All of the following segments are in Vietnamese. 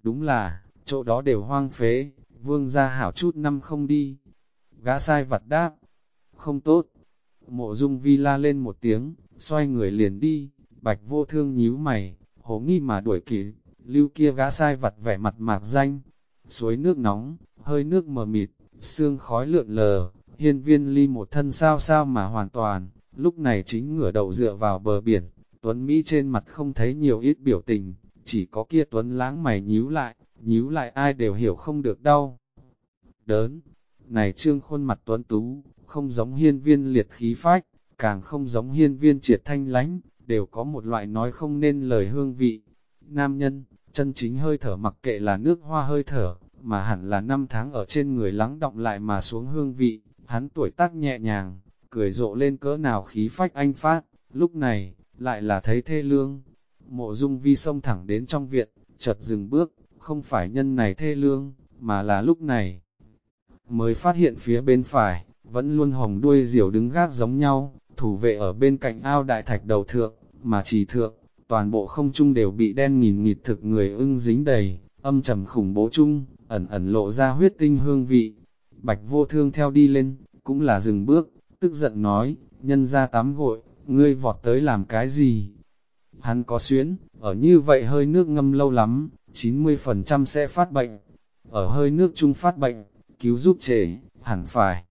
Đúng là, chỗ đó đều hoang phế, vương gia hảo chút năm không đi. Gã sai vặt đáp, không tốt. Mộ Dung Vi la lên một tiếng, xoay người liền đi. Bạch Vô Thương nhíu mày, hồ nghi mà đuổi kịp, lưu kia gã sai vặt vẻ mặt mạc danh. Suối nước nóng, hơi nước mờ mịt, sương khói lượn lờ, Hiên Viên Ly một thân sao sao mà hoàn toàn, lúc này chính ngửa đầu dựa vào bờ biển, Tuấn Mỹ trên mặt không thấy nhiều ít biểu tình, chỉ có kia Tuấn Lãng mày nhíu lại ai đều hiểu không được đau. Đớn, này trương khuôn mặt Tuấn Tú, không giống Hiên Viên liệt khí phách, càng không giống Hiên Viên triệt thanh lánh, đều có một loại nói không nên lời hương vị. Nam nhân, chân chính hơi thở mặc kệ là nước hoa hơi thở, mà hẳn là năm tháng ở trên người lắng động lại mà xuống hương vị, hắn tuổi tác nhẹ nhàng, cười rộ lên cỡ nào khí phách anh phát, lúc này, lại là thấy thê lương. Mộ Dung Vi xông thẳng đến trong viện, chợt dừng bước, không phải nhân này thê lương, mà là lúc này. Mới phát hiện phía bên phải, vẫn luôn hồng đuôi diều đứng gác giống nhau, thủ vệ ở bên cạnh ao đại thạch đầu thượng, mà chỉ thượng, toàn bộ không trung đều bị đen nghìn nghịt thực người ưng dính đầy, âm trầm khủng bố chung, ẩn ẩn lộ ra huyết tinh hương vị. Bạch Vô Thương theo đi lên, cũng là dừng bước, tức giận nói, nhân ra tắm gội, ngươi vọt tới làm cái gì? Hắn có xuyễn, ở như vậy hơi nước ngâm lâu lắm, 90% sẽ phát bệnh. Ở hơi nước chung phát bệnh, cứu giúp trẻ, hẳn phải.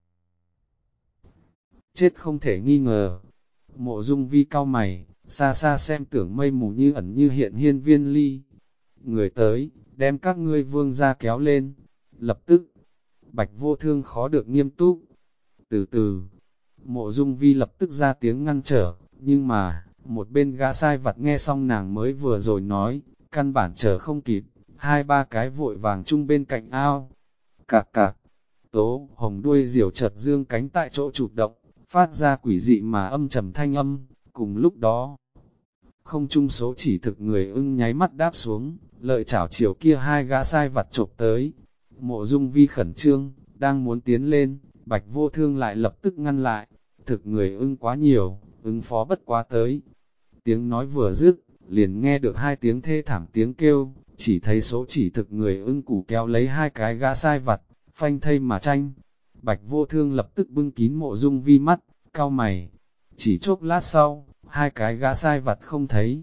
Chết không thể nghi ngờ. Mộ Dung Vi cau mày, xa xa xem tưởng mây mù như ẩn như hiện Hiên Viên Ly. Người tới, đem các ngươi vương ra kéo lên. Lập tức, Bạch Vô Thương khó được nghiêm túc. Từ từ, Mộ Dung Vi lập tức ra tiếng ngăn trở, nhưng mà, một bên gã sai vặt nghe xong nàng mới vừa rồi nói, căn bản chờ không kịp, hai ba cái vội vàng chung bên cạnh ao. Cạc cạc, tố hồng đuôi diều chợt dương cánh tại chỗ chụp động, phát ra quỷ dị mà âm trầm thanh âm, cùng lúc đó. Không chung số chỉ thực người ưng nháy mắt đáp xuống, lợi chảo chiều kia hai gã sai vặt chộp tới. Mộ Dung Vi khẩn trương, đang muốn tiến lên, Bạch Vô Thương lại lập tức ngăn lại, thực người ưng quá nhiều, ứng phó bất quá tới. Tiếng nói vừa dứt, liền nghe được hai tiếng thê thảm tiếng kêu, chỉ thấy số chỉ thực người ưng củ kéo lấy hai cái gã sai vặt, phanh thây mà tranh. Bạch Vô Thương lập tức bưng kín Mộ Dung Vi mắt, cau mày. Chỉ chốc lát sau, hai cái gã sai vặt không thấy.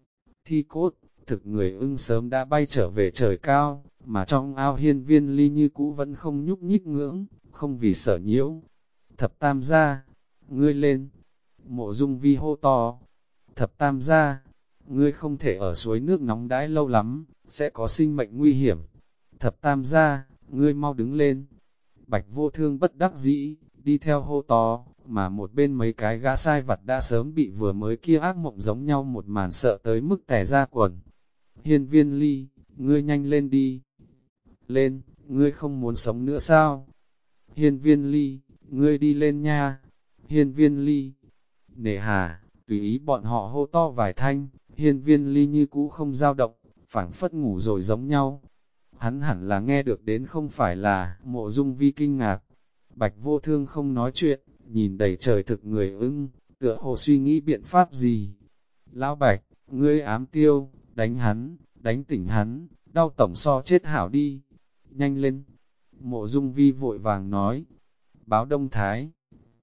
Thi cốt, thực người ưng sớm đã bay trở về trời cao, mà trong ao Hiên Viên Ly như cũ vẫn không nhúc nhích ngưỡng, không vì sợ nhiễu. Thập tam gia, ngươi lên. Mộ Dung Vi hô to. Thập tam gia, ngươi không thể ở suối nước nóng đãi lâu lắm, sẽ có sinh mệnh nguy hiểm. Thập tam gia, ngươi mau đứng lên. Bạch Vô Thương bất đắc dĩ, đi theo hô to, mà một bên mấy cái gã sai vặt đã sớm bị vừa mới kia ác mộng giống nhau một màn sợ tới mức tè ra quần. Hiên Viên Ly, ngươi nhanh lên đi. Lên, ngươi không muốn sống nữa sao? Hiên Viên Ly, ngươi đi lên nha. Hiên Viên Ly, nề hà, tùy ý bọn họ hô to vài thanh, Hiên Viên Ly như cũ không dao động, phảng phất ngủ rồi giống nhau. Hắn hẳn là nghe được đến không phải là Mộ Dung Vi kinh ngạc. Bạch Vô Thương không nói chuyện, nhìn đầy trời thực người ưng, tựa hồ suy nghĩ biện pháp gì. Lão Bạch, ngươi ám tiêu, đánh hắn, đánh tỉnh hắn, đau tổng so chết hảo đi. Nhanh lên. Mộ Dung Vi vội vàng nói. Báo Đông Thái.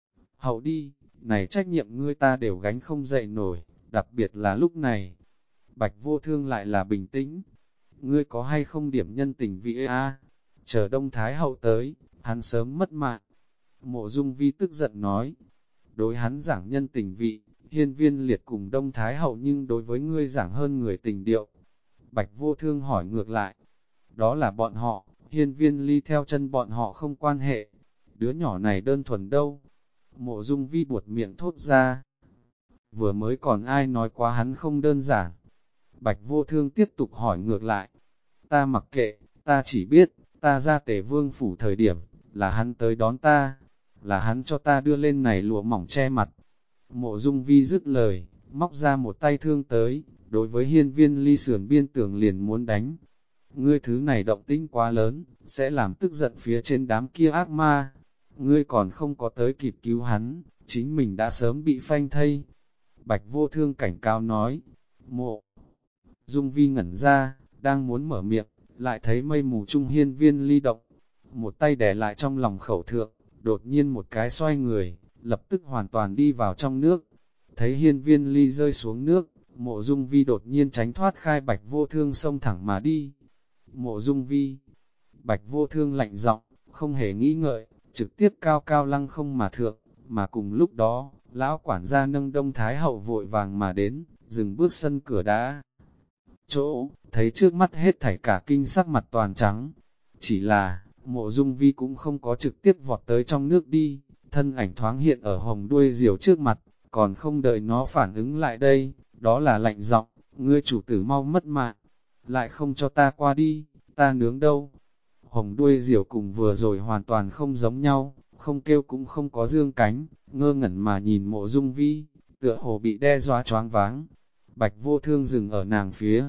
Hậu đi, này trách nhiệm ngươi ta đều gánh không dậy nổi, đặc biệt là lúc này. Bạch Vô Thương lại là bình tĩnh. Ngươi có hay không điểm nhân tình vị a? Chờ Đông Thái Hậu tới, hắn sớm mất mạng. Mộ Dung Vi tức giận nói. Đối hắn giảng nhân tình vị, Hiên Viên liệt cùng Đông Thái Hậu nhưng đối với ngươi giảng hơn người tình điệu. Bạch Vô Thương hỏi ngược lại. Đó là bọn họ, Hiên Viên Ly theo chân bọn họ không quan hệ. Đứa nhỏ này đơn thuần đâu? Mộ Dung Vi buột miệng thốt ra. Vừa mới còn ai nói quá hắn không đơn giản. Bạch Vô Thương tiếp tục hỏi ngược lại. Ta mặc kệ, ta chỉ biết, ta ra Tề Vương phủ thời điểm, là hắn tới đón ta, là hắn cho ta đưa lên này lụa mỏng che mặt. Mộ Dung Vi dứt lời, móc ra một tay thương tới, đối với Hiên Viên Ly sườn biên tường liền muốn đánh. Ngươi thứ này động tĩnh quá lớn, sẽ làm tức giận phía trên đám kia ác ma. Ngươi còn không có tới kịp cứu hắn, chính mình đã sớm bị phanh thây. Bạch Vô Thương cảnh cáo nói. Mộ Dung Vi ngẩn ra, đang muốn mở miệng, lại thấy mây mù trung Hiên Viên Ly động, một tay đè lại trong lòng khẩu thượng, đột nhiên một cái xoay người, lập tức hoàn toàn đi vào trong nước. Thấy Hiên Viên Ly rơi xuống nước, Mộ Dung Vi đột nhiên tránh thoát khai Bạch Vô Thương xông thẳng mà đi. Mộ Dung Vi, Bạch Vô Thương lạnh giọng, không hề nghĩ ngợi, trực tiếp cao cao lăng không mà thượng, mà cùng lúc đó, lão quản gia nâng Đông Thái Hậu vội vàng mà đến, dừng bước sân cửa đá. Chỗ, thấy trước mắt hết thảy cả kinh sắc mặt toàn trắng. Chỉ là, Mộ Dung Vi cũng không có trực tiếp vọt tới trong nước đi, thân ảnh thoáng hiện ở hồng đuôi diều trước mặt, còn không đợi nó phản ứng lại đây, đó là lạnh giọng, ngươi chủ tử mau mất mạng, lại không cho ta qua đi, ta nướng đâu. Hồng đuôi diều cùng vừa rồi hoàn toàn không giống nhau, không kêu cũng không có dương cánh, ngơ ngẩn mà nhìn Mộ Dung Vi, tựa hồ bị đe dọa choáng váng. Bạch Vô Thương dừng ở nàng phía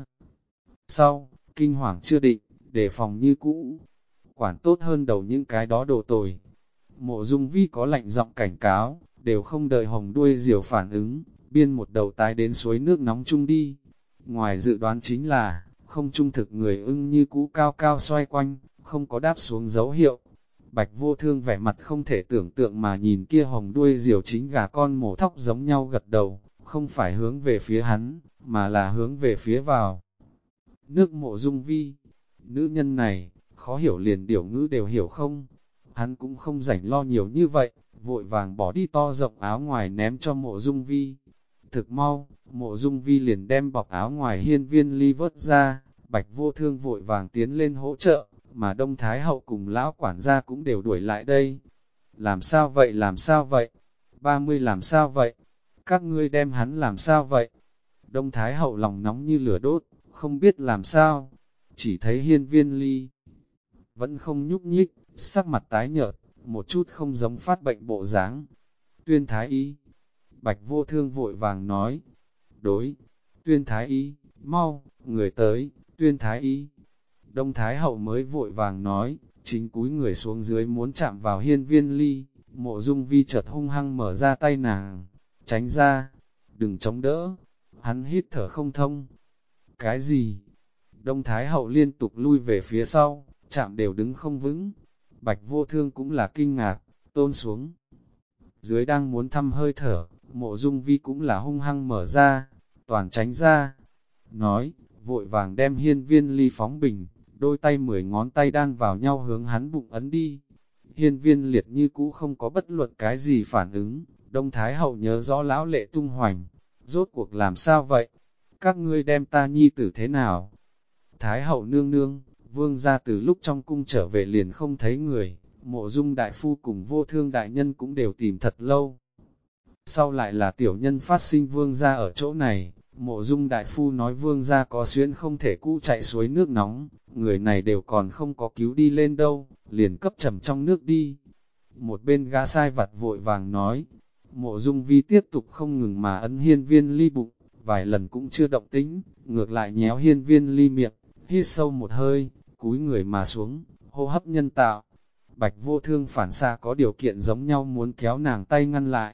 sau, kinh hoàng chưa định, đề phòng như cũ, quản tốt hơn đầu những cái đó đồ tồi. Mộ Dung Vi có lạnh giọng cảnh cáo, đều không đợi hồng đuôi diều phản ứng, biên một đầu tái đến suối nước nóng chung đi. Ngoài dự đoán chính là, không trung thực người ưng như cũ cao cao xoay quanh, không có đáp xuống dấu hiệu. Bạch Vô Thương vẻ mặt không thể tưởng tượng mà nhìn kia hồng đuôi diều chính gà con mổ thóc giống nhau gật đầu, không phải hướng về phía hắn, mà là hướng về phía vào. Nước Mộ Dung Vi, nữ nhân này, khó hiểu liền điểu ngữ đều hiểu không? Hắn cũng không rảnh lo nhiều như vậy, vội vàng bỏ đi to rộng áo ngoài ném cho Mộ Dung Vi. Thực mau, Mộ Dung Vi liền đem bọc áo ngoài Hiên Viên Ly vớt ra, Bạch Vô Thương vội vàng tiến lên hỗ trợ, mà Đông Thái Hậu cùng lão quản gia cũng đều đuổi lại đây. Làm sao vậy, làm sao vậy? 30 làm sao vậy? Các ngươi đem hắn làm sao vậy? Đông Thái Hậu lòng nóng như lửa đốt, không biết làm sao, chỉ thấy Hiên Viên Ly vẫn không nhúc nhích, sắc mặt tái nhợt, một chút không giống phát bệnh bộ dáng. Tuyên Thái Y, Bạch Vô Thương vội vàng nói, đối, Tuyên Thái Y, mau, người tới, Tuyên Thái Y. Đông Thái Hậu mới vội vàng nói, chính cúi người xuống dưới muốn chạm vào Hiên Viên Ly, Mộ Dung Vi chợt hung hăng mở ra tay nàng, tránh ra, đừng chống đỡ, hắn hít thở không thông. Cái gì? Đông Thái Hậu liên tục lui về phía sau, chạm đều đứng không vững. Bạch Vô Thương cũng là kinh ngạc, tôn xuống. Dưới đang muốn thăm hơi thở, Mộ Dung Vi cũng là hung hăng mở ra, toàn tránh ra. Nói, vội vàng đem Hiên Viên Ly phóng bình, đôi tay 10 ngón tay đan vào nhau hướng hắn bụng ấn đi. Hiên Viên liệt như cũ không có bất luận cái gì phản ứng, Đông Thái Hậu nhớ rõ lão lệ tung hoành. Rốt cuộc làm sao vậy? Các ngươi đem ta nhi tử thế nào? Thái Hậu nương nương, vương gia từ lúc trong cung trở về liền không thấy người, Mộ Dung đại phu cùng Vô Thương đại nhân cũng đều tìm thật lâu. Sau lại là tiểu nhân phát sinh vương gia ở chỗ này, Mộ Dung đại phu nói vương gia có xuyên không thể cũ chạy suối nước nóng, người này đều còn không có cứu đi lên đâu, liền cấp trầm trong nước đi. Một bên gã sai vặt vội vàng nói, Mộ Dung Vi tiếp tục không ngừng mà ấn Hiên Viên Ly bụng, vài lần cũng chưa động tĩnh, ngược lại nhéo Hiên Viên Ly miệng, hít sâu một hơi, cúi người mà xuống, hô hấp nhân tạo. Bạch Vô Thương phản xạ có điều kiện giống nhau muốn kéo nàng tay ngăn lại.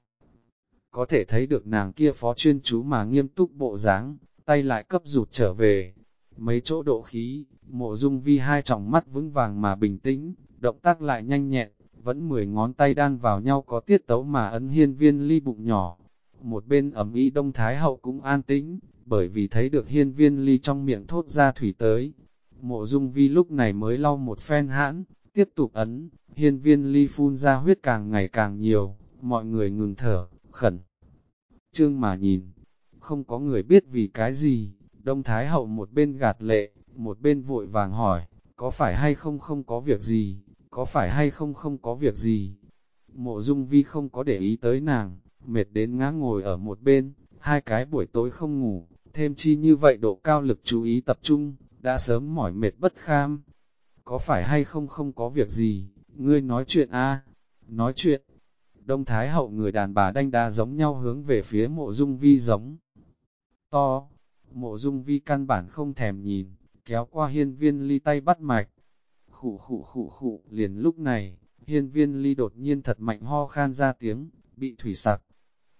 Có thể thấy được nàng kia phó chuyên chú mà nghiêm túc bộ dáng, tay lại cấp rụt trở về. Mấy chỗ độ khí, Mộ Dung Vi hai tròng mắt vững vàng mà bình tĩnh, động tác lại nhanh nhẹn, vẫn 10 ngón tay đan vào nhau có tiết tấu mà ấn Hiên Viên Ly bụng nhỏ. Một bên ẩm ý Đông Thái Hậu cũng an tĩnh, bởi vì thấy được Hiên Viên Ly trong miệng thốt ra thủy tới. Mộ Dung Vi lúc này mới lau một phen hãn, tiếp tục ấn, Hiên Viên Ly phun ra huyết càng ngày càng nhiều, mọi người ngừng thở, khẩn trương mà nhìn. Không có người biết vì cái gì, Đông Thái Hậu một bên gạt lệ, một bên vội vàng hỏi, có phải hay không không có việc gì, có phải hay không không có việc gì. Mộ Dung Vi không có để ý tới nàng, mệt đến ngã ngồi ở một bên, hai cái buổi tối không ngủ, thêm chi như vậy độ cao lực chú ý tập trung, đã sớm mỏi mệt bất kham. Có phải hay không không có việc gì, ngươi nói chuyện a, nói chuyện. Đông Thái Hậu người đàn bà đanh đá giống nhau hướng về phía Mộ Dung Vi giống to. Mộ Dung Vi căn bản không thèm nhìn, kéo qua Hiên Viên Ly tay bắt mạch. Khụ, liền lúc này, Hiên Viên Ly đột nhiên thật mạnh ho khan ra tiếng, bị thủy sặc.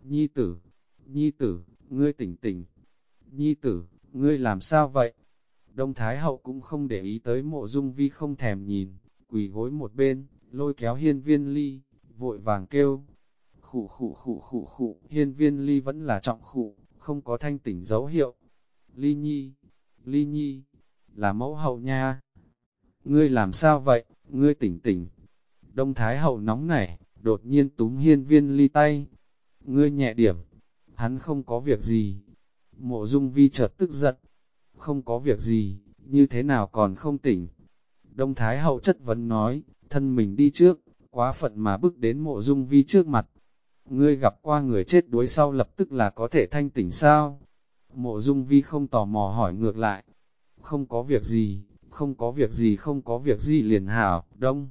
Nhi tử, ngươi tỉnh tỉnh. Nhi tử, ngươi làm sao vậy? Đông Thái Hậu cũng không để ý tới Mộ Dung Vi không thèm nhìn, quỳ gối một bên, lôi kéo Hiên Viên Ly, vội vàng kêu. Khụ khụ khụ khụ khụ, Hiên Viên Ly vẫn là trọng khụ, không có thanh tỉnh dấu hiệu. Ly Nhi, Ly Nhi, là mẫu hậu nha. Ngươi làm sao vậy, ngươi tỉnh tỉnh. Đông Thái Hậu nóng nảy, đột nhiên túm Hiên Viên Ly tay. Ngươi nhẹ điểm, hắn không có việc gì. Mộ Dung Vi chợt tức giận. Không có việc gì, như thế nào còn không tỉnh. Đông Thái Hậu chất vấn nói, thân mình đi trước, quá phận mà bước đến Mộ Dung Vi trước mặt. Ngươi gặp qua người chết đuối sau lập tức là có thể thanh tỉnh sao? Mộ Dung Vi không tò mò hỏi ngược lại. Không có việc gì, không có việc gì, không có việc gì liền hảo, Đông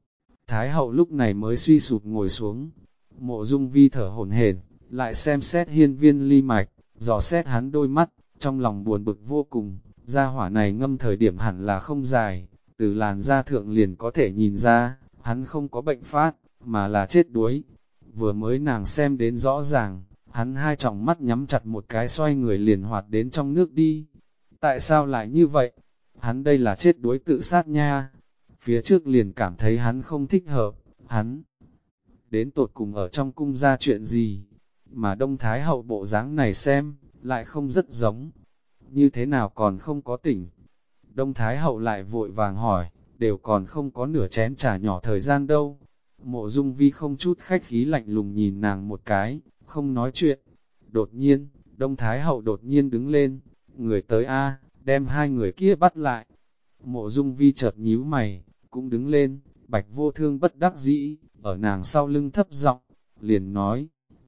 Thái Hậu lúc này mới suy sụp ngồi xuống. Mộ Dung Vi thở hổn hển, lại xem xét Hiên Viên Ly mạch, dò xét hắn đôi mắt, trong lòng buồn bực vô cùng. Gia hỏa này ngâm thời điểm hẳn là không dài, từ làn da thượng liền có thể nhìn ra, hắn không có bệnh phát, mà là chết đuối. Vừa mới nàng xem đến rõ ràng, hắn hai tròng mắt nhắm chặt một cái xoay người liền hoạt đến trong nước đi. Tại sao lại như vậy? Hắn đây là chết đuối tự sát nha. Phía trước liền cảm thấy hắn không thích hợp, hắn đến tột cùng ở trong cung ra chuyện gì, mà Đông Thái Hậu bộ dáng này xem, lại không rất giống. Như thế nào còn không có tỉnh? Đông Thái Hậu lại vội vàng hỏi, đều còn không có nửa chén trà nhỏ thời gian đâu. Mộ Dung Vi không chút khách khí lạnh lùng nhìn nàng một cái, không nói chuyện. Đột nhiên, Đông Thái Hậu đột nhiên đứng lên, người tới a, đem hai người kia bắt lại. Mộ Dung Vi chợt nhíu mày, cũng đứng lên, Bạch Vô Thương bất đắc dĩ, ở nàng sau lưng thấp giọng, liền nói.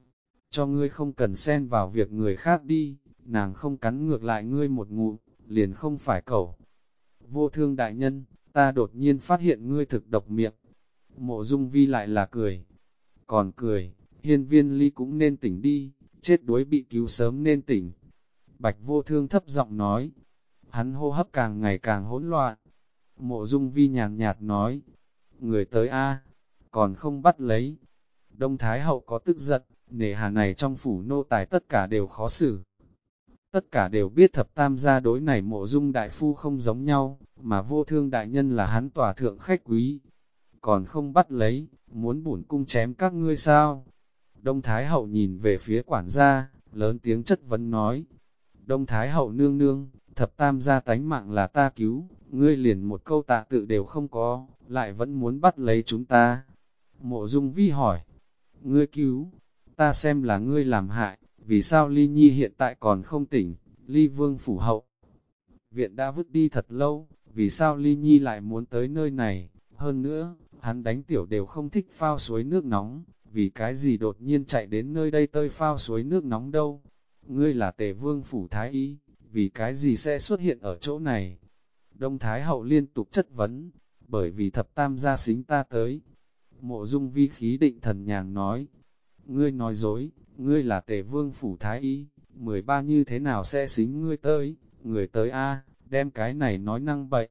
Cho ngươi không cần xen vào việc người khác đi, nàng không cắn ngược lại ngươi một ngụm, liền không phải cẩu. Vô Thương đại nhân, ta đột nhiên phát hiện ngươi thực độc miệng. Mộ Dung Vi lại là cười. Còn cười, Hiên Viên Ly cũng nên tỉnh đi, chết đuối bị cứu sớm nên tỉnh. Bạch Vô Thương thấp giọng nói. Hắn hô hấp càng ngày càng hỗn loạn. Mộ Dung Vi nhàn nhạt nói. Người tới a, còn không bắt lấy. Đông Thái Hậu có tức giận, nể hà này trong phủ nô tài tất cả đều khó xử. Tất cả đều biết thập tam gia đối này Mộ Dung đại phu không giống nhau, mà Vô Thương đại nhân là hắn tòa thượng khách quý. Còn không bắt lấy, muốn bổn cung chém các ngươi sao? Đông Thái Hậu nhìn về phía quản gia, lớn tiếng chất vấn nói. Đông Thái Hậu nương nương, thập tam gia tánh mạng là ta cứu, ngươi liền một câu tạ tự đều không có, lại vẫn muốn bắt lấy chúng ta. Mộ Dung Vi hỏi, ngươi cứu, ta xem là ngươi làm hại, vì sao Ly Nhi hiện tại còn không tỉnh, Ly Vương phủ hậu. Viện đã vứt đi thật lâu, vì sao Ly Nhi lại muốn tới nơi này, hơn nữa, hắn đánh tiểu đều không thích phao suối nước nóng, vì cái gì đột nhiên chạy đến nơi đây tơi phao suối nước nóng đâu. Ngươi là Tề Vương phủ thái y, vì cái gì sẽ xuất hiện ở chỗ này? Đông Thái Hậu liên tục chất vấn, bởi vì thập tam gia xính ta tới. Mộ Dung Vi khí định thần nhàn nói, ngươi nói dối, ngươi là Tề Vương phủ thái y, 13 như thế nào sẽ xính ngươi tới, người tới a, đem cái này nói năng bậy.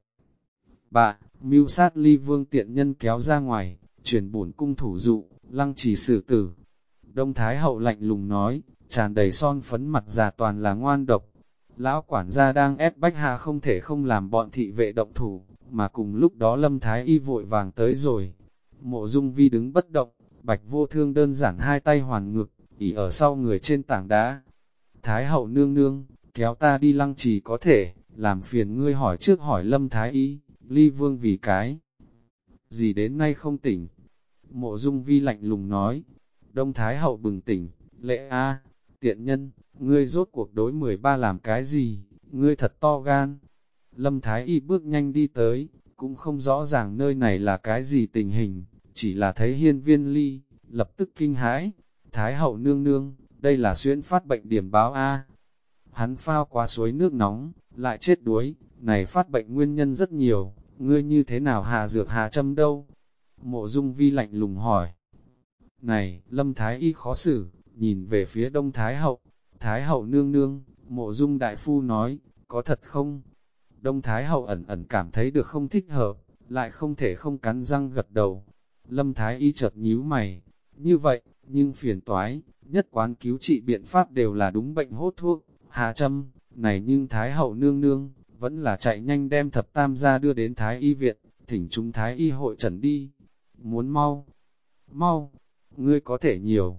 Bà, mưu sát Ly Vương tiện nhân kéo ra ngoài, truyền bổn cung thủ dụ, lăng trì xử tử. Đông Thái Hậu lạnh lùng nói, tràn đầy son phấn mặt già toàn là ngoan độc. Lão quản gia đang ép bách hạ không thể không làm bọn thị vệ động thủ, mà cùng lúc đó Lâm Thái Y vội vàng tới rồi. Mộ Dung Vi đứng bất động, Bạch Vô Thương đơn giản hai tay hoàn ngực, ỉ ở sau người trên tảng đá. Thái Hậu nương nương, kéo ta đi lăng trì có thể, làm phiền ngươi hỏi trước hỏi Lâm Thái Y, Ly Vương vì cái gì đến nay không tỉnh. Mộ Dung Vi lạnh lùng nói, Đông Thái Hậu bừng tỉnh, lệ a, tiện nhân, ngươi rốt cuộc đối 13 làm cái gì, ngươi thật to gan. Lâm Thái Y bước nhanh đi tới, cũng không rõ ràng nơi này là cái gì tình hình, chỉ là thấy Hiên Viên Ly, lập tức kinh hãi. Thái Hậu nương nương, đây là xuyễn phát bệnh điểm báo A. Hắn phao qua suối nước nóng, lại chết đuối, này phát bệnh nguyên nhân rất nhiều, ngươi như thế nào hạ dược hạ châm đâu? Mộ Dung Vi lạnh lùng hỏi. Này, Lâm Thái Y khó xử, nhìn về phía Đông Thái Hậu. Thái Hậu nương nương, Mộ Dung đại phu nói, có thật không? Đông Thái Hậu ẩn ẩn cảm thấy được không thích hợp, lại không thể không cắn răng gật đầu. Lâm Thái Y chợt nhíu mày, như vậy, nhưng phiền toái, nhất quán cứu trị biện pháp đều là đúng bệnh hốt thuốc, hạ châm, này nhưng Thái Hậu nương nương, vẫn là chạy nhanh đem thập tam gia đưa đến Thái Y viện, thỉnh chúng Thái Y hội trần đi. Muốn mau, mau, ngươi có thể nhiều.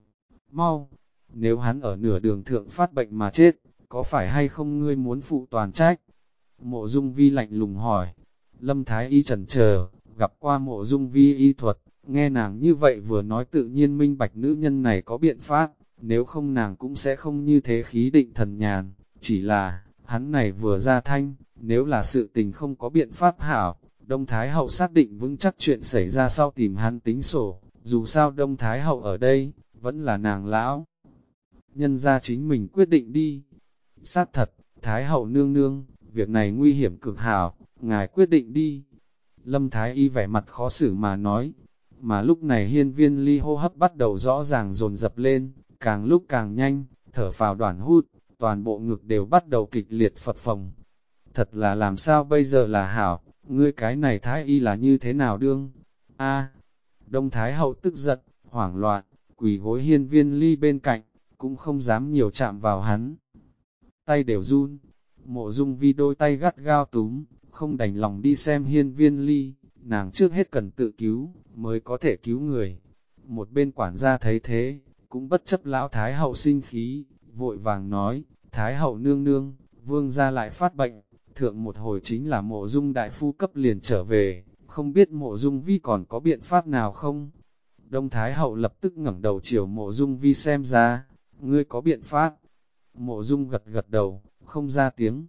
Mau, nếu hắn ở nửa đường thượng phát bệnh mà chết, có phải hay không ngươi muốn phụ toàn trách? Mộ Dung Vi lạnh lùng hỏi. Lâm Thái Y chần chờ, gặp qua Mộ Dung Vi y thuật, nghe nàng như vậy vừa nói tự nhiên minh bạch nữ nhân này có biện pháp, nếu không nàng cũng sẽ không như thế khí định thần nhàn, chỉ là, hắn này vừa ra thanh, nếu là sự tình không có biện pháp hảo, Đông Thái Hậu xác định vững chắc chuyện xảy ra sau tìm hắn tính sổ, dù sao Đông Thái Hậu ở đây, vẫn là nàng lão. Nhân ra chính mình quyết định đi. Sát thật, Thái Hậu nương nương, việc này nguy hiểm cực hảo, ngài quyết định đi. Lâm Thái Y vẻ mặt khó xử mà nói, mà lúc này hiên viên ly hô hấp bắt đầu rõ ràng dồn dập lên, càng lúc càng nhanh, thở phào đoản hút, toàn bộ ngực đều bắt đầu kịch liệt phập phồng. Thật là làm sao bây giờ là hảo, ngươi cái này Thái Y là như thế nào đương? A, Đông Thái Hậu tức giận, hoảng loạn, quỳ gối hiên viên ly bên cạnh, cũng không dám nhiều chạm vào hắn. Tay đều run, Mộ Dung Vi đôi tay gắt gao túm, không đành lòng đi xem hiên viên ly, nàng trước hết cần tự cứu, mới có thể cứu người. Một bên quản gia thấy thế, cũng bất chấp lão Thái Hậu sinh khí, vội vàng nói, Thái Hậu nương nương, vương gia lại phát bệnh, thượng một hồi chính là Mộ Dung đại phu cấp liền trở về, không biết Mộ Dung Vi còn có biện pháp nào không? Đông Thái Hậu lập tức ngẩng đầu chiều Mộ Dung Vi xem ra, ngươi có biện pháp? Mộ Dung gật gật đầu, không ra tiếng.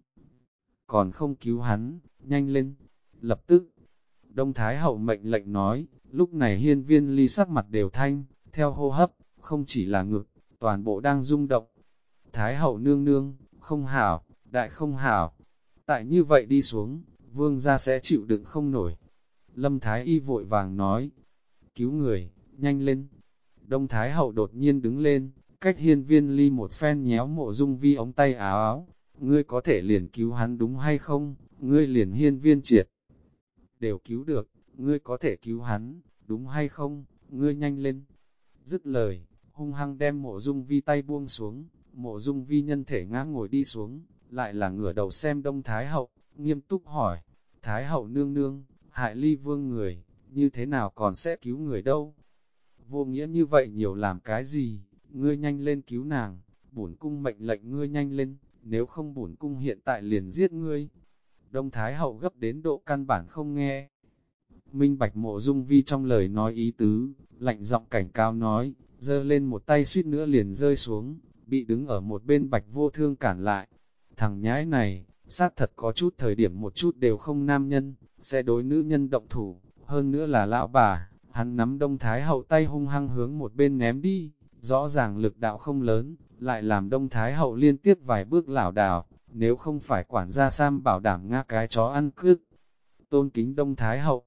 Còn không cứu hắn, nhanh lên. Lập tức, Đông Thái Hậu mệnh lệnh nói, lúc này hiên viên ly sắc mặt đều thanh, theo hô hấp, không chỉ là ngực, toàn bộ đang rung động. Thái Hậu nương nương, không hảo, đại không hảo. Tại như vậy đi xuống, vương gia sẽ chịu đựng không nổi. Lâm Thái Y vội vàng nói, cứu người, nhanh lên. Đông Thái Hậu đột nhiên đứng lên, cách hiên viên ly một phen nhéo Mộ Dung Vi ống tay áo áo. Ngươi có thể liền cứu hắn đúng hay không? Ngươi liền hiên viên triệt. Đều cứu được, ngươi có thể cứu hắn, đúng hay không? Ngươi nhanh lên. Dứt lời, hung hăng đem Mộ Dung Vi tay buông xuống, Mộ Dung Vi nhân thể ngã ngồi đi xuống, lại là ngửa đầu xem Đông Thái Hậu, nghiêm túc hỏi, Thái Hậu nương nương, hại ly vương người, như thế nào còn sẽ cứu người đâu? Vô nghĩa như vậy nhiều làm cái gì? Ngươi nhanh lên cứu nàng, bổn cung mệnh lệnh ngươi nhanh lên, nếu không bổn cung hiện tại liền giết ngươi. Đông Thái Hậu gấp đến độ căn bản không nghe. Minh bạch Mộ Dung Vi trong lời nói ý tứ, lạnh giọng cảnh cáo nói, giơ lên một tay suýt nữa liền rơi xuống, bị đứng ở một bên Bạch Vô Thương cản lại. Thằng nhãi này, xác thật có chút thời điểm một chút đều không nam nhân, sẽ đối nữ nhân động thủ, hơn nữa là lão bà. Hắn nắm Đông Thái Hậu tay hung hăng hướng một bên ném đi, rõ ràng lực đạo không lớn, lại làm Đông Thái Hậu liên tiếp vài bước lảo đảo, nếu không phải quản gia Sam bảo đảm nga cái chó ăn cướp. Tôn kính Đông Thái Hậu.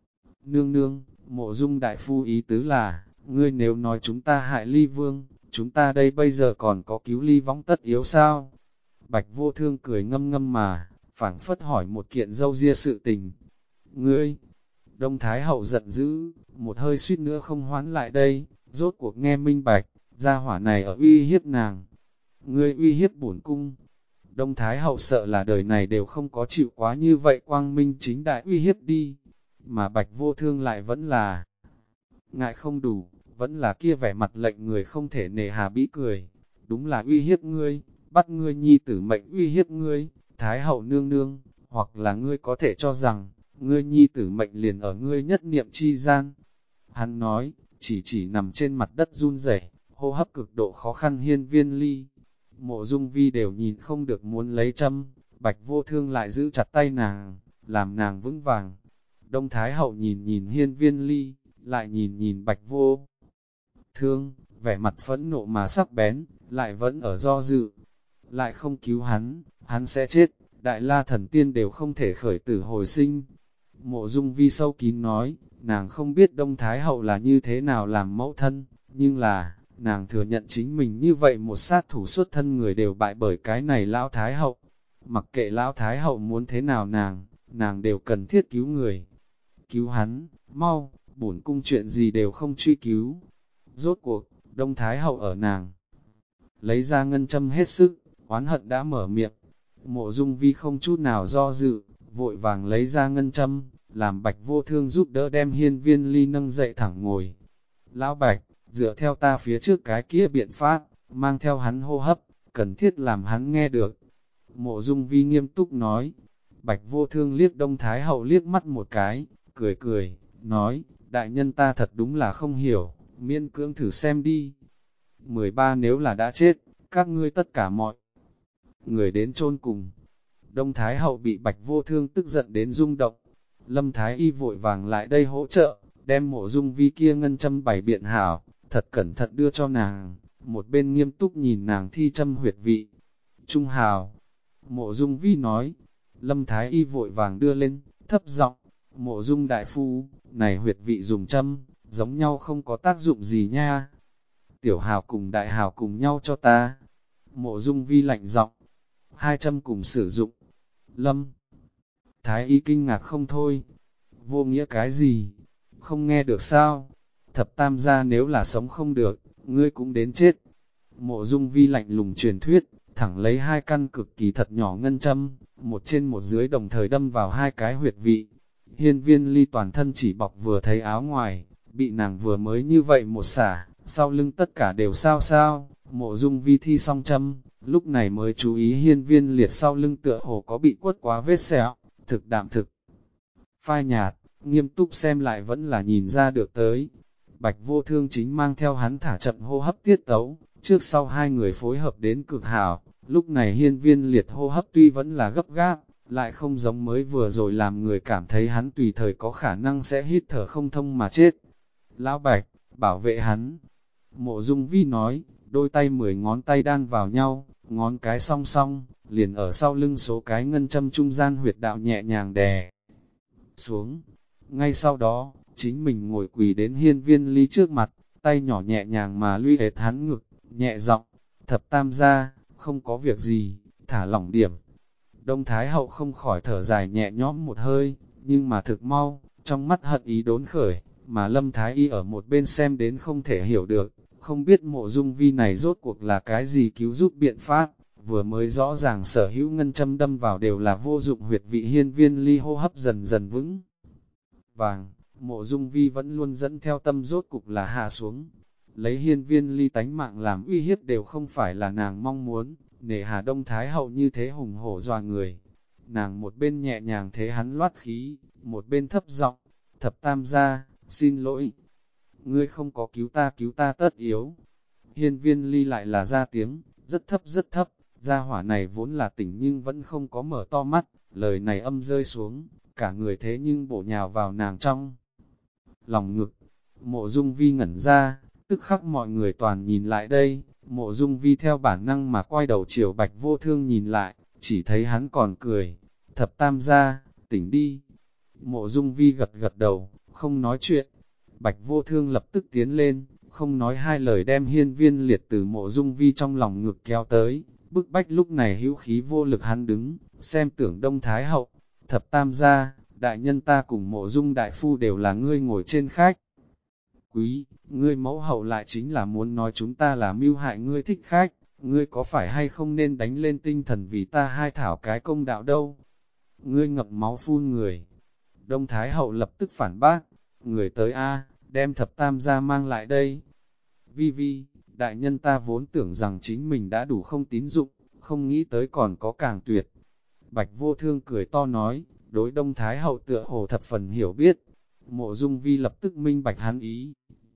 Nương nương, Mộ Dung đại phu ý tứ là, ngươi nếu nói chúng ta hại ly vương, chúng ta đây bây giờ còn có cứu ly võng tất yếu sao? Bạch Vô Thương cười ngâm ngâm mà, phảng phất hỏi một kiện dâu ria sự tình. Ngươi, Đông Thái Hậu giận dữ, một hơi suýt nữa không hoán lại đây, rốt cuộc nghe minh bạch, gia hỏa này ở uy hiếp nàng. Ngươi uy hiếp bổn cung. Đông Thái Hậu sợ là đời này đều không có chịu quá như vậy quang minh chính đại uy hiếp đi. Mà Bạch Vô Thương lại vẫn là ngại không đủ, vẫn là kia vẻ mặt lệnh người không thể nề hà bĩ cười. Đúng là uy hiếp ngươi, bắt ngươi nhi tử mệnh uy hiếp ngươi, Thái Hậu nương nương, hoặc là ngươi có thể cho rằng, ngươi nhi tử mệnh liền ở ngươi nhất niệm chi gian. Hắn nói, chỉ nằm trên mặt đất run rẩy, hô hấp cực độ khó khăn hiên viên ly. Mộ Dung Vi đều nhìn không được muốn lấy châm, Bạch Vô Thương lại giữ chặt tay nàng, làm nàng vững vàng. Đông Thái Hậu nhìn nhìn hiên viên ly, lại nhìn nhìn Bạch Vô Thương, vẻ mặt phẫn nộ mà sắc bén, lại vẫn ở do dự. Lại không cứu hắn, hắn sẽ chết, Đại La Thần Tiên đều không thể khởi tử hồi sinh. Mộ Dung Vi sâu kín nói, nàng không biết Đông Thái Hậu là như thế nào làm mẫu thân, nhưng là, nàng thừa nhận chính mình như vậy một sát thủ xuất thân người đều bại bởi cái này Lão Thái Hậu. Mặc kệ Lão Thái Hậu muốn thế nào nàng đều cần thiết cứu người. Cứu hắn, mau, bổn cung chuyện gì đều không truy cứu. Rốt cuộc, Đông Thái Hậu ở nàng lấy ra ngân châm hết sức, oán hận đã mở miệng. Mộ Dung Vi không chút nào do dự, vội vàng lấy ra ngân châm, làm Bạch Vô Thương giúp đỡ đem Hiên Viên Ly nâng dậy thẳng ngồi. Lão Bạch, dựa theo ta phía trước cái kia biện pháp, mang theo hắn hô hấp, cần thiết làm hắn nghe được. Mộ Dung Vi nghiêm túc nói. Bạch Vô Thương liếc Đông Thái Hậu liếc mắt một cái, cười cười, nói, đại nhân ta thật đúng là không hiểu, miễn cưỡng thử xem đi. 13 nếu là đã chết, các ngươi tất cả mọi người đến chôn cùng. Đông Thái Hậu bị Bạch Vô Thương tức giận đến rung động. Lâm Thái Y vội vàng lại đây hỗ trợ, đem Mộ Dung Vi kia ngân châm bày biện hảo, thật cẩn thận đưa cho nàng, một bên nghiêm túc nhìn nàng thi châm huyệt vị. Trung hào, Mộ Dung Vi nói. Lâm Thái Y vội vàng đưa lên, thấp giọng, Mộ Dung đại phu, này huyệt vị dùng châm, giống nhau không có tác dụng gì nha. Tiểu hào cùng đại hào cùng nhau cho ta. Mộ Dung Vi lạnh giọng, 2 châm cùng sử dụng. Lâm Thái Y kinh ngạc không thôi. Vô nghĩa cái gì? Không nghe được sao? Thập tam gia nếu là sống không được, ngươi cũng đến chết. Mộ Dung Vi lạnh lùng truyền thuyết, thẳng lấy 2 căn cực kỳ thật nhỏ ngân châm, một trên một dưới đồng thời đâm vào 2 cái huyệt vị. Hiên Viên Ly toàn thân chỉ bọc vừa thấy áo ngoài, bị nàng vừa mới như vậy một xả, sau lưng tất cả đều sao sao. Mộ Dung Vi thi xong châm, lúc này mới chú ý Hiên Viên Liệt sau lưng tựa hồ có bị quất quá vết sẹo, thực đạm thực phai nhạt, nghiêm túc xem lại vẫn là nhìn ra được tới. Bạch Vô Thương chính mang theo hắn thả chậm hô hấp tiết tấu, trước sau 2 người phối hợp đến cực hảo. Lúc này Hiên Viên Liệt hô hấp tuy vẫn là gấp gáp, lại không giống mới vừa rồi làm người cảm thấy hắn tùy thời có khả năng sẽ hít thở không thông mà chết. Lão Bạch, bảo vệ hắn. Mộ Dung Vi nói, đôi tay 10 ngón tay đan vào nhau, ngón cái song song, liền ở sau lưng số cái ngân châm trung gian huyệt đạo nhẹ nhàng đè xuống. Ngay sau đó, chính mình ngồi quỳ đến Hiên Viên Ly trước mặt, tay nhỏ nhẹ nhàng mà luy hệt hắn ngực, nhẹ giọng, thập tam gia, không có việc gì, thả lỏng điểm. Đông Thái Hậu không khỏi thở dài nhẹ nhõm một hơi, nhưng mà thực mau, trong mắt hận ý đốn khởi, mà Lâm Thái Y ở một bên xem đến không thể hiểu được, không biết Mộ Dung Vi này rốt cuộc là cái gì cứu giúp biện pháp, vừa mới rõ ràng sở hữu ngân châm đâm vào đều là vô dụng huyệt vị. Hiên Viên Ly hô hấp dần dần vững vàng, Mộ Dung Vi vẫn luôn dẫn theo tâm rốt cục là hạ xuống. Lấy Hiên Viên Ly tánh mạng làm uy hiếp đều không phải là nàng mong muốn, nể hà Đông Thái Hậu như thế hùng hổ dọa người. Nàng một bên nhẹ nhàng thế hắn loát khí, một bên thấp giọng, thập tam gia, xin lỗi. Ngươi không có cứu ta tất yếu. Hiên Viên Ly lại là ra tiếng, rất thấp, gia hỏa này vốn là tỉnh nhưng vẫn không có mở to mắt, lời này âm rơi xuống, cả người thế nhưng bổ nhào vào nàng trong lòng ngực. Mộ Dung Vi ngẩn ra, tức khắc mọi người toàn nhìn lại đây, Mộ Dung Vi theo bản năng mà quay đầu chiều Bạch Vô Thương nhìn lại, chỉ thấy hắn còn cười, thập tam gia, tỉnh đi. Mộ Dung Vi gật gật đầu, không nói chuyện. Bạch Vô Thương lập tức tiến lên, không nói hai lời đem Hiên Viên Liệt từ Mộ Dung Vi trong lòng ngực kéo tới, bức bách lúc này hữu khí vô lực hắn đứng, xem tưởng Đông Thái Hậu, thập tam gia, đại nhân ta cùng Mộ Dung đại phu đều là ngươi ngồi trên khách. Quý, ngươi mẫu hậu lại chính là muốn nói chúng ta là mưu hại ngươi thích khách, ngươi có phải hay không nên đánh lên tinh thần vì ta hai thảo cái công đạo đâu? Ngươi ngập máu phun người. Đông Thái Hậu lập tức phản bác, người tới A, đem thập tam gia mang lại đây. Vi Vi, đại nhân ta vốn tưởng rằng chính mình đã đủ không tín dụng, không nghĩ tới còn có càng tuyệt. Bạch Vô Thương cười to nói, đối Đông Thái Hậu tựa hồ thập phần hiểu biết. Mộ Dung Vi lập tức minh bạch hắn ý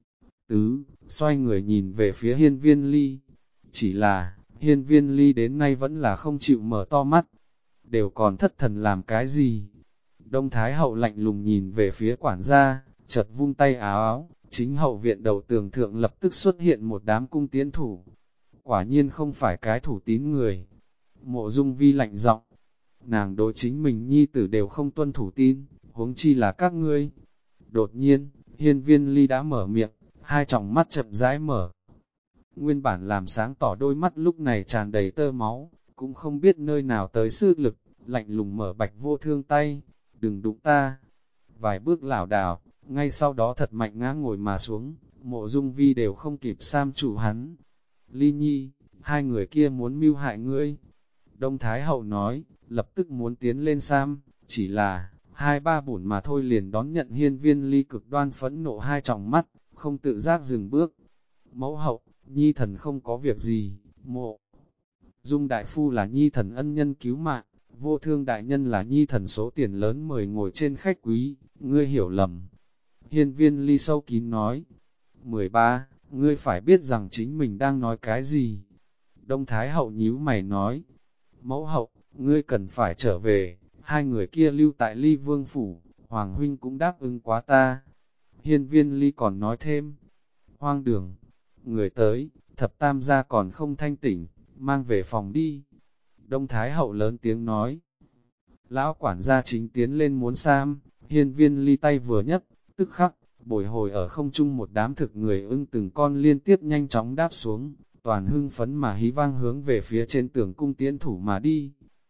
tứ, xoay người nhìn về phía Hiên Viên Ly. Chỉ là, Hiên Viên Ly đến nay vẫn là không chịu mở to mắt, đều còn thất thần làm cái gì. Đông Thái Hậu lạnh lùng nhìn về phía quản gia, chợt vung tay áo áo, chính hậu viện đầu tường thượng lập tức xuất hiện một đám cung tiễn thủ. Quả nhiên không phải cái thủ tín người. Mộ Dung Vi lạnh giọng, nàng đối chính mình nhi tử đều không tuân thủ tín, huống chi là các ngươi. Đột nhiên, Hiên Viên Ly đã mở miệng, hai tròng mắt chậm rãi mở. Nguyên bản làm sáng tỏ đôi mắt lúc này tràn đầy tơ máu, cũng không biết nơi nào tới sức lực, lạnh lùng mở Bạch Vô Thương tay, đừng đụng ta. Vài bước lảo đảo, ngay sau đó thật mạnh ngã ngồi mà xuống, Mộ Dung Vi đều không kịp sam chủ hắn. Ly Nhi, hai người kia muốn mưu hại ngươi. Đông Thái Hậu nói, lập tức muốn tiến lên Sam, chỉ là, 2-3 bổn mà thôi liền đón nhận Hiên Viên Ly cực đoan phẫn nộ hai tròng mắt, không tự giác dừng bước. Mẫu hậu, nhi thần không có việc gì, Mộ Dung đại phu là nhi thần ân nhân cứu mạng, Vô Thương đại nhân là nhi thần số tiền lớn mời ngồi trên khách quý, ngươi hiểu lầm. Hiên Viên Ly sâu kín nói, 13, ngươi phải biết rằng chính mình đang nói cái gì. Đông Thái Hậu nhíu mày nói, mẫu hậu, ngươi cần phải trở về, hai người kia lưu tại Ly Vương Phủ, Hoàng Huynh cũng đáp ứng quá ta. Hiên Viên Ly còn nói thêm, hoang đường, người tới, thập tam gia còn không thanh tỉnh, mang về phòng đi. Đông Thái Hậu lớn tiếng nói, lão quản gia chính tiến lên muốn Sam, Hiên Viên Ly tay vừa nhấc, tức khắc, bồi hồi ở không trung một đám thực người ưng từng con liên tiếp nhanh chóng đáp xuống, toàn hưng phấn mà hí vang hướng về phía trên tường cung tiễn thủ mà đi.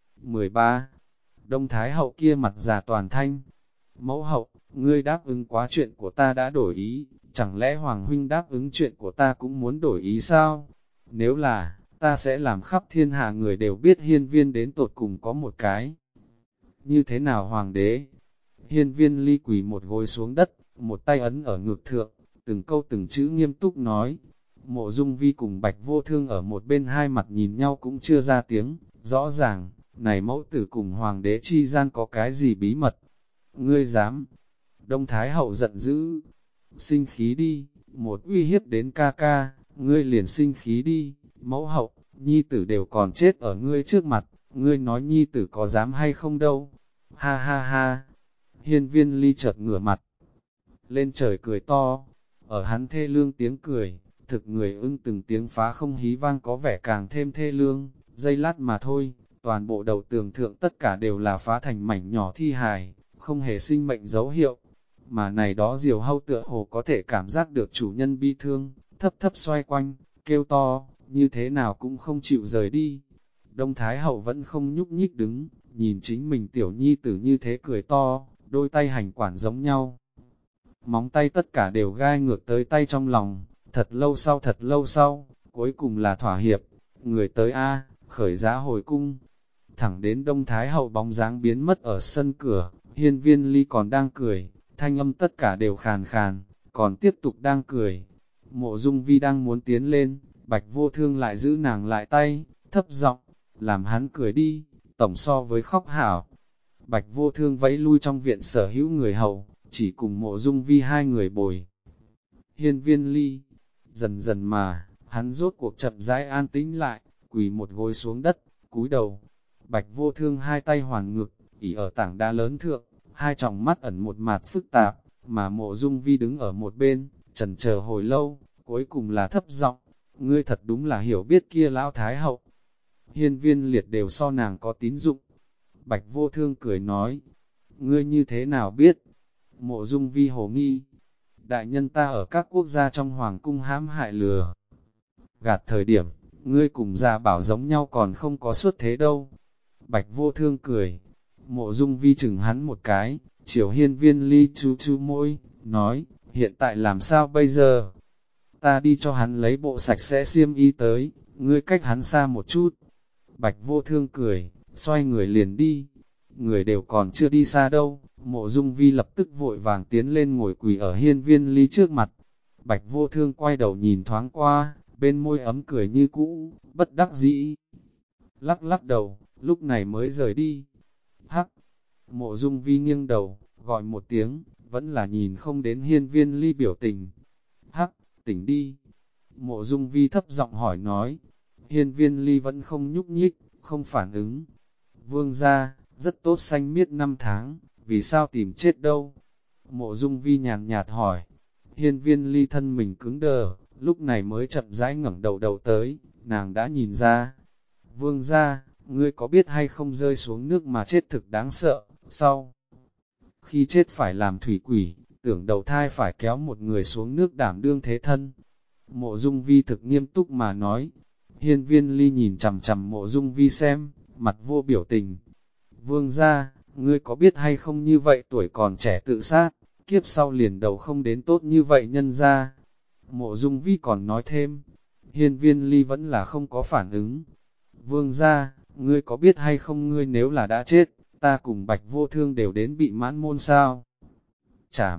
13. Đông Thái Hậu kia mặt già toàn thanh, mẫu hậu, ngươi đáp ứng quá chuyện của ta đã đổi ý, chẳng lẽ Hoàng Huynh đáp ứng chuyện của ta cũng muốn đổi ý sao? Nếu là, ta sẽ làm khắp thiên hạ người đều biết Hiên Viên đến tột cùng có một cái. Như thế nào Hoàng đế? Hiên Viên Ly quỳ một gối xuống đất, một tay ấn ở ngực thượng, từng câu từng chữ nghiêm túc nói. Mộ Dung Vi cùng Bạch Vô Thương ở một bên hai mặt nhìn nhau cũng chưa ra tiếng, rõ ràng, này mẫu tử cùng Hoàng đế chi gian có cái gì bí mật. Ngươi dám? Đông Thái Hậu giận dữ, sinh khí đi, một uy hiếp đến ca ca, ngươi liền sinh khí đi, mẫu hậu, nhi tử đều còn chết ở ngươi trước mặt, ngươi nói nhi tử có dám hay không đâu. Ha ha ha, Hiên Viên Ly chợt ngửa mặt lên trời cười to, ở hắn thê lương tiếng cười, thực người ưng từng tiếng phá không hí vang có vẻ càng thêm thê lương, giây lát mà thôi, toàn bộ đầu tường thượng tất cả đều là phá thành mảnh nhỏ thi hài, không hề sinh mệnh dấu hiệu. Mà này đó diều hâu tựa hồ có thể cảm giác được chủ nhân bi thương, thấp thấp xoay quanh, kêu to, như thế nào cũng không chịu rời đi. Đông Thái Hậu vẫn không nhúc nhích đứng, nhìn chính mình tiểu nhi tử như thế cười to, đôi tay hành quản giống nhau. Móng tay tất cả đều gai ngược tới tay trong lòng, thật lâu sau, cuối cùng là thỏa hiệp, người tới A, khởi giá hồi cung. Thẳng đến Đông Thái Hậu bóng dáng biến mất ở sân cửa, Hiên Viên Ly còn đang cười, thanh âm tất cả đều khàn khàn, còn tiếp tục đang cười. Mộ Dung Vi đang muốn tiến lên, Bạch Vô Thương lại giữ nàng lại tay, thấp giọng, làm hắn cười đi, tổng so với khóc hảo. Bạch Vô Thương vẫy lui trong viện sở hữu người hầu, chỉ cùng Mộ Dung Vi hai người bồi. Hiên Viên Ly, dần dần mà, hắn rốt cuộc chậm rãi an tĩnh lại, quỳ một gối xuống đất, cúi đầu. Bạch Vô Thương hai tay hoàn ngực, ỉ ở tảng đá lớn thượng, hai tròng mắt ẩn một mặt phức tạp, mà Mộ Dung Vi đứng ở một bên, chần chờ hồi lâu, cuối cùng là thấp giọng, ngươi thật đúng là hiểu biết kia lão thái hậu. Hiên Viên Liệt đều so nàng có tín dụng. Bạch Vô Thương cười nói, ngươi như thế nào biết? Mộ Dung Vi hồ nghi, đại nhân ta ở các quốc gia trong hoàng cung hãm hại lừa gạt thời điểm, ngươi cùng Gia Bảo giống nhau còn không có xuất thế đâu. Bạch Vô Thương cười, Mộ Dung Vi chừng hắn một cái, chiều Hiên Viên Ly chú chú môi, nói, hiện tại làm sao bây giờ? Ta đi cho hắn lấy bộ sạch sẽ xiêm y tới, ngươi cách hắn xa một chút. Bạch Vô Thương cười, xoay người liền đi. Người đều còn chưa đi xa đâu, Mộ Dung Vi lập tức vội vàng tiến lên ngồi quỳ ở Hiên Viên Ly trước mặt. Bạch Vô Thương quay đầu nhìn thoáng qua, bên môi ấm cười như cũ, bất đắc dĩ. Lắc lắc đầu, lúc này mới rời đi. Hắc! Mộ Dung Vi nghiêng đầu, gọi một tiếng, vẫn là nhìn không đến Hiên Viên Ly biểu tình. Hắc! Tỉnh đi! Mộ Dung Vi thấp giọng hỏi nói. Hiên Viên Ly vẫn không nhúc nhích, không phản ứng. Vương gia, rất tốt xanh miết 5 tháng, vì sao tìm chết đâu? Mộ Dung Vi nhàn nhạt hỏi. Hiên Viên Ly thân mình cứng đờ, lúc này mới chậm rãi ngẩng đầu tới, nàng đã nhìn ra. Vương gia, ngươi có biết hay không rơi xuống nước mà chết thực đáng sợ, sau khi chết phải làm thủy quỷ, tưởng đầu thai phải kéo một người xuống nước đảm đương thế thân. Mộ Dung Vi thực nghiêm túc mà nói. Hiên Viên Ly nhìn chằm chằm Mộ Dung Vi xem, mặt vô biểu tình. Vương gia, ngươi có biết hay không như vậy tuổi còn trẻ tự sát, kiếp sau liền đầu không đến tốt như vậy nhân ra. Mộ Dung Vi còn nói thêm, Hiên Viên Ly vẫn là không có phản ứng. Vương gia, Ngươi có biết hay không, ngươi nếu là đã chết, ta cùng Bạch Vô Thương đều đến bị mãn môn sao? Chảm!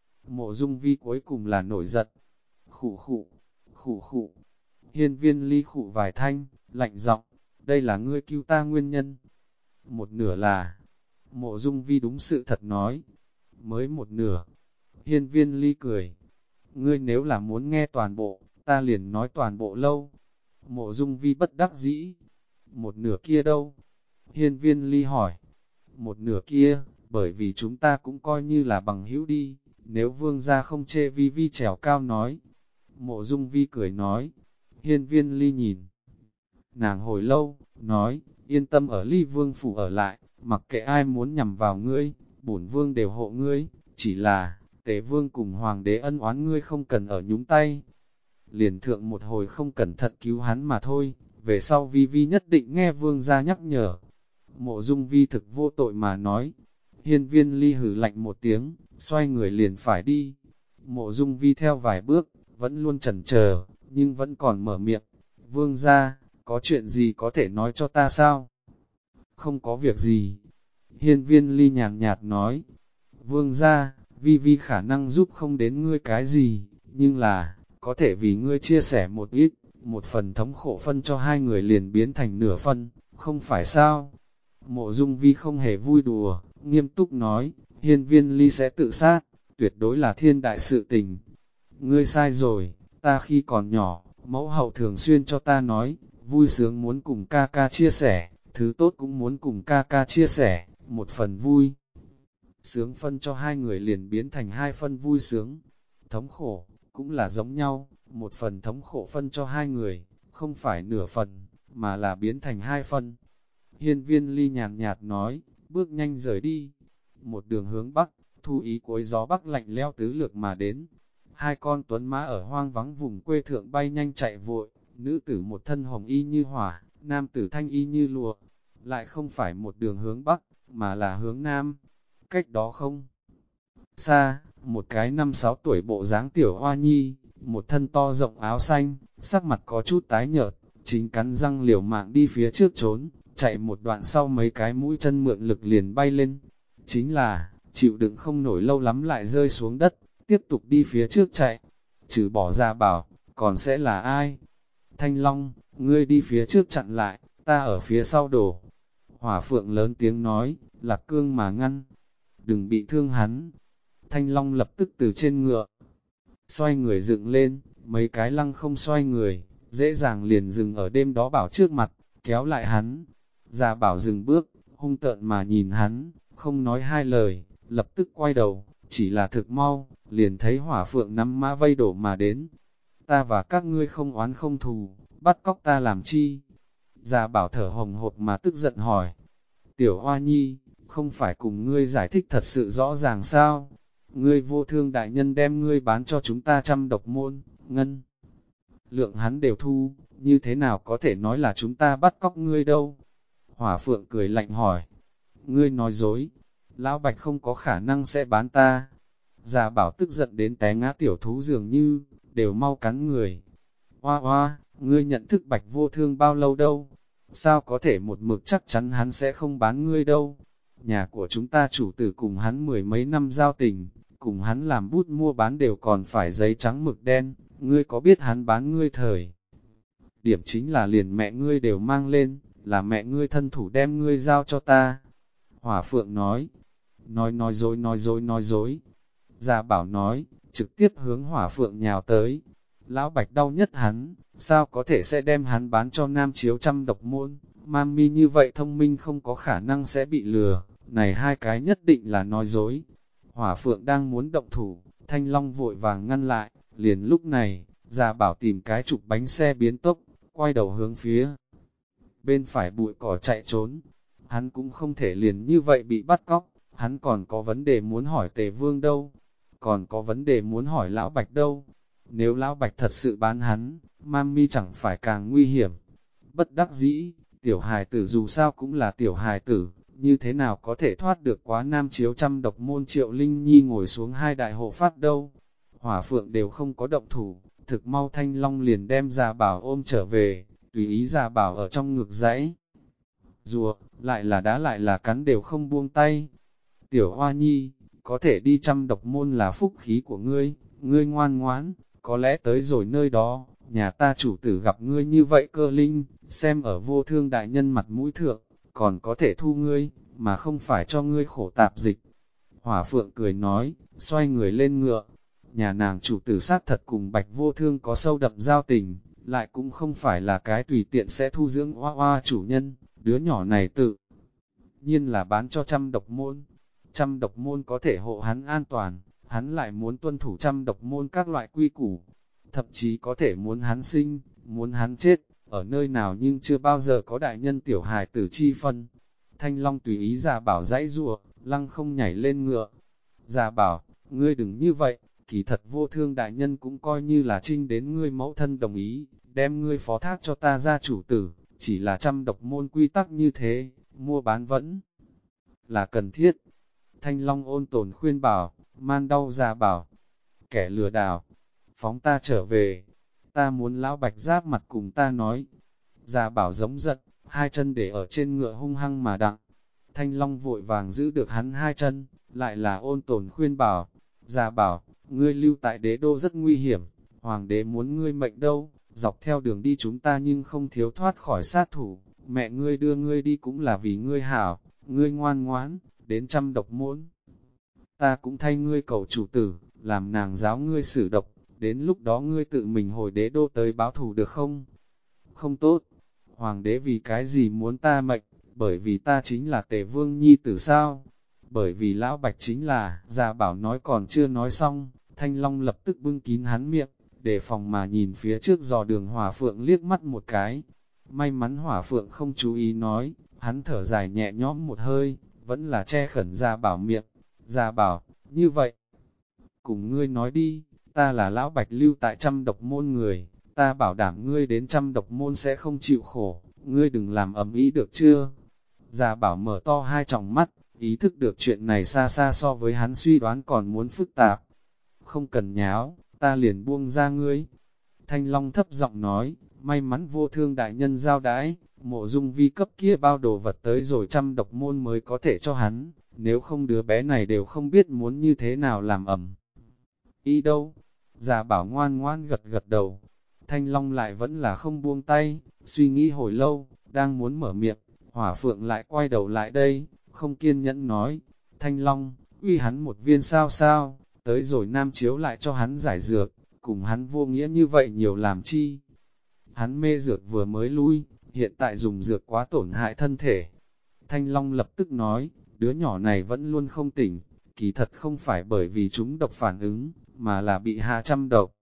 Mộ Dung Vi cuối cùng là nổi giận. Khụ khụ, khụ khụ. Hiên Viên Ly khụ vài thanh, lạnh giọng, đây là ngươi cứu ta nguyên nhân. Một nửa là, Mộ Dung Vi đúng sự thật nói, mới một nửa. Hiên Viên Ly cười, ngươi nếu là muốn nghe toàn bộ, ta liền nói toàn bộ lâu. Mộ Dung Vi bất đắc dĩ, một nửa kia đâu? Hiên Viên Ly hỏi, một nửa kia, bởi vì chúng ta cũng coi như là bằng hữu đi, nếu vương gia không chê Vi Vi trèo cao nói. Mộ Dung Vi cười nói, Hiên Viên Ly nhìn nàng hồi lâu, nói, yên tâm ở Ly Vương phủ ở lại, mặc kệ ai muốn nhằm vào ngươi, bổn vương đều hộ ngươi, chỉ là, Tế Vương cùng Hoàng đế ân oán ngươi không cần ở nhúng tay. Liền thượng một hồi không cẩn thận cứu hắn mà thôi, về sau Vi Vi nhất định nghe vương gia nhắc nhở. Mộ Dung Vi thực vô tội mà nói. Hiên Viên Ly hử lạnh một tiếng, xoay người liền phải đi. Mộ Dung Vi theo vài bước, vẫn luôn chần chờ, nhưng vẫn còn mở miệng. Vương gia, có chuyện gì có thể nói cho ta sao? Không có việc gì. Hiên Viên Ly nhàn nhạt nói. Vương gia, Vi Vi khả năng giúp không đến ngươi cái gì, nhưng là, có thể vì ngươi chia sẻ một ít, một phần thống khổ phân cho hai người liền biến thành nửa phân, không phải sao? Mộ Dung Vi không hề vui đùa, nghiêm túc nói, Hiên Viên Ly sẽ tự sát, tuyệt đối là thiên đại sự tình. Ngươi sai rồi, ta khi còn nhỏ, mẫu hậu thường xuyên cho ta nói, vui sướng muốn cùng ca ca chia sẻ, thứ tốt cũng muốn cùng ca ca chia sẻ, một phần vui sướng phân cho hai người liền biến thành hai phân vui sướng. Thống khổ, cũng là giống nhau, một phần thống khổ phân cho hai người, không phải nửa phần, mà là biến thành hai phân. Hiên Viên Ly nhàn nhạt nói, bước nhanh rời đi. Một đường hướng bắc, thu ý cuối gió bắc lạnh leo tứ lược mà đến. Hai con tuấn mã ở hoang vắng vùng quê thượng bay nhanh chạy vội, nữ tử một thân hồng y như hỏa, nam tử thanh y như lụa. Lại không phải một đường hướng bắc, mà là hướng nam. Cách đó không xa, một cái 5-6 tuổi bộ dáng tiểu hoa nhi, một thân to rộng áo xanh, sắc mặt có chút tái nhợt, chính cắn răng liều mạng đi phía trước trốn, chạy một đoạn sau mấy cái mũi chân mượn lực liền bay lên. Chính là, chịu đựng không nổi lâu lắm lại rơi xuống đất, tiếp tục đi phía trước chạy. Trừ bỏ ra bảo, còn sẽ là ai? Thanh Long, ngươi đi phía trước chặn lại, ta ở phía sau đổ. Hỏa Phượng lớn tiếng nói, Lạc Cương mà ngăn. Đừng bị thương hắn. Thanh Long lập tức từ trên ngựa, xoay người dựng lên, mấy cái lăng không xoay người, dễ dàng liền dừng ở đêm đó bảo trước mặt, kéo lại hắn. Già bảo dừng bước, hung tợn mà nhìn hắn, không nói hai lời, lập tức quay đầu, chỉ là thực mau, liền thấy Hỏa Phượng nắm mã vây đổ mà đến. Ta và các ngươi không oán không thù, bắt cóc ta làm chi? Già bảo thở hồng hộc mà tức giận hỏi. Tiểu Hoa Nhi, không phải cùng ngươi giải thích thật sự rõ ràng sao? Ngươi Vô Thương đại nhân đem ngươi bán cho chúng ta trăm độc môn, ngân. Lượng hắn đều thu, như thế nào có thể nói là chúng ta bắt cóc ngươi đâu? Hỏa Phượng cười lạnh hỏi. Ngươi nói dối, Lão Bạch không có khả năng sẽ bán ta. Già bảo tức giận đến té ngã tiểu thú dường như, đều mau cắn người. Hoa hoa, ngươi nhận thức Bạch Vô Thương bao lâu đâu? Sao có thể một mực chắc chắn hắn sẽ không bán ngươi đâu? Nhà của chúng ta chủ tử cùng hắn mười mấy năm giao tình, cùng hắn làm bút mua bán đều còn phải giấy trắng mực đen, ngươi có biết hắn bán ngươi thời? Điểm chính là liền mẹ ngươi đều mang lên, là mẹ ngươi thân thủ đem ngươi giao cho ta. Hỏa Phượng nói, nói dối. Gia Bảo nói, trực tiếp hướng Hỏa Phượng nhào tới. Lão Bạch đau nhất hắn, sao có thể sẽ đem hắn bán cho Nam Chiếu trăm độc môn? Mami như vậy thông minh không có khả năng sẽ bị lừa, này hai cái nhất định là nói dối. Hỏa Phượng đang muốn động thủ, Thanh Long vội vàng ngăn lại, liền lúc này, Gia Bảo tìm cái trục bánh xe biến tốc, quay đầu hướng phía bên phải bụi cỏ chạy trốn. Hắn cũng không thể liền như vậy bị bắt cóc, hắn còn có vấn đề muốn hỏi Tề Vương đâu, còn có vấn đề muốn hỏi Lão Bạch đâu. Nếu Lão Bạch thật sự bán hắn, Mami chẳng phải càng nguy hiểm. Bất đắc dĩ, tiểu hài tử dù sao cũng là tiểu hài tử, như thế nào có thể thoát được quá Nam Chiếu trăm độc môn Triệu Linh Nhi ngồi xuống hai đại hộ phát đâu. Hỏa Phượng đều không có động thủ, thực mau Thanh Long liền đem Gia Bảo ôm trở về, tùy ý Gia Bảo ở trong ngực dãy. rùa, lại là đá lại là cắn đều không buông tay. Tiểu Hoa Nhi, có thể đi trăm độc môn là phúc khí của ngươi, ngươi ngoan ngoãn, có lẽ tới rồi nơi đó, nhà ta chủ tử gặp ngươi như vậy cơ linh, xem ở vô thương đại nhân mặt mũi thượng, còn có thể thu ngươi, mà không phải cho ngươi khổ tạp dịch. Hỏa Phượng cười nói, xoay người lên ngựa, nhà nàng chủ tử sát thật cùng Bạch Vô Thương có sâu đậm giao tình, lại cũng không phải là cái tùy tiện sẽ thu dưỡng hoa hoa chủ nhân, đứa nhỏ này tự nhiên là bán cho trăm độc môn. Trăm độc môn có thể hộ hắn an toàn, hắn lại muốn tuân thủ trăm độc môn các loại quy củ, thậm chí có thể muốn hắn sinh, muốn hắn chết, ở nơi nào nhưng chưa bao giờ có đại nhân tiểu hài tử chi phân. Thanh Long tùy ý Già Bảo dãy rùa, lăng không nhảy lên ngựa. Già Bảo, ngươi đừng như vậy, kỳ thật Vô Thương đại nhân cũng coi như là trinh đến ngươi mẫu thân đồng ý, đem ngươi phó thác cho ta ra chủ tử, chỉ là trăm độc môn quy tắc như thế, mua bán vẫn là cần thiết. Thanh Long ôn tồn khuyên bảo, man đau Già Bảo, kẻ lừa đảo, phóng ta trở về, ta muốn lão Bạch giáp mặt cùng ta nói. Già Bảo giống giận, hai chân để ở trên ngựa hung hăng mà đặng. Thanh Long vội vàng giữ được hắn hai chân, lại là ôn tồn khuyên bảo. Già Bảo, ngươi lưu tại đế đô rất nguy hiểm, hoàng đế muốn ngươi mệnh đâu, dọc theo đường đi chúng ta nhưng không thiếu thoát khỏi sát thủ, mẹ ngươi đưa ngươi đi cũng là vì ngươi hảo, ngươi ngoan ngoãn, đến trăm độc môn. Ta cũng thay ngươi cầu chủ tử, làm nàng giáo ngươi xử độc, đến lúc đó ngươi tự mình hồi đế đô tới báo thù được không? Không tốt, hoàng đế vì cái gì muốn ta mệnh, bởi vì ta chính là Tề Vương nhi tử sao? Bởi vì lão Bạch chính là, Già Bảo nói còn chưa nói xong, Thanh Long lập tức bưng kín hắn miệng, để phòng mà nhìn phía trước dò đường Hỏa Phượng liếc mắt một cái. May mắn Hỏa Phượng không chú ý nói, hắn thở dài nhẹ nhõm một hơi, vẫn là che khẩn Già Bảo miệng. Già Bảo, như vậy, cùng ngươi nói đi, ta là lão Bạch lưu tại trăm độc môn người, ta bảo đảm ngươi đến trăm độc môn sẽ không chịu khổ, ngươi đừng làm ầm ĩ được chưa? Già Bảo mở to hai tròng mắt, ý thức được chuyện này xa xa so với hắn suy đoán còn muốn phức tạp. Không cần nháo, ta liền buông ra ngươi. Thanh Long thấp giọng nói, may mắn Vô Thương đại nhân giao đãi, Mộ Dung Vi cấp kia bao đồ vật tới rồi trăm độc môn mới có thể cho hắn, nếu không đứa bé này đều không biết muốn như thế nào làm ẩm. Ý đâu? Già Bảo ngoan ngoan gật gật đầu. Thanh Long lại vẫn là không buông tay, suy nghĩ hồi lâu, đang muốn mở miệng, Hỏa Phượng lại quay đầu lại đây, không kiên nhẫn nói, Thanh Long, uy hắn một viên sao sao, tới rồi Nam Chiếu lại cho hắn giải dược, cùng hắn vô nghĩa như vậy nhiều làm chi. Hắn mê dược vừa mới lui, hiện tại dùng dược quá tổn hại thân thể. Thanh Long lập tức nói, đứa nhỏ này vẫn luôn không tỉnh, kỳ thật không phải bởi vì chúng độc phản ứng, mà là bị hạ trăm độc.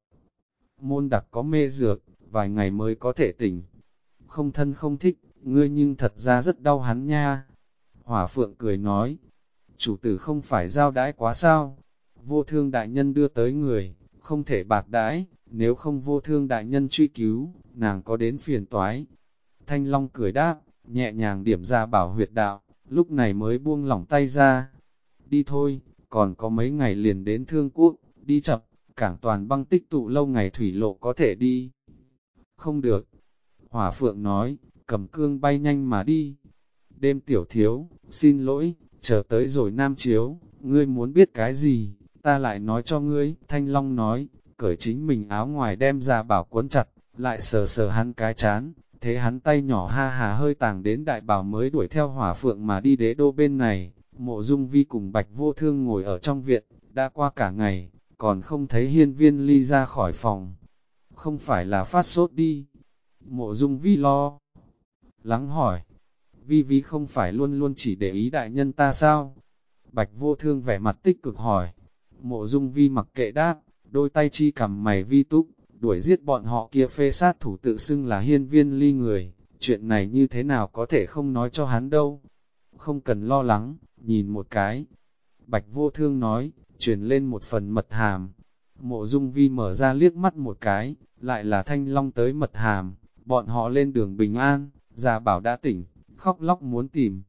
Môn đặc có mê dược, vài ngày mới có thể tỉnh. Không thân không thích, ngươi nhưng thật ra rất đau hắn nha. Hỏa Phượng cười nói, chủ tử không phải giao đãi quá sao, Vô Thương đại nhân đưa tới người, không thể bạc đãi, nếu không Vô Thương đại nhân truy cứu, nàng có đến phiền toái. Thanh Long cười đáp, nhẹ nhàng điểm ra bảo huyệt đạo, lúc này mới buông lỏng tay ra. Đi thôi, còn có mấy ngày liền đến Thương Quốc, đi chậm, cảng toàn băng tích tụ lâu ngày thủy lộ có thể đi. Không được, Hỏa Phượng nói, cầm cương bay nhanh mà đi. Đêm tiểu thiếu, xin lỗi, chờ tới rồi Nam Chiếu, ngươi muốn biết cái gì, ta lại nói cho ngươi. Thanh Long nói, cởi chính mình áo ngoài đem Già Bảo cuốn chặt, lại sờ sờ hắn cái chán, thế hắn tay nhỏ ha hà hơi tàng đến Đại Bảo mới đuổi theo Hỏa Phượng mà đi đế đô bên này. Mộ Dung Vi cùng Bạch Vô Thương ngồi ở trong viện, đã qua cả ngày, còn không thấy Hiên Viên Ly ra khỏi phòng. Không phải là phát sốt đi. Mộ Dung Vi lo lắng hỏi, Vi Vi không phải luôn luôn chỉ để ý đại nhân ta sao? Bạch Vô Thương vẻ mặt tích cực hỏi. Mộ Dung Vi mặc kệ đáp, đôi tay chi cầm mày vi túc, đuổi giết bọn họ kia phê sát thủ tự xưng là Hiên Viên Ly người, chuyện này như thế nào có thể không nói cho hắn đâu. Không cần lo lắng, nhìn một cái. Bạch Vô Thương nói, truyền lên một phần mật hàm. Mộ Dung Vi mở ra liếc mắt một cái, lại là Thanh Long tới mật hàm, bọn họ lên đường bình an, Già Bảo đã tỉnh, khóc lóc muốn tìm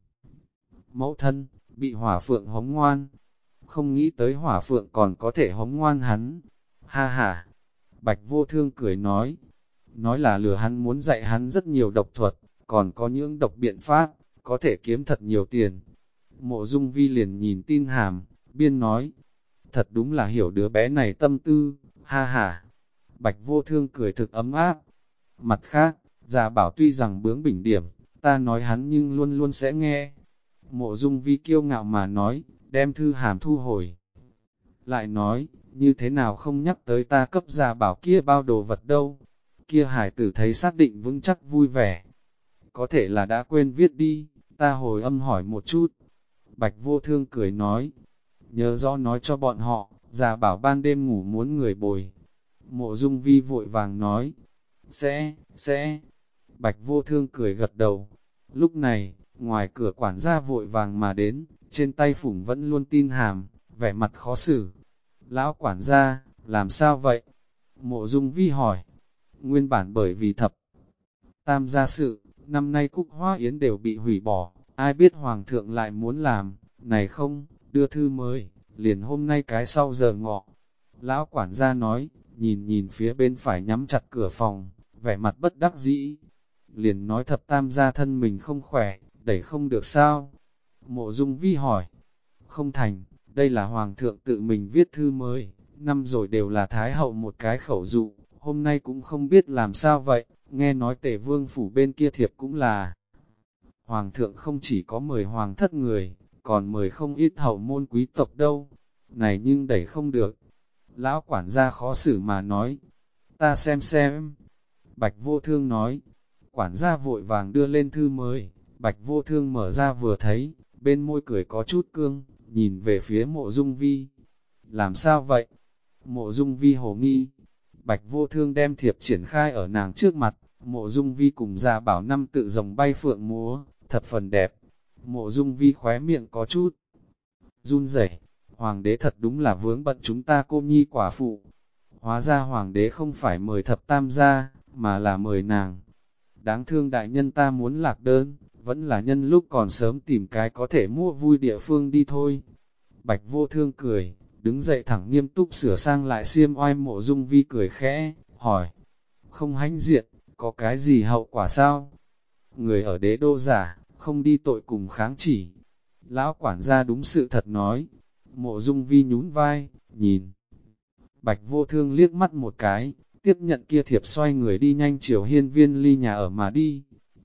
mẫu thân, bị Hỏa Phượng hống ngoan. Không nghĩ tới Hỏa Phượng còn có thể hống ngoan hắn. Ha ha! Bạch Vô Thương cười nói là lừa hắn muốn dạy hắn rất nhiều độc thuật, còn có những độc biện pháp, có thể kiếm thật nhiều tiền. Mộ Dung Vi liền nhìn tin hàm, biên nói, thật đúng là hiểu đứa bé này tâm tư, ha ha. Bạch Vô Thương cười thực ấm áp. Mặt khác, Gia Bảo tuy rằng bướng bỉnh điểm, ta nói hắn nhưng luôn luôn sẽ nghe. Mộ Dung Vi kiêu ngạo mà nói, đem thư hàm thu hồi. Lại nói, như thế nào không nhắc tới ta cấp Gia Bảo kia bao đồ vật đâu. Kia hải tử thấy xác định vững chắc vui vẻ. Có thể là đã quên viết đi, ta hồi âm hỏi một chút. Bạch Vô Thương cười nói, nhớ rõ nói cho bọn họ, Gia Bảo ban đêm ngủ muốn người bồi. Mộ Dung Vi vội vàng nói, sẽ. Bạch Vô Thương cười gật đầu. Lúc này, ngoài cửa quản gia vội vàng mà đến, trên tay phủng vẫn luôn tin hàm, vẻ mặt khó xử. Lão quản gia, làm sao vậy? Mộ Dung Vi hỏi. Nguyên bản bởi vì thập tam gia sự, năm nay Cúc Hoa Yến đều bị hủy bỏ, ai biết Hoàng thượng lại muốn làm, này không, đưa thư mới, liền hôm nay cái sau giờ ngọ. Lão quản gia nói, nhìn phía bên phải nhắm chặt cửa phòng, vẻ mặt bất đắc dĩ. Liền nói thập tam gia thân mình không khỏe, đẩy không được sao? Mộ Dung Vi hỏi, không thành, đây là Hoàng thượng tự mình viết thư mới, năm rồi đều là Thái hậu một cái khẩu dụ, hôm nay cũng không biết làm sao vậy, nghe nói Tề Vương phủ bên kia thiệp cũng là. Hoàng thượng không chỉ có mời hoàng thất người, còn mời không ít hậu môn quý tộc đâu, này nhưng đẩy không được. Lão quản gia khó xử mà nói, ta xem. Bạch Vô Thương nói, quản gia vội vàng đưa lên thư mới, Bạch Vô Thương mở ra vừa thấy, bên môi cười có chút cương, nhìn về phía Mộ Dung Vi. Làm sao vậy? Mộ Dung Vi hồ nghi. Bạch Vô Thương đem thiệp triển khai ở nàng trước mặt, Mộ Dung Vi cùng Gia Bảo năm tự rồng bay phượng múa, thật phần đẹp. Mộ Dung Vi khóe miệng có chút run rẩy. Hoàng đế thật đúng là vướng bận chúng ta cô nhi quả phụ. Hóa ra hoàng đế không phải mời thập tam gia, mà là mời nàng. Đáng thương đại nhân ta muốn lạc đơn, vẫn là nhân lúc còn sớm tìm cái có thể mua vui địa phương đi thôi. Bạch Vô Thương cười, đứng dậy thẳng nghiêm túc sửa sang lại xiêm oai. Mộ Dung Vi cười khẽ, hỏi, không hãnh diện, có cái gì hậu quả sao? Người ở đế đô giả, không đi tội cùng kháng chỉ. Lão quản gia đúng sự thật nói. Mộ Dung Vi nhún vai, nhìn Bạch Vô Thương liếc mắt một cái, tiếp nhận kia thiệp xoay người đi nhanh chiều Hiên Viên Ly nhà ở mà đi.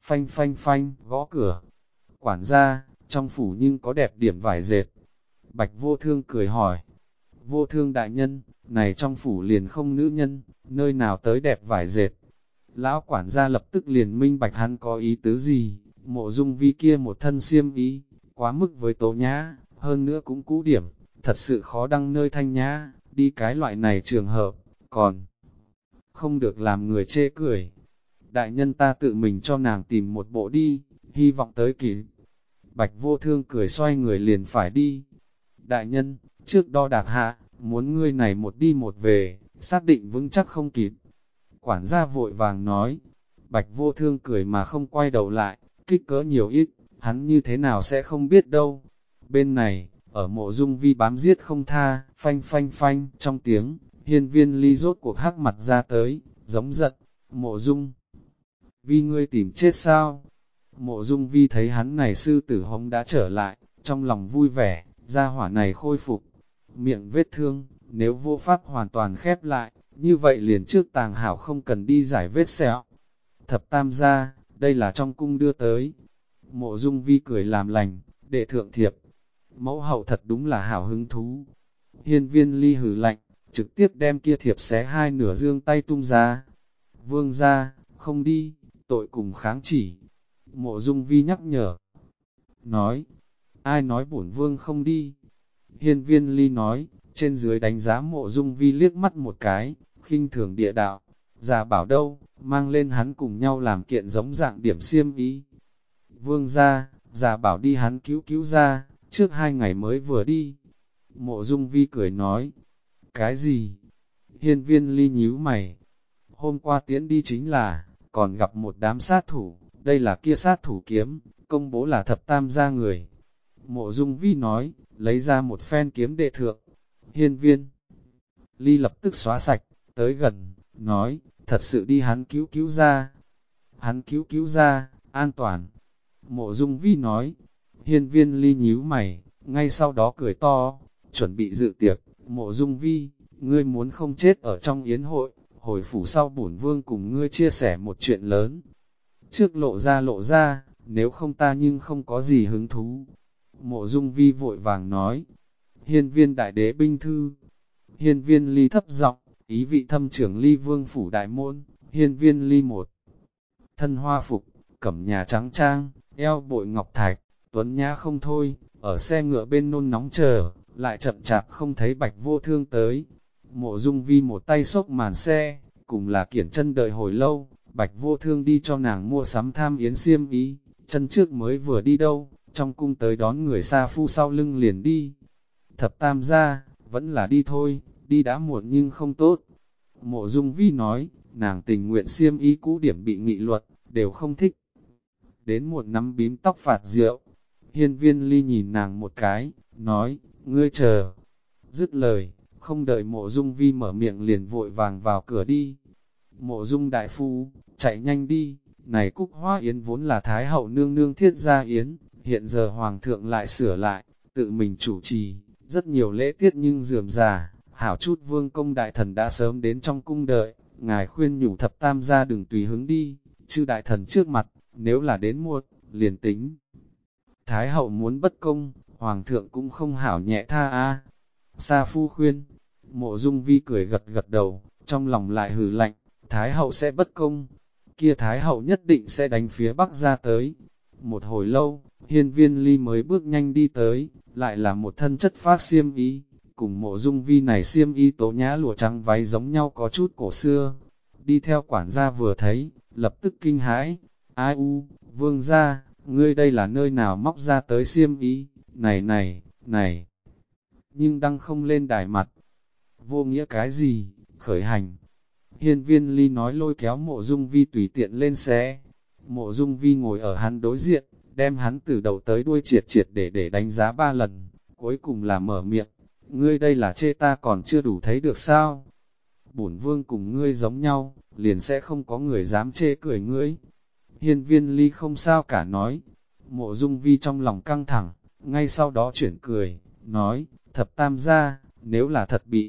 Phanh, gõ cửa. Quản gia, trong phủ nhưng có đẹp điểm vải dệt. Bạch Vô Thương cười hỏi. Vô Thương đại nhân, này trong phủ liền không nữ nhân, nơi nào tới đẹp vải dệt. Lão quản gia lập tức liền minh bạch hắn có ý tứ gì. Mộ Dung Vi kia một thân xiêm ý, quá mức với tố nhã, hơn nữa cũng cũ điểm, thật sự khó đăng nơi thanh nhã, đi cái loại này trường hợp, còn không được làm người chê cười. Đại nhân ta tự mình cho nàng tìm một bộ đi, hy vọng tới kịp. Bạch Vô Thương cười xoay người liền phải đi. Đại nhân, trước đo đạc hạ, muốn ngươi này một đi một về, xác định vững chắc không kịp. Quản gia vội vàng nói. Bạch Vô Thương cười mà không quay đầu lại, kích cỡ nhiều ít, hắn như thế nào sẽ không biết đâu. Bên này, ở Mộ Dung Vi bám giết không tha, phanh, trong tiếng, Hiên Viên Ly rốt cuộc hắc mặt ra tới, giống giận, Mộ Dung Vi ngươi tìm chết sao? Mộ Dung Vi thấy hắn này sư tử hống đã trở lại, trong lòng vui vẻ, gia hỏa này khôi phục. Miệng vết thương, nếu vô pháp hoàn toàn khép lại, như vậy liền trước tàng hảo không cần đi giải vết sẹo. Thập tam gia, đây là trong cung đưa tới. Mộ Dung Vi cười làm lành, đệ thượng thiệp. Mẫu hậu thật đúng là hảo hứng thú. Hiên Viên Ly hừ lạnh, trực tiếp đem kia thiệp xé hai nửa dương tay tung ra. Vương gia, không đi, tội cùng kháng chỉ. Mộ Dung Vi nhắc nhở. Nói, ai nói bổn vương không đi? Hiên Viên Ly nói, trên dưới đánh giá Mộ Dung Vi liếc mắt một cái, khinh thường địa đạo. Già bảo đâu, mang lên hắn cùng nhau làm kiện giống dạng điểm xiêm ý. Vương gia, già bảo đi hắn cứu ra, trước 2 ngày mới vừa đi. Mộ Dung Vi cười nói, cái gì? Hiên Viên Ly nhíu mày. Hôm qua tiễn đi chính là, còn gặp một đám sát thủ, đây là kia sát thủ kiếm, công bố là thập tam gia người. Mộ Dung Vi nói, lấy ra một phen kiếm đệ thượng. Hiên Viên Ly lập tức xóa sạch, tới gần, nói, thật sự đi hắn cứu ra. Hắn cứu ra, an toàn. Mộ Dung Vi nói. Hiên Viên Ly nhíu mày, ngay sau đó cười to, chuẩn bị dự tiệc. Mộ Dung Vi, ngươi muốn không chết ở trong yến hội, hồi phủ sau bổn vương cùng ngươi chia sẻ một chuyện lớn. Trước lộ ra, nếu không ta nhưng không có gì hứng thú. Mộ Dung Vi vội vàng nói. Hiên Viên đại đế binh thư. Hiên Viên Ly thấp giọng, ý vị thâm trưởng Ly vương phủ đại môn. Hiên Viên Ly một thân hoa phục, cẩm nhà trắng trang, eo bội ngọc thạch, tuấn nhã không thôi, ở xe ngựa bên nôn nóng chờ, lại chậm chạp không thấy Bạch Vô Thương tới. Mộ Dung Vi một tay xốc màn xe, cùng là kiển chân đợi hồi lâu, Bạch Vô Thương đi cho nàng mua sắm tham yến xiêm ý, chân trước mới vừa đi đâu, trong cung tới đón người xa phu sau lưng liền đi. Thập tam gia, vẫn là đi thôi, đi đã muộn nhưng không tốt. Mộ Dung Vi nói, nàng tình nguyện xiêm ý cũ điểm bị nghị luật, đều không thích. Đến một nắm bím tóc phạt rượu, Hiên Viên Ly nhìn nàng một cái, nói, ngươi chờ. Dứt lời, không đợi Mộ Dung Vi mở miệng liền vội vàng vào cửa đi. Mộ Dung đại phu, chạy nhanh đi, này Cúc Hoa Yến vốn là Thái hậu nương nương thiết gia yến, hiện giờ Hoàng thượng lại sửa lại, tự mình chủ trì, rất nhiều lễ tiết nhưng rườm rà, hảo chút vương công đại thần đã sớm đến trong cung đợi, ngài khuyên nhủ thập tam gia đừng tùy hứng đi, chư đại thần trước mặt, nếu là đến muộn, liền tính. Thái hậu muốn bất công, Hoàng thượng cũng không hảo nhẹ tha a. Sa phu khuyên, Mộ Dung Vi cười gật gật đầu, trong lòng lại hừ lạnh, Thái hậu sẽ bất công, kia Thái hậu nhất định sẽ đánh phía Bắc ra tới. Một hồi lâu, Hiên Viên Ly mới bước nhanh đi tới, lại là một thân chất phác xiêm y, cùng Mộ Dung Vi này xiêm y tố nhã lụa trắng váy giống nhau có chút cổ xưa. Đi theo quản gia vừa thấy, lập tức kinh hãi, ai u, vương gia, ngươi đây là nơi nào móc ra tới xiêm y, này. Nhưng đăng không lên đài mặt. Vô nghĩa cái gì, khởi hành. Hiên Viên Ly nói lôi kéo Mộ Dung Vi tùy tiện lên xe. Mộ Dung Vi ngồi ở hắn đối diện, đem hắn từ đầu tới đuôi triệt để đánh giá 3 lần. Cuối cùng là mở miệng, ngươi đây là chê ta còn chưa đủ thấy được sao? Bổn vương cùng ngươi giống nhau, liền sẽ không có người dám chê cười ngươi. Hiên Viên Ly không sao cả nói. Mộ Dung Vi trong lòng căng thẳng, ngay sau đó chuyển cười, nói, thập tam gia, nếu là thật bị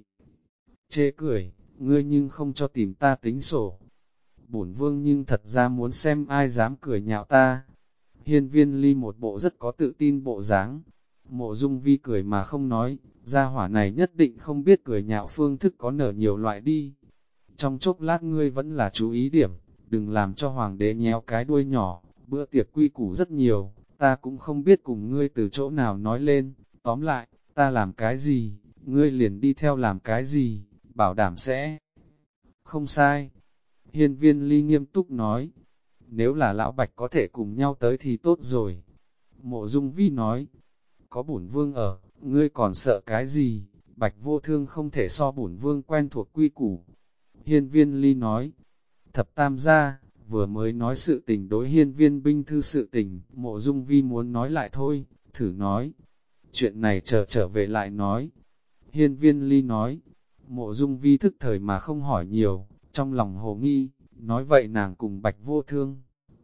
chê cười, ngươi nhưng không cho tìm ta tính sổ. Bổn vương nhưng thật ra muốn xem ai dám cười nhạo ta. Hiên Viên Ly một bộ rất có tự tin bộ dáng. Mộ Dung Vi cười mà không nói, gia hỏa này nhất định không biết cười nhạo phương thức có nở nhiều loại đi. Trong chốc lát ngươi vẫn là chú ý điểm, đừng làm cho hoàng đế nhéo cái đuôi nhỏ, bữa tiệc quy củ rất nhiều, ta cũng không biết cùng ngươi từ chỗ nào nói lên, tóm lại, ta làm cái gì, ngươi liền đi theo làm cái gì, bảo đảm sẽ không sai. Hiên Viên Ly nghiêm túc nói, nếu là lão bạch có thể cùng nhau tới thì tốt rồi. Mộ Dung Vi nói, có bổn vương ở, ngươi còn sợ cái gì, Bạch Vô Thương không thể so bổn vương quen thuộc quy củ. Hiên Viên Ly nói, thập tam gia, vừa mới nói sự tình đối hiên viên binh thư sự tình, Mộ Dung Vi muốn nói lại thôi, thử nói. Chuyện này trở về lại nói. Hiên Viên Ly nói, Mộ Dung Vi thức thời mà không hỏi nhiều, trong lòng hồ nghi, nói vậy nàng cùng Bạch Vô Thương.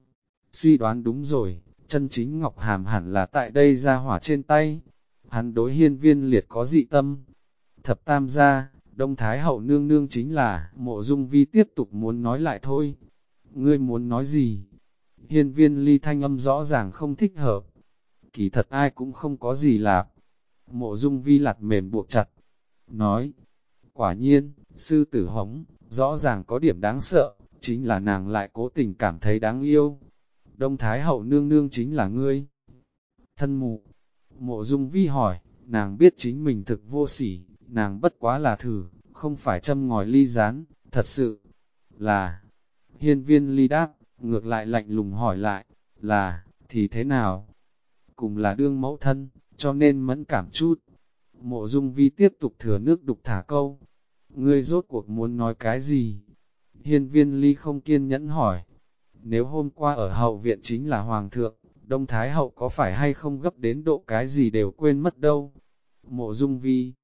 Suy đoán đúng rồi, chân chính Ngọc Hàm hẳn là tại đây ra hỏa trên tay. Hắn đối Hiên Viên Liệt có dị tâm. Thập tam gia, Đông Thái hậu nương nương chính là, Mộ Dung Vi tiếp tục muốn nói lại thôi. Ngươi muốn nói gì? Hiên Viên Ly thanh âm rõ ràng không thích hợp. Kỳ thật ai cũng không có gì lạp. Mộ Dung Vi lặt mềm buộc chặt. Nói, quả nhiên, sư tử hống, rõ ràng có điểm đáng sợ, chính là nàng lại cố tình cảm thấy đáng yêu. Đông Thái hậu nương nương chính là ngươi. Thân mụ. Mộ Dung Vi hỏi, nàng biết chính mình thực vô sỉ, nàng bất quá là thử, không phải châm ngòi ly rán, thật sự là. Hiên Viên Ly đáp, ngược lại lạnh lùng hỏi lại, là, thì thế nào? Cùng là đương mẫu thân, cho nên mẫn cảm chút. Mộ Dung Vi tiếp tục thừa nước đục thả câu. Ngươi rốt cuộc muốn nói cái gì? Hiên Viên Ly không kiên nhẫn hỏi. Nếu hôm qua ở hậu viện chính là Hoàng thượng, Đông Thái hậu có phải hay không gấp đến độ cái gì đều quên mất đâu? Mộ Dung Vi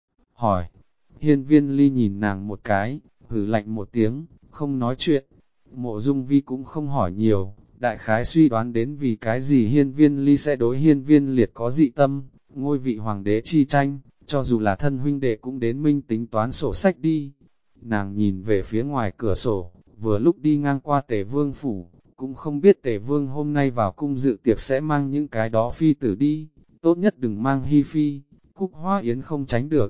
hỏi. Hiên Viên Ly nhìn nàng một cái, hừ lạnh một tiếng, không nói chuyện. Mộ Dung Vi cũng không hỏi nhiều, đại khái suy đoán đến vì cái gì Hiên Viên Ly sẽ đối Hiên Viên Liệt có dị tâm, ngôi vị hoàng đế chi tranh, cho dù là thân huynh đệ cũng đến minh tính toán sổ sách đi. Nàng nhìn về phía ngoài cửa sổ, vừa lúc đi ngang qua Tề Vương phủ, cũng không biết Tề Vương hôm nay vào cung dự tiệc sẽ mang những cái đó phi tử đi, tốt nhất đừng mang Hi Phi, Cúc Hoa Yến không tránh được.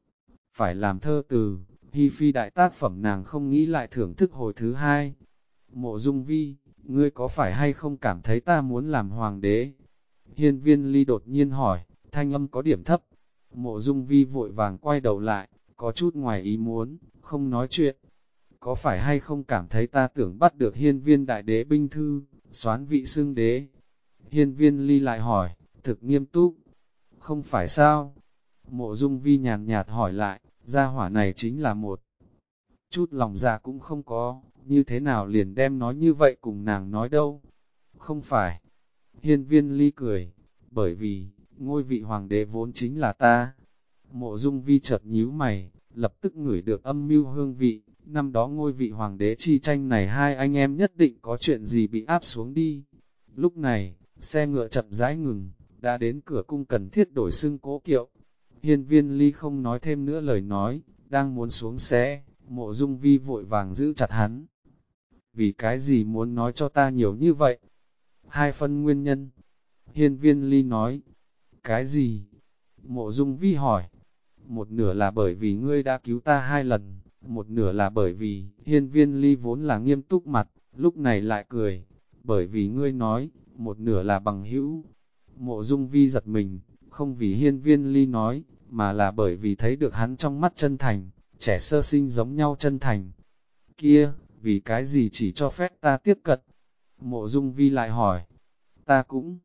Phải làm thơ từ, Hi Phi đại tác phẩm nàng không nghĩ lại thưởng thức hồi thứ hai. Mộ Dung Vi, ngươi có phải hay không cảm thấy ta muốn làm hoàng đế? Hiên Viên Ly đột nhiên hỏi, thanh âm có điểm thấp. Mộ Dung Vi vội vàng quay đầu lại, có chút ngoài ý muốn, không nói chuyện. Có phải hay không cảm thấy ta tưởng bắt được Hiên Viên đại đế binh thư, soán vị xưng đế? Hiên Viên Ly lại hỏi, thực nghiêm túc. Không phải sao? Mộ Dung Vi nhàn nhạt hỏi lại, gia hỏa này chính là một chút lòng dạ cũng không có, như thế nào liền đem nói như vậy cùng nàng nói đâu? Không phải. Hiên Viên Ly cười, bởi vì, ngôi vị hoàng đế vốn chính là ta. Mộ Dung Vi chợt nhíu mày, lập tức ngửi được âm mưu hương vị, năm đó ngôi vị hoàng đế chi tranh này hai anh em nhất định có chuyện gì bị áp xuống đi. Lúc này, xe ngựa chậm rãi ngừng, đã đến cửa cung cần thiết đổi xưng cố kiệu. Hiên Viên Ly không nói thêm nữa lời nói, đang muốn xuống xe, Mộ Dung Vi vội vàng giữ chặt hắn. Vì cái gì muốn nói cho ta nhiều như vậy? Hai phân nguyên nhân. Hiên Viên Ly nói. Cái gì? Mộ Dung Vi hỏi. Một nửa là bởi vì ngươi đã cứu ta hai lần, một nửa là bởi vì Hiên Viên Ly vốn là nghiêm túc mặt, lúc này lại cười. Bởi vì ngươi nói, một nửa là bằng hữu. Mộ Dung Vi giật mình, không vì Hiên Viên Ly nói, mà là bởi vì thấy được hắn trong mắt chân thành, trẻ sơ sinh giống nhau chân thành. Kia, vì cái gì chỉ cho phép ta tiếp cận? Mộ Dung Vi lại hỏi, ta cũng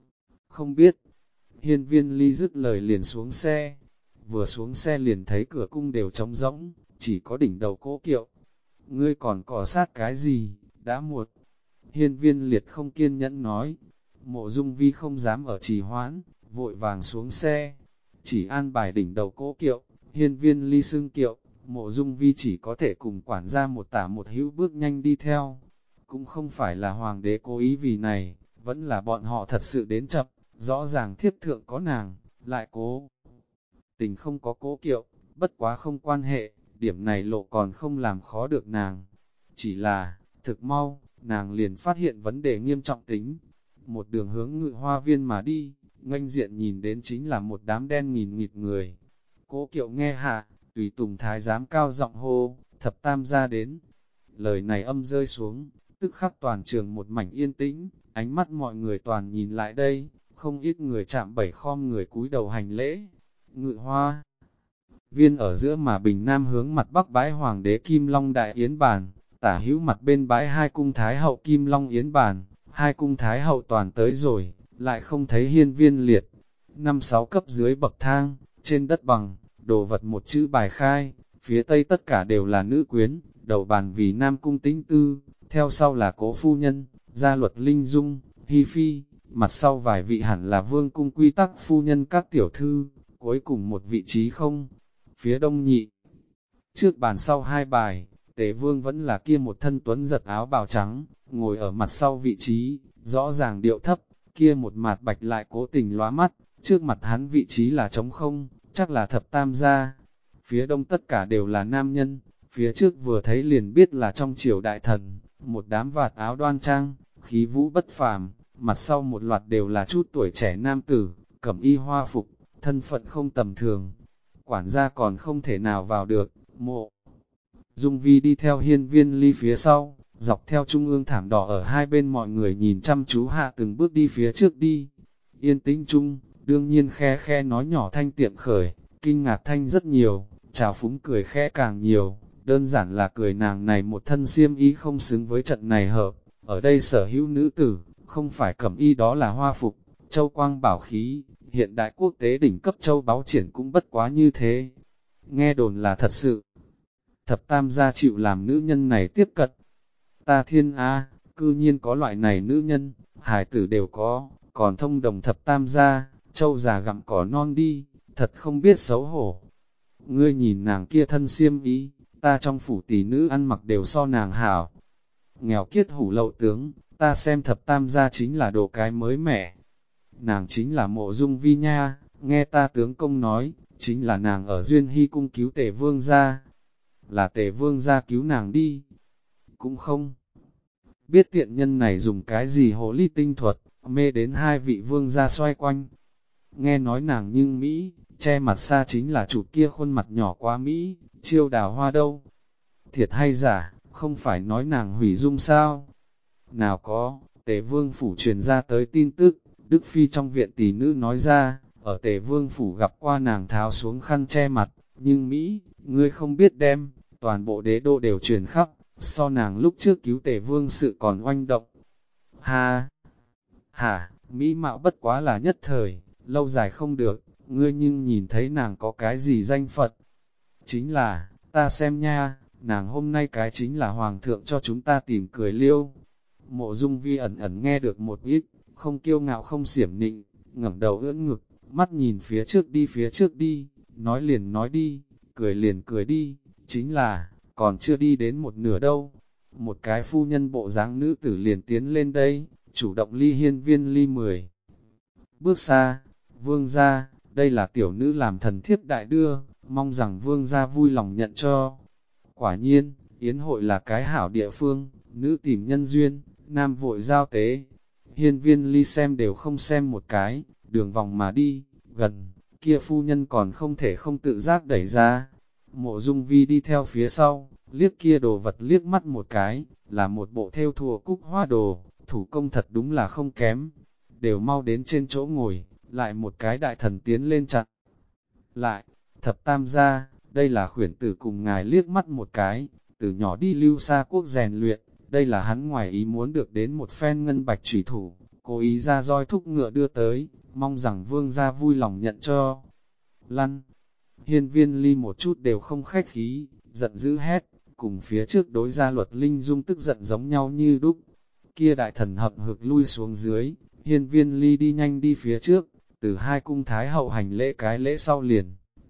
không biết. Hiên Viên Ly dứt lời liền xuống xe, vừa xuống xe liền thấy cửa cung đều trống rỗng, chỉ có đỉnh đầu cỗ kiệu. Ngươi còn cọ sát cái gì, đã muộn. Hiên Viên Liệt không kiên nhẫn nói, Mộ Dung Vi không dám ở trì hoãn, vội vàng xuống xe, chỉ an bài đỉnh đầu cỗ kiệu, Hiên Viên Ly xưng kiệu. Mộ Dung Vi chỉ có thể cùng quản gia một tả một hữu bước nhanh đi theo. Cũng không phải là hoàng đế cố ý vì này, vẫn là bọn họ thật sự đến chậm, rõ ràng thiếp thượng có nàng, lại cố tình không có cố kiệu, bất quá không quan hệ, điểm này lộ còn không làm khó được nàng. Chỉ là, thực mau, nàng liền phát hiện vấn đề nghiêm trọng tính. Một đường hướng Ngự Hoa Viên mà đi, nghênh diện nhìn đến chính là một đám đen nghìn nghịt người. Cố kiệu nghe hạ, tùy tùng thái giám cao giọng hô, thập tam ra đến. Lời này âm rơi xuống, tức khắc toàn trường một mảnh yên tĩnh, ánh mắt mọi người toàn nhìn lại đây, không ít người chạm bảy khom người cúi đầu hành lễ. Ngự Hoa Viên ở giữa mà bình nam hướng mặt bắc bãi hoàng đế Kim Long Đại Yến Bàn, tả hữu mặt bên bãi hai cung thái hậu Kim Long Yến Bàn, hai cung thái hậu toàn tới rồi, lại không thấy Hiên Viên Liệt. 5-6 cấp dưới bậc thang, trên đất bằng, đồ vật một chữ bài khai, phía tây tất cả đều là nữ quyến, đầu bàn vì nam cung tĩnh tư, theo sau là cố phu nhân, gia luật linh dung, hi phi, mặt sau vài vị hẳn là vương cung quy tắc phu nhân các tiểu thư, cuối cùng một vị trí không, phía đông nhị. Trước bàn sau hai bài, Tề Vương vẫn là kia một thân tuấn giật áo bào trắng, ngồi ở mặt sau vị trí, rõ ràng điệu thấp, kia một mặt bạch lại cố tình lóa mắt, trước mặt hắn vị trí là trống không, chắc là thập tam gia. Phía đông tất cả đều là nam nhân, phía trước vừa thấy liền biết là trong triều đại thần, một đám vạt áo đoan trang, khí vũ bất phàm, mặt sau một loạt đều là chút tuổi trẻ nam tử, cẩm y hoa phục, thân phận không tầm thường. Quản gia còn không thể nào vào được, Mộ Dung Vi đi theo Hiên Viên Ly phía sau, dọc theo trung ương thảm đỏ ở hai bên mọi người nhìn chăm chú hạ từng bước đi phía trước đi. Yên tĩnh chung, đương nhiên khe khe nói nhỏ thanh tiệm khởi, kinh ngạc thanh rất nhiều, trào phúng cười khẽ càng nhiều, đơn giản là cười nàng này một thân xiêm y không xứng với trận này hợp, ở đây sở hữu nữ tử, không phải cẩm y đó là hoa phục, châu quang bảo khí, hiện đại quốc tế đỉnh cấp châu báu triển cũng bất quá như thế. Nghe đồn là thật sự. Thập tam gia chịu làm nữ nhân này tiếp cận. Ta thiên a, cư nhiên có loại này nữ nhân, hài tử đều có, còn thông đồng thập tam gia, châu già gặm cỏ non đi, thật không biết xấu hổ. Ngươi nhìn nàng kia thân xiêm ý, ta trong phủ tỷ nữ ăn mặc đều so nàng hảo. Nghèo kiết hủ lậu tướng, ta xem thập tam gia chính là đồ cái mới mẻ. Nàng chính là Mộ Dung Vi nha, nghe ta tướng công nói, chính là nàng ở Duyên Hy cung cứu Tề Vương gia. Là Tề Vương gia cứu nàng đi. Cũng không biết tiện nhân này dùng cái gì hồ ly tinh thuật, mê đến hai vị vương gia xoay quanh. Nghe nói nàng nhưng Mỹ, che mặt xa chính là chủ kia khuôn mặt nhỏ quá Mỹ, chiêu đào hoa đâu. Thiệt hay giả, không phải nói nàng hủy dung sao? Nào có, Tề Vương phủ truyền ra tới tin tức, Đức Phi trong viện tỷ nữ nói ra, ở Tề Vương phủ gặp qua nàng tháo xuống khăn che mặt, nhưng Mỹ, ngươi không biết đem, toàn bộ đế đô đều truyền khắp, so nàng lúc trước cứu Tề Vương sự còn oanh động. Ha! Hả, Mỹ mạo bất quá là nhất thời, lâu dài không được, ngươi nhưng nhìn thấy nàng có cái gì danh Phật. Chính là, ta xem nha, nàng hôm nay cái chính là Hoàng thượng cho chúng ta tìm cười liêu. Mộ Dung Vi ẩn ẩn nghe được một ít, không kiêu ngạo không xiểm nịnh, ngẩng đầu ưỡn ngực, mắt nhìn phía trước đi, nói liền cười đi, chính là, còn chưa đi đến một nửa đâu. Một cái phu nhân bộ dáng nữ tử liền tiến lên đây, chủ động ly hiên viên ly 10 bước xa. Vương gia, đây là tiểu nữ làm thần thiếp đại đưa, mong rằng vương gia vui lòng nhận cho. Quả nhiên, yến hội là cái hảo địa phương, nữ tìm nhân duyên, nam vội giao tế. Hiên viên ly xem đều không xem một cái, đường vòng mà đi, gần, kia phu nhân còn không thể không tự giác đẩy ra. Mộ Dung Vi đi theo phía sau, liếc kia đồ vật liếc mắt một cái, là một bộ thêu thùa cúc hoa đồ, thủ công thật đúng là không kém. Đều mau đến trên chỗ ngồi, lại một cái đại thần tiến lên chặn. Lại, thập tam gia, đây là khuyển tử cùng ngài liếc mắt một cái, từ nhỏ đi lưu xa quốc rèn luyện, đây là hắn ngoài ý muốn được đến một phen ngân bạch chủy thủ, cố ý ra roi thúc ngựa đưa tới, mong rằng vương gia vui lòng nhận cho. Lăn, hiên viên ly một chút đều không khách khí, giận dữ hét, cùng phía trước đối gia luật linh dung tức giận giống nhau như đúc. Kia đại thần hậm hực lui xuống dưới, hiên viên ly đi nhanh đi phía trước, từ hai cung thái hậu hành lễ cái lễ sau liền.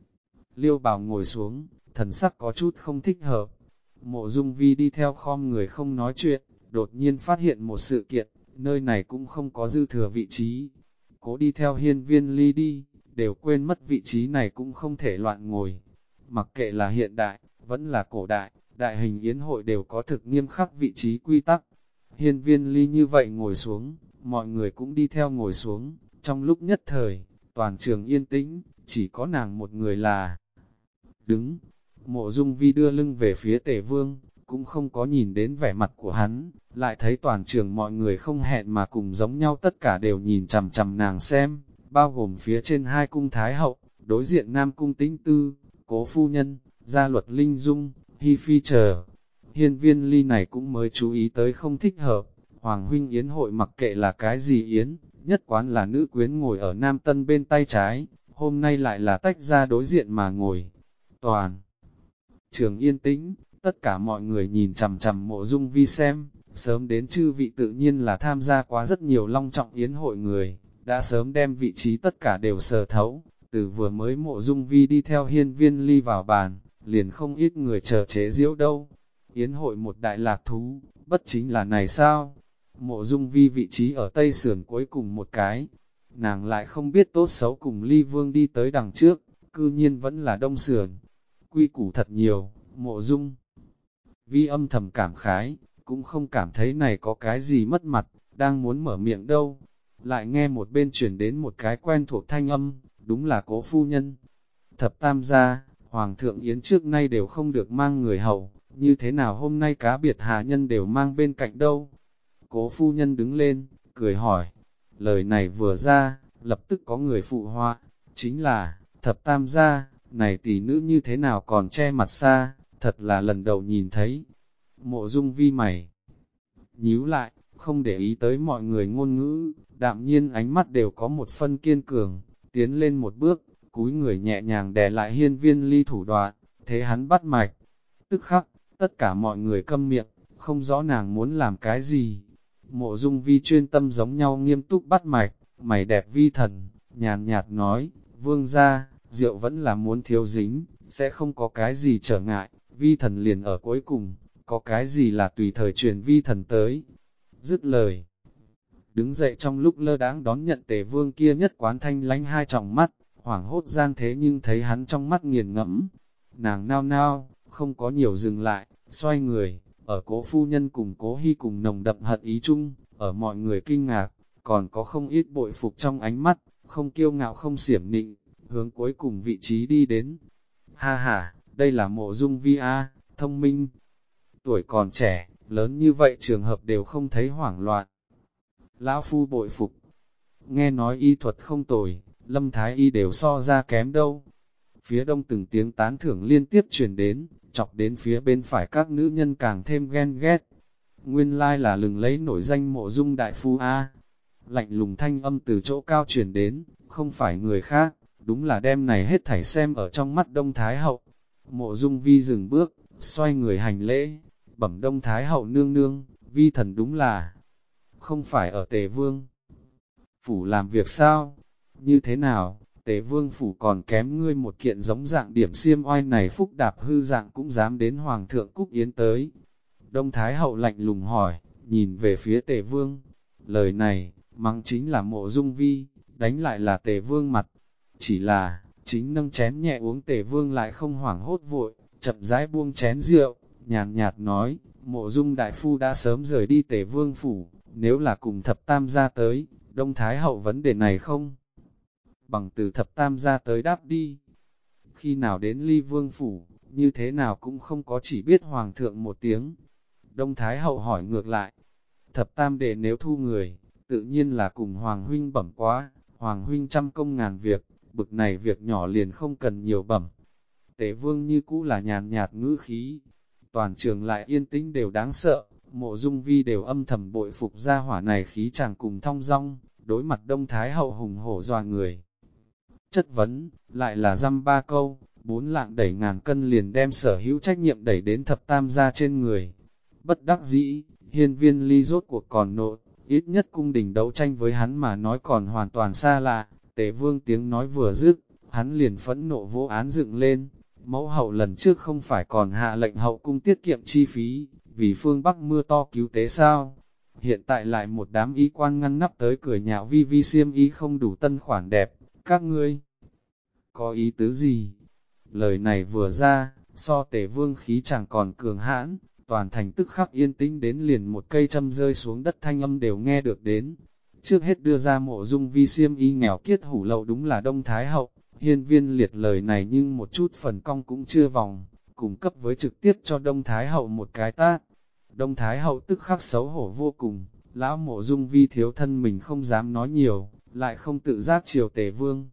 Liêu Bảo ngồi xuống, thần sắc có chút không thích hợp. Mộ Dung Vi đi theo khom người không nói chuyện, đột nhiên phát hiện một sự kiện, nơi này cũng không có dư thừa vị trí. Cố đi theo hiên viên ly đi, đều quên mất vị trí này cũng không thể loạn ngồi. Mặc kệ là hiện đại, vẫn là cổ đại, đại hình yến hội đều có thực nghiêm khắc vị trí quy tắc. Hiên viên ly như vậy ngồi xuống, mọi người cũng đi theo ngồi xuống, trong lúc nhất thời, toàn trường yên tĩnh, chỉ có nàng một người là đứng. Mộ Dung Vi đưa lưng về phía Tề Vương, cũng không có nhìn đến vẻ mặt của hắn, lại thấy toàn trường mọi người không hẹn mà cùng giống nhau tất cả đều nhìn chằm chằm nàng xem, bao gồm phía trên hai cung thái hậu, đối diện nam cung Tĩnh Tư, Cố phu nhân, gia luật linh dung, Hi phi chờ. Hiên viên ly này cũng mới chú ý tới không thích hợp, Hoàng huynh yến hội mặc kệ là cái gì yến, nhất quán là nữ quyến ngồi ở nam tân bên tay trái, hôm nay lại là tách ra đối diện mà ngồi. Toàn trường yên tĩnh, tất cả mọi người nhìn chằm chằm Mộ Dung Vi xem, sớm đến chư vị tự nhiên là tham gia quá rất nhiều long trọng yến hội người, đã sớm đem vị trí tất cả đều sờ thấu, từ vừa mới Mộ Dung Vi đi theo hiên viên ly vào bàn, liền không ít người chờ chế giễu đâu. Yến hội một đại lạc thú, bất chính là này sao? Mộ Dung Vi vị trí ở tây sườn cuối cùng một cái, nàng lại không biết tốt xấu cùng ly vương đi tới đằng trước, cư nhiên vẫn là đông sườn. Quy củ thật nhiều, Mộ Dung Vi âm thầm cảm khái, cũng không cảm thấy này có cái gì mất mặt, đang muốn mở miệng đâu. Lại nghe một bên chuyển đến một cái quen thuộc thanh âm, đúng là Cố phu nhân. Thập tam gia, Hoàng thượng yến trước nay đều không được mang người hầu, như thế nào hôm nay cá biệt hạ nhân đều mang bên cạnh đâu? Cố phu nhân đứng lên, cười hỏi. Lời này vừa ra, lập tức có người phụ họa, chính là, thập tam gia, này tỷ nữ như thế nào còn che mặt xa, thật là lần đầu nhìn thấy. Mộ Dung Vi mày nhíu lại, không để ý tới mọi người ngôn ngữ, đạm nhiên ánh mắt đều có một phân kiên cường, tiến lên một bước, cúi người nhẹ nhàng đè lại hiên viên ly thủ đoạn, thế hắn bắt mạch. Tức khắc, tất cả mọi người câm miệng, không rõ nàng muốn làm cái gì. Mộ Dung Vi chuyên tâm giống nhau nghiêm túc bắt mạch, mày đẹp vi thần, nhàn nhạt nói, vương gia, rượu vẫn là muốn thiếu dính, sẽ không có cái gì trở ngại, vi thần liền ở cuối cùng, có cái gì là tùy thời truyền vi thần tới. Dứt lời, đứng dậy trong lúc lơ đãng đón nhận Tề Vương kia nhất quán thanh lánh hai tròng mắt, hoảng hốt gian thế nhưng thấy hắn trong mắt nghiền ngẫm. Nàng nao nao, không có nhiều dừng lại, xoay người, ở Cố phu nhân cùng Cố Hi cùng nồng đậm hận ý chung, ở mọi người kinh ngạc, còn có không ít bội phục trong ánh mắt, không kiêu ngạo không xiểm nịnh, hướng cuối cùng vị trí đi đến. Ha ha, đây là Mộ Dung Vi A, thông minh, tuổi còn trẻ, lớn như vậy trường hợp đều không thấy hoảng loạn. Lão phu bội phục, nghe nói y thuật không tồi, Lâm Thái Y đều so ra kém đâu. Phía đông từng tiếng tán thưởng liên tiếp truyền đến, chọc đến phía bên phải các nữ nhân càng thêm ghen ghét. Nguyên lai là lừng lấy nổi danh Mộ Dung đại phu A. Lạnh lùng thanh âm từ chỗ cao truyền đến, không phải người khác, đúng là đem này hết thảy xem ở trong mắt Đông Thái Hậu. Mộ Dung Vi dừng bước, xoay người hành lễ, bẩm Đông Thái Hậu nương nương, Vi thần đúng là không phải ở Tề Vương phủ làm việc sao? Như thế nào, Tề Vương phủ còn kém ngươi một kiện giống dạng điểm xiêm oai này phúc đạp hư dạng cũng dám đến Hoàng thượng Cúc Yến tới. Đông Thái Hậu lạnh lùng hỏi, nhìn về phía Tề Vương. Lời này, mắng chính là Mộ Dung Vi, đánh lại là Tề Vương mặt. Chỉ là, chính nâng chén nhẹ uống Tề Vương lại không hoảng hốt vội, chậm rãi buông chén rượu, nhàn nhạt nói, Mộ Dung đại phu đã sớm rời đi Tề Vương phủ, nếu là cùng thập tam gia tới, Đông Thái Hậu vấn đề này không? Bằng từ thập tam gia tới đáp đi. Khi nào đến Ly Vương phủ, như thế nào cũng không có chỉ biết Hoàng thượng một tiếng. Đông Thái Hậu hỏi ngược lại, thập tam đệ nếu thu người, tự nhiên là cùng Hoàng huynh bẩm quá, Hoàng huynh trăm công ngàn việc, bực này việc nhỏ liền không cần nhiều bẩm. Tề Vương như cũ là nhàn nhạt ngữ khí, toàn trường lại yên tĩnh đều đáng sợ, Mộ Dung Vi đều âm thầm bội phục gia hỏa này khí chàng cùng thong dong, đối mặt Đông Thái Hậu hùng hổ dọa người. Chất vấn, lại là dăm ba câu, 4 lạng đẩy ngàn cân liền đem sở hữu trách nhiệm đẩy đến thập tam gia trên người. Bất đắc dĩ, Hiên Viên Ly rốt cuộc còn nộ, ít nhất cung đình đấu tranh với hắn mà nói còn hoàn toàn xa lạ. Tề Vương tiếng nói vừa dứt, hắn liền phẫn nộ vô án dựng lên. Mẫu hậu lần trước không phải còn hạ lệnh hậu cung tiết kiệm chi phí, vì phương Bắc mưa to cứu tế sao? Hiện tại lại một đám y quan ngăn nắp tới cười nhạo vi vi xiêm y không đủ tân khoản đẹp, các ngươi có ý tứ gì? Lời này vừa ra, so Tề Vương khí chẳng còn cường hãn, toàn thành tức khắc yên tĩnh đến liền một cây châm rơi xuống đất thanh âm đều nghe được đến. Trước hết đưa ra Mộ Dung Vi xiêm y nghèo kiết hủ lậu đúng là Đông Thái Hậu, Hiên Viên liệt lời này nhưng một chút phần cong cũng chưa vòng, cùng cấp với trực tiếp cho Đông Thái Hậu một cái tát. Đông Thái Hậu tức khắc xấu hổ vô cùng, lão Mộ Dung Vi thiếu thân mình không dám nói nhiều, lại không tự giác chiều Tề Vương.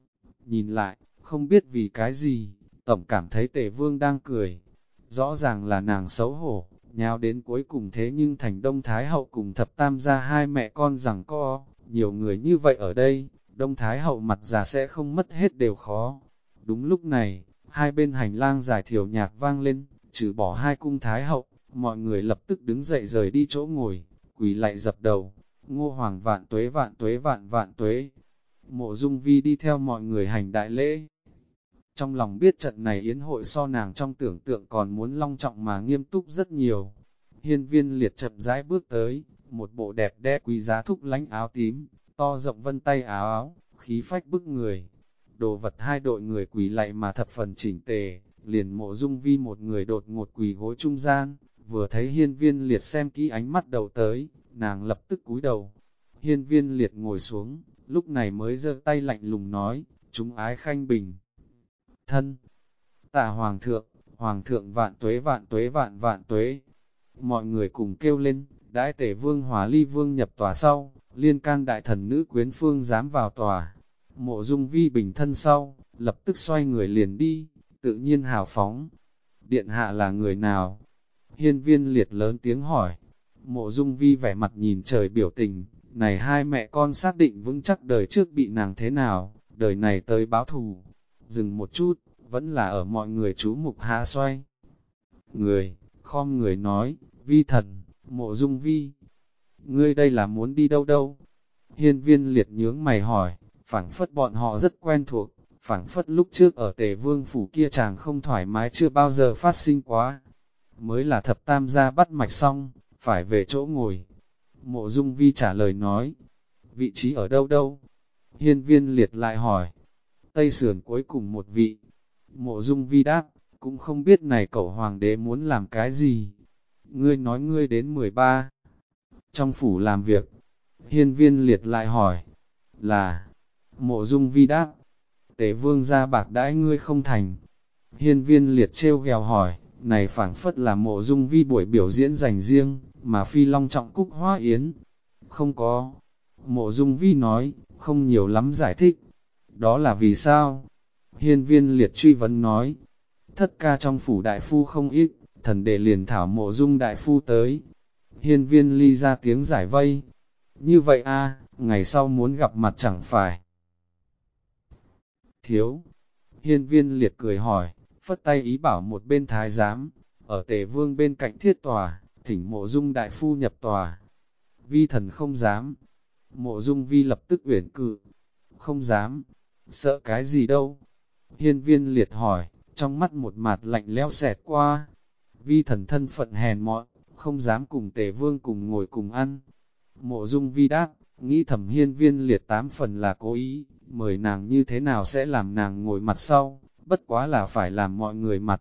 Nhìn lại, không biết vì cái gì, tổng cảm thấy Tề Vương đang cười. Rõ ràng là nàng xấu hổ, nhào đến cuối cùng thế nhưng thành Đông Thái Hậu cùng thập tam gia hai mẹ con rằng co, nhiều người như vậy ở đây, Đông Thái Hậu mặt già sẽ không mất hết đều khó. Đúng lúc này, hai bên hành lang giải thiểu nhạc vang lên, trừ bỏ hai cung Thái Hậu, mọi người lập tức đứng dậy rời đi chỗ ngồi, quỳ lạy dập đầu, Ngô Hoàng vạn tuế vạn tuế vạn vạn tuế. Mộ Dung Vi đi theo mọi người hành đại lễ. Trong lòng biết trận này yến hội so nàng trong tưởng tượng còn muốn long trọng mà nghiêm túc rất nhiều. Hiên Viên liệt chậm rãi bước tới, một bộ đẹp đẽ quý giá thúc lánh áo tím, to rộng vân tay áo áo, khí phách bức người. Đồ vật hai đội người quỳ lạy mà thập phần chỉnh tề, liền Mộ Dung Vi một người đột ngột quỳ gối trung gian, vừa thấy Hiên Viên liệt xem kỹ ánh mắt đầu tới, nàng lập tức cúi đầu. Hiên Viên liệt ngồi xuống, lúc này mới giơ tay lạnh lùng nói, chúng ái khanh bình. Thân, tạ Hoàng thượng vạn tuế vạn tuế vạn vạn tuế. Mọi người cùng kêu lên, đãi Tề Vương Hóa Ly Vương nhập tòa sau, liên can đại thần nữ quyến phương dám vào tòa. Mộ Dung Vi bình thân sau, lập tức xoay người liền đi, tự nhiên hào phóng. Điện hạ là người nào? Hiên Viên liệt lớn tiếng hỏi. Mộ Dung Vi vẻ mặt nhìn trời biểu tình, này hai mẹ con xác định vững chắc đời trước bị nàng thế nào, đời này tới báo thù. Dừng một chút, vẫn là ở mọi người chú mục hạ xoay. Người, khom người nói, Vi thần, Mộ Dung Vi. Ngươi đây là muốn đi đâu đâu? Hiên Viên liệt nhướng mày hỏi, phảng phất bọn họ rất quen thuộc, phảng phất lúc trước ở Tề Vương phủ kia chàng không thoải mái chưa bao giờ phát sinh quá. Mới là thập tam gia bắt mạch xong, phải về chỗ ngồi. Mộ Dung Vi trả lời nói, vị trí ở đâu đâu? Hiên Viên Liệt lại hỏi, Tây Sườn cuối cùng một vị. Mộ Dung Vi đáp, cũng không biết này cậu hoàng đế muốn làm cái gì. Ngươi nói ngươi đến 13. Trong phủ làm việc, Hiên Viên Liệt lại hỏi, là, Mộ Dung Vi đáp, Tề vương ra bạc đãi ngươi không thành. Hiên Viên Liệt trêu ghẹo hỏi, này phảng phất là Mộ Dung Vi buổi biểu diễn dành riêng, mà phi long trọng cúc hoa yến. Không có. Mộ Dung Vi nói, không nhiều lắm giải thích. Đó là vì sao? Hiên Viên Liệt truy vấn nói, thất ca trong phủ đại phu không ít, thần đệ liền thảo Mộ Dung đại phu tới. Hiên Viên Ly ra tiếng giải vây. Như vậy a, ngày sau muốn gặp mặt chẳng phải. Thiếu. Hiên Viên Liệt cười hỏi, phất tay ý bảo một bên thái giám, ở Tề Vương bên cạnh thiết tòa, thỉnh Mộ Dung đại phu nhập tòa. Vi thần không dám. Mộ Dung Vi lập tức uyển cự. Không dám. Sợ cái gì đâu? Hiên Viên Liệt hỏi, trong mắt một mạt lạnh lẽo xẹt qua. Vi thần thân phận hèn mọn, không dám cùng Tề Vương cùng ngồi cùng ăn. Mộ Dung Vi đáp, nghĩ thầm Hiên Viên Liệt 8 phần là cố ý, mời nàng như thế nào sẽ làm nàng ngồi mặt sau, bất quá là phải làm mọi người mặt.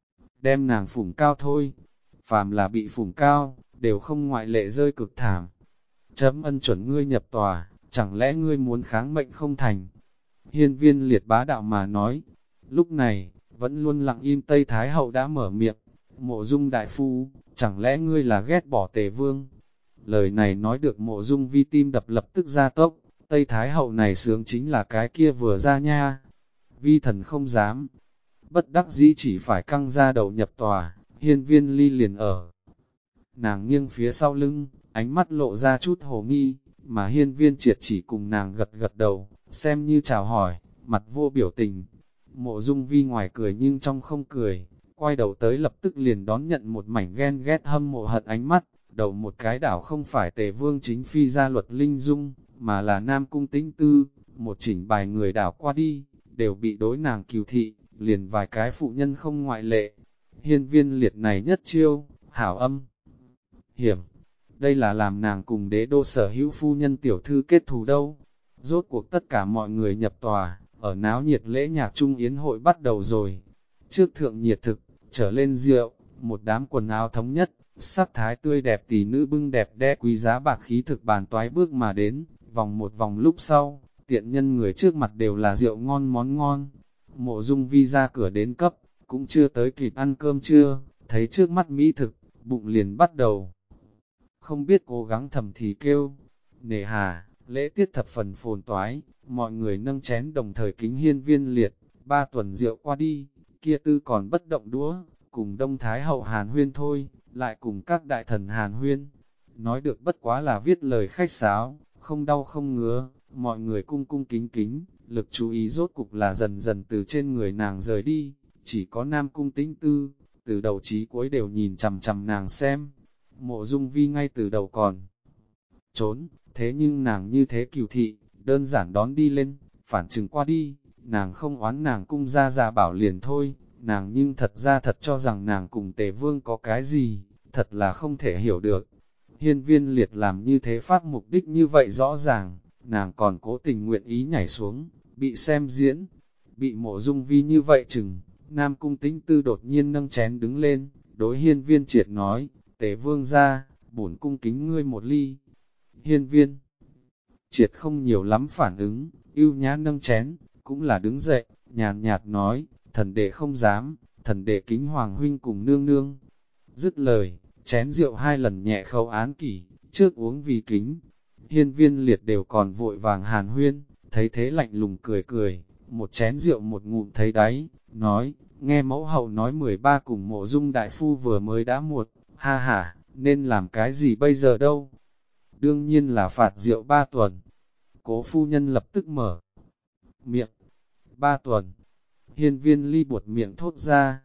Đem nàng phủng cao thôi, phàm là bị phủng cao, đều không ngoại lệ rơi cực thảm. Chấm ân chuẩn ngươi nhập tòa, chẳng lẽ ngươi muốn kháng mệnh không thành? Hiên Viên Liệt bá đạo mà nói. Lúc này, vẫn luôn lặng im Tây Thái Hậu đã mở miệng. Mộ Dung đại phu, chẳng lẽ ngươi là ghét bỏ Tề Vương? Lời này nói được Mộ Dung Vi tim đập lập tức ra tốc. Tây Thái Hậu này sướng chính là cái kia vừa ra nha. Vi thần không dám. Bất đắc dĩ chỉ phải căng ra đầu nhập tòa. Hiên Viên Ly liền ở. Nàng nghiêng phía sau lưng, ánh mắt lộ ra chút hồ nghi, mà Hiên Viên Triệt chỉ cùng nàng gật gật đầu, xem như chào hỏi, mặt vô biểu tình. Mộ Dung Vi ngoài cười nhưng trong không cười, quay đầu tới lập tức liền đón nhận một mảnh ghen ghét hâm mộ hận ánh mắt, đầu một cái đảo không phải Tề Vương chính phi gia luật linh dung, mà là Nam Cung Tĩnh Tư, một chỉnh bài người đảo qua đi, đều bị đối nàng kiều thị, liền vài cái phụ nhân không ngoại lệ. Hiên Viên Liệt này nhất chiêu, hảo âm hiểm. Đây là làm nàng cùng đế đô sở hữu phu nhân tiểu thư kết thù đâu. Rốt cuộc tất cả mọi người nhập tòa, ở náo nhiệt lễ nhạc trung yến hội bắt đầu rồi. Trước thượng nhiệt thực, trở lên rượu, một đám quần áo thống nhất, sắc thái tươi đẹp tỷ nữ bưng đẹp đẽ quý giá bạc khí thực bàn toái bước mà đến, vòng một vòng lúc sau, tiện nhân người trước mặt đều là rượu ngon món ngon. Mộ Dung Vi ra cửa đến cấp, cũng chưa tới kịp ăn cơm trưa, thấy trước mắt mỹ thực, bụng liền bắt đầu. Không biết cố gắng thầm thì kêu, nề hà, lễ tiết thập phần phồn toái, mọi người nâng chén đồng thời kính Hiên Viên Liệt, 3 tuần rượu qua đi, kia tư còn bất động đũa, cùng Đông Thái Hậu Hàn Huyên thôi, lại cùng các đại thần Hàn Huyên. Nói được bất quá là viết lời khách sáo, không đau không ngứa, mọi người cung cung kính kính, lực chú ý rốt cục là dần dần từ trên người nàng rời đi, chỉ có Nam Cung Tĩnh Tư, từ đầu chí cuối đều nhìn chằm chằm nàng xem. Mộ Dung Vi ngay từ đầu còn trốn, thế nhưng nàng như thế cửu thị, đơn giản đón đi lên, phản chừng qua đi, nàng không oán nàng cung ra già bảo liền thôi, nàng nhưng thật ra thật cho rằng nàng cùng Tề Vương có cái gì, thật là không thể hiểu được. Hiên Viên Liệt làm như thế phát mục đích như vậy rõ ràng, nàng còn cố tình nguyện ý nhảy xuống, bị xem diễn, bị Mộ Dung Vi như vậy chừng. Nam Cung Tĩnh Tư đột nhiên nâng chén đứng lên, đối Hiên Viên Triệt nói, Tề Vương ra, bổn cung kính ngươi một ly. Hiên Viên Triệt không nhiều lắm phản ứng, ưu nhã nâng chén, cũng là đứng dậy, nhàn nhạt nói, thần đệ không dám, thần đệ kính Hoàng huynh cùng nương nương. Dứt lời, chén rượu 2 lần nhẹ khấu án kỷ, trước uống vì kính. Hiên Viên Liệt đều còn vội vàng Hàn Huyên, thấy thế lạnh lùng cười cười, một chén rượu một ngụm thấy đáy, nói, nghe mẫu hậu nói 13 cùng Mộ Dung đại phu vừa mới đã muộn, ha ha, nên làm cái gì bây giờ đâu? Đương nhiên là phạt rượu 3 tuần. Cố phu nhân lập tức mở miệng. 3 tuần. Hiên Viên Ly buột miệng thốt ra.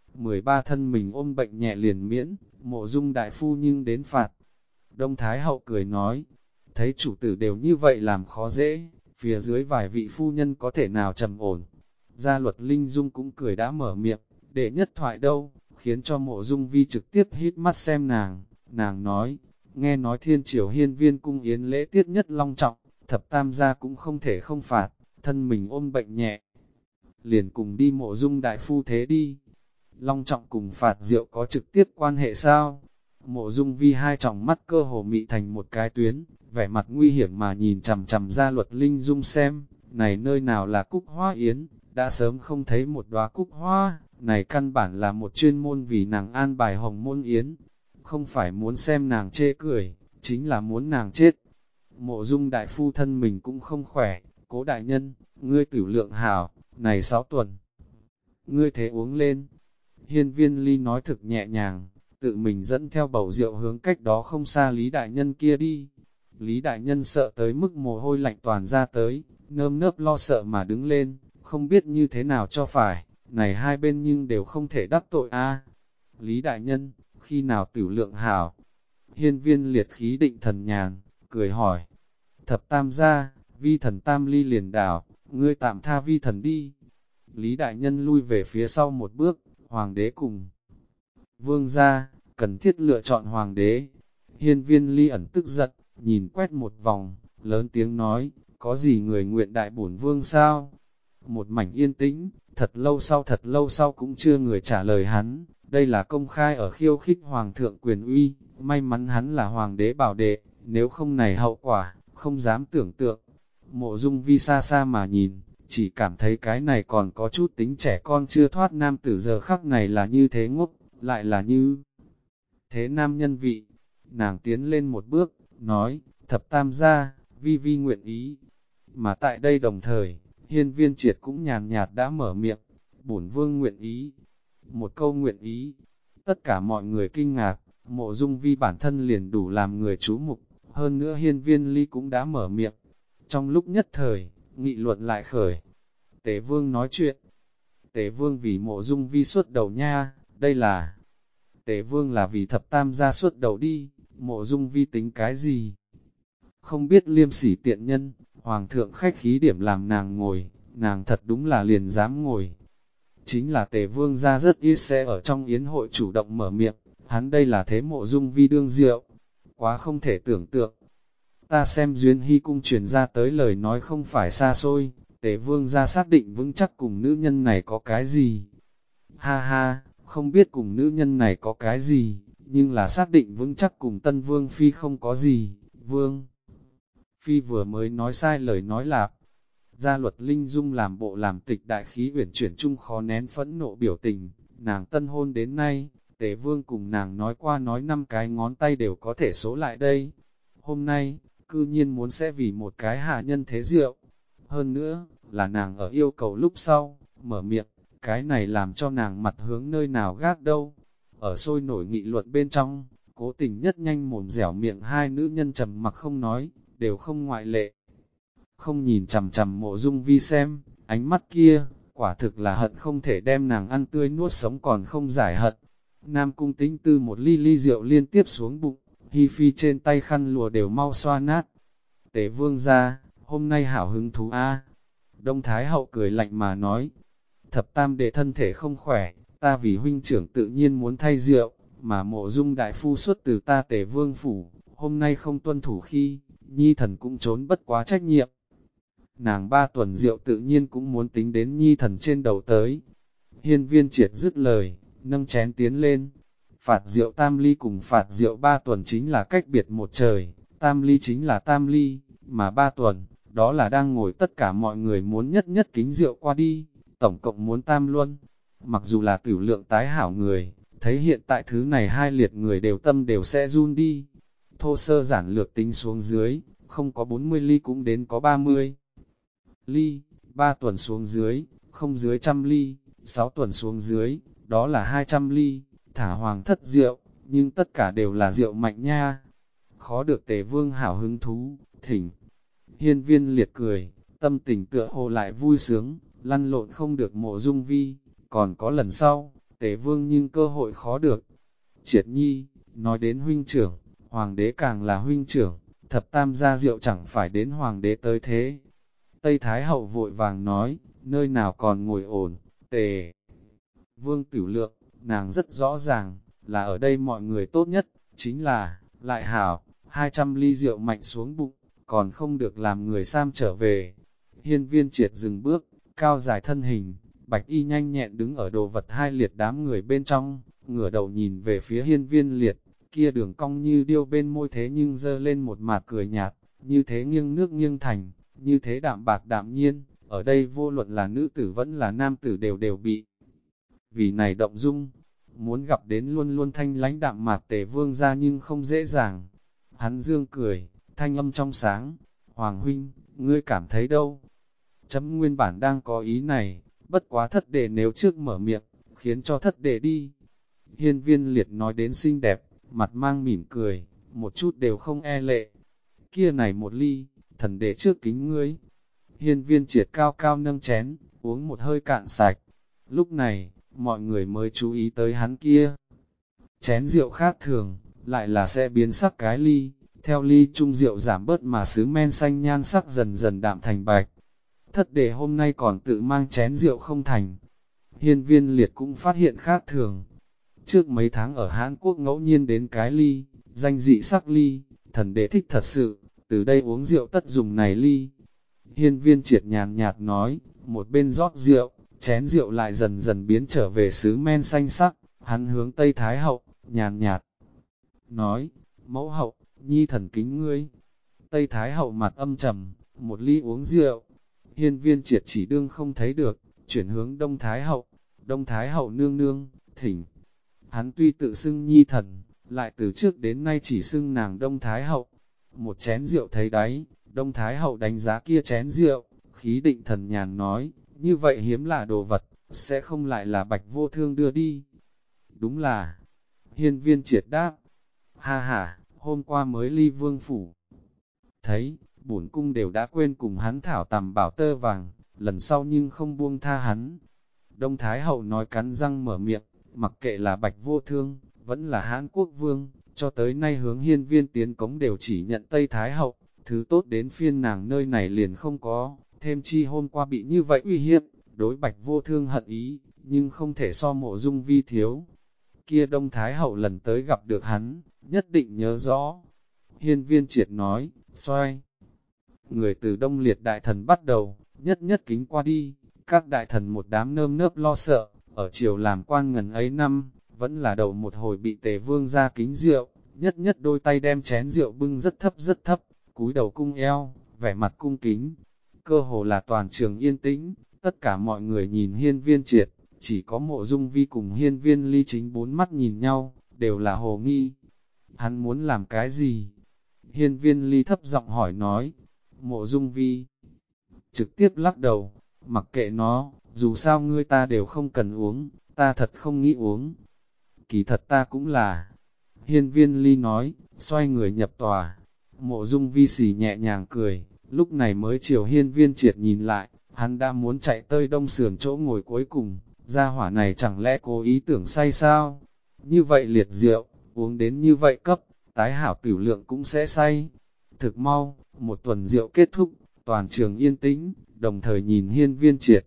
13 thân mình ôm bệnh nhẹ liền miễn, Mộ Dung đại phu nhưng đến phạt. Đông Thái Hậu cười nói, thấy chủ tử đều như vậy làm khó dễ, phía dưới vài vị phu nhân có thể nào trầm ổn. Gia Luật Linh Dung cũng cười đã mở miệng, để nhất thoại đâu, khiến cho Mộ Dung Vi trực tiếp hít mắt xem nàng, nàng nói, Nghe nói thiên triều hiên viên cung yến lễ tiết nhất long trọng, thập tam gia cũng không thể không phạt, thân mình ôm bệnh nhẹ. Liền cùng đi mộ dung đại phu thế đi. Long trọng cùng phạt rượu có trực tiếp quan hệ sao? Mộ dung vi hai tròng mắt cơ hồ mị thành một cái tuyến, vẻ mặt nguy hiểm mà nhìn chằm chằm ra Luật Linh Dung xem, này nơi nào là cúc hoa yến, đã sớm không thấy một đóa cúc hoa, này căn bản là một chuyên môn vì nàng an bài hồng môn yến, không phải muốn xem nàng chê cười, chính là muốn nàng chết. Mộ dung đại phu thân mình cũng không khỏe, Cố đại nhân, ngươi tử lượng hảo, này 6 tuần, ngươi thế uống lên. Hiên viên ly nói thực nhẹ nhàng, tự mình dẫn theo bầu rượu hướng cách đó không xa Lý đại nhân kia đi. Lý đại nhân sợ tới mức mồ hôi lạnh toàn ra tới, nơm nớp lo sợ mà đứng lên, không biết như thế nào cho phải, này hai bên nhưng đều không thể đắc tội a. Lý đại nhân, khi nào tử lượng hảo? Hiên viên liệt khí định thần nhàn, cười hỏi. Thập tam gia, vi thần tam ly liền đảo, ngươi tạm tha vi thần đi. Lý đại nhân lui về phía sau một bước, hoàng đế cùng vương gia, cần thiết lựa chọn hoàng đế. Hiên viên ly ẩn tức giận, nhìn quét một vòng, lớn tiếng nói, có gì người nguyện đại bổn vương sao? Một mảnh yên tĩnh, thật lâu sau cũng chưa người trả lời hắn, đây là công khai ở khiêu khích hoàng thượng quyền uy, may mắn hắn là hoàng đế bảo đệ, nếu không này hậu quả, không dám tưởng tượng. Mộ dung vi xa xa mà nhìn, chỉ cảm thấy cái này còn có chút tính trẻ con chưa thoát nam tử giờ khắc này là như thế ngốc, lại là như thế nam nhân vị. Nàng tiến lên một bước, nói, thập tam gia, vi vi nguyện ý. Mà tại đây đồng thời, hiên viên triệt cũng nhàn nhạt đã mở miệng, bổn vương nguyện ý. Một câu nguyện ý, tất cả mọi người kinh ngạc, mộ dung vi bản thân liền đủ làm người chú mục, hơn nữa hiên viên ly cũng đã mở miệng. Trong lúc nhất thời, nghị luận lại khởi. Tế vương nói chuyện. Tế vương vì mộ dung vi suốt đầu nha, đây là... Tế vương là vì thập tam gia suốt đầu đi, mộ dung vi tính cái gì? Không biết liêm sỉ tiện nhân, hoàng thượng khách khí điểm làm nàng ngồi, nàng thật đúng là liền dám ngồi. Chính là Tề vương gia rất ít sẽ ở trong yến hội chủ động mở miệng, hắn đây là thế mộ dung vi đương rượu, quá không thể tưởng tượng. Ta xem duyên hy cung truyền ra tới lời nói không phải xa xôi, Tề vương gia xác định vững chắc cùng nữ nhân này có cái gì. Ha ha, không biết cùng nữ nhân này có cái gì, nhưng là xác định vững chắc cùng tân vương phi không có gì, vương. Phi vừa mới nói sai lời nói lạp. Gia Luật Linh Dung làm bộ làm tịch đại khí uyển chuyển chung khó nén phẫn nộ biểu tình, nàng tân hôn đến nay, Tề Vương cùng nàng nói qua nói 5 cái ngón tay đều có thể số lại đây. Hôm nay, cư nhiên muốn sẽ vì một cái hạ nhân thế rượu. Hơn nữa, là nàng ở yêu cầu lúc sau, mở miệng, cái này làm cho nàng mặt hướng nơi nào gác đâu. Ở sôi nổi nghị luận bên trong, cố tình nhất nhanh mồm dẻo miệng hai nữ nhân trầm mặc không nói, đều không ngoại lệ. Không nhìn chằm chằm mộ dung vi xem, ánh mắt kia, quả thực là hận không thể đem nàng ăn tươi nuốt sống còn không giải hận. Nam cung tính tư một ly ly rượu liên tiếp xuống bụng, hi phi trên tay khăn lùa đều mau xoa nát. Tế vương ra, hôm nay hảo hứng thú a. Đông Thái hậu cười lạnh mà nói, thập tam đệ thân thể không khỏe, ta vì huynh trưởng tự nhiên muốn thay rượu, mà mộ dung đại phu xuất từ ta Tề vương phủ, hôm nay không tuân thủ khi, nhi thần cũng trốn bất quá trách nhiệm. Nàng 3 tuần rượu tự nhiên cũng muốn tính đến nhi thần trên đầu tới. Hiên viên triệt dứt lời, nâng chén tiến lên. Phạt rượu tam ly cùng phạt rượu 3 tuần chính là cách biệt một trời, tam ly chính là tam ly, mà 3 tuần, đó là đang ngồi tất cả mọi người muốn nhất nhất kính rượu qua đi, tổng cộng muốn tam luân. Mặc dù là tử lượng tái hảo người, thấy hiện tại thứ này hai liệt người đều tâm đều sẽ run đi. Thô sơ giản lược tính xuống dưới, không có 40 ly cũng đến có 30 ly, 3 tuần xuống dưới, không dưới 100 ly, 6 tuần xuống dưới, đó là 200 ly, thả hoàng thất rượu, nhưng tất cả đều là rượu mạnh nha. Khó được Tề vương hảo hứng thú, thỉnh. Hiên viên liệt cười, tâm tình tựa hồ lại vui sướng, lăn lộn không được mộ dung vi, còn có lần sau, Tề vương nhưng cơ hội khó được. Triệt nhi, nói đến huynh trưởng, hoàng đế càng là huynh trưởng, thập tam gia rượu chẳng phải đến hoàng đế tới thế. Tây Thái hậu vội vàng nói, nơi nào còn ngồi ổn, Tề vương tử lượng, nàng rất rõ ràng, là ở đây mọi người tốt nhất, chính là, lại hảo, 200 ly rượu mạnh xuống bụng, còn không được làm người Sam trở về. Hiên Viên Triệt dừng bước, cao dài thân hình, bạch y nhanh nhẹn đứng ở đồ vật hai liệt đám người bên trong, ngửa đầu nhìn về phía Hiên Viên Liệt, kia đường cong như điêu bên môi thế nhưng dơ lên một mạt cười nhạt, như thế nghiêng nước nghiêng thành, như thế đạm bạc đạm nhiên, ở đây vô luận là nữ tử vẫn là nam tử đều đều bị. Vì này động dung, muốn gặp đến luôn luôn thanh lãnh đạm mạc Tề Vương ra nhưng không dễ dàng. Hắn dương cười, thanh âm trong sáng, Hoàng huynh, ngươi cảm thấy đâu? Chấm nguyên bản đang có ý này, bất quá thất đệ nếu trước mở miệng, khiến cho thất đệ đi. Hiên Viên Liệt nói đến xinh đẹp, mặt mang mỉm cười, một chút đều không e lệ. Kia này một ly, thần đệ trước kính ngươi. Hiên Viên Triệt cao cao nâng chén, uống một hơi cạn sạch. Lúc này, mọi người mới chú ý tới hắn kia. Chén rượu khác thường, lại là sẽ biến sắc cái ly, theo ly chung rượu giảm bớt mà sứ men xanh nhan sắc dần dần đạm thành bạch. Thất đệ hôm nay còn tự mang chén rượu không thành. Hiên Viên Liệt cũng phát hiện khác thường. Trước mấy tháng ở Hàn Quốc ngẫu nhiên đến cái ly, danh dị sắc ly, thần đệ thích thật sự, từ đây uống rượu tất dùng này ly. Hiên Viên Triệt nhàn nhạt nói, một bên rót rượu, chén rượu lại dần dần biến trở về sứ men xanh sắc, hắn hướng Tây Thái Hậu, nhàn nhạt nói, mẫu hậu, nhi thần kính ngươi. Tây Thái Hậu mặt âm trầm, một ly uống rượu. Hiên Viên Triệt chỉ đương không thấy được, chuyển hướng Đông Thái Hậu. Đông Thái Hậu nương nương, thỉnh. Hắn tuy tự xưng nhi thần, lại từ trước đến nay chỉ xưng nàng Đông Thái Hậu. Một chén rượu thấy đáy, Đông Thái Hậu đánh giá kia chén rượu, khí định thần nhàn nói, như vậy hiếm là đồ vật, sẽ không lại là Bạch Vô Thương đưa đi. Đúng là, Hiên Viên Triệt đáp, ha ha, hôm qua mới ly vương phủ. Thấy, bổn cung đều đã quên cùng hắn thảo tầm bảo tơ vàng, lần sau nhưng không buông tha hắn. Đông Thái Hậu nói cắn răng mở miệng, mặc kệ là Bạch Vô Thương, vẫn là Hán Quốc Vương, cho tới nay hướng Hiên Viên tiến cống đều chỉ nhận Tây Thái Hậu, thứ tốt đến phiên nàng nơi này liền không có, thêm chi hôm qua bị như vậy uy hiếp, đối Bạch Vô Thương hận ý, nhưng không thể so Mộ Dung Vi thiếu. Kia Đông Thái Hậu lần tới gặp được hắn, nhất định nhớ rõ. Hiên Viên Triệt nói, xoay. Người từ Đông Liệt đại thần bắt đầu, nhất nhất kính qua đi, các đại thần một đám nơm nớp lo sợ, ở triều làm quan ngần ấy năm, vẫn là đầu một hồi bị Tề Vương ra kính rượu, nhất nhất đôi tay đem chén rượu bưng rất thấp, cúi đầu cung eo, vẻ mặt cung kính. Cơ hồ là toàn trường yên tĩnh, tất cả mọi người nhìn Hiên Viên Triệt, chỉ có Mộ Dung Vi cùng Hiên Viên Ly chính bốn mắt nhìn nhau, đều là hồ nghi. Hắn muốn làm cái gì? Hiên Viên Ly thấp giọng hỏi nói. Mộ Dung Vi trực tiếp lắc đầu, mặc kệ nó, dù sao ngươi ta đều không cần uống, ta thật không nghĩ uống. Kỳ thật ta cũng là. Hiên Viên Ly nói, xoay người nhập tòa. Mộ Dung Vi xì nhẹ nhàng cười, lúc này mới chiều Hiên Viên Triệt nhìn lại, hắn đã muốn chạy tới đông sườn chỗ ngồi cuối cùng, gia hỏa này chẳng lẽ cố ý tưởng say sao? Như vậy liệt rượu, uống đến như vậy cấp, tái hảo tiểu lượng cũng sẽ say. Thực mau, một tuần rượu kết thúc, toàn trường yên tĩnh, đồng thời nhìn Hiên Viên Triệt.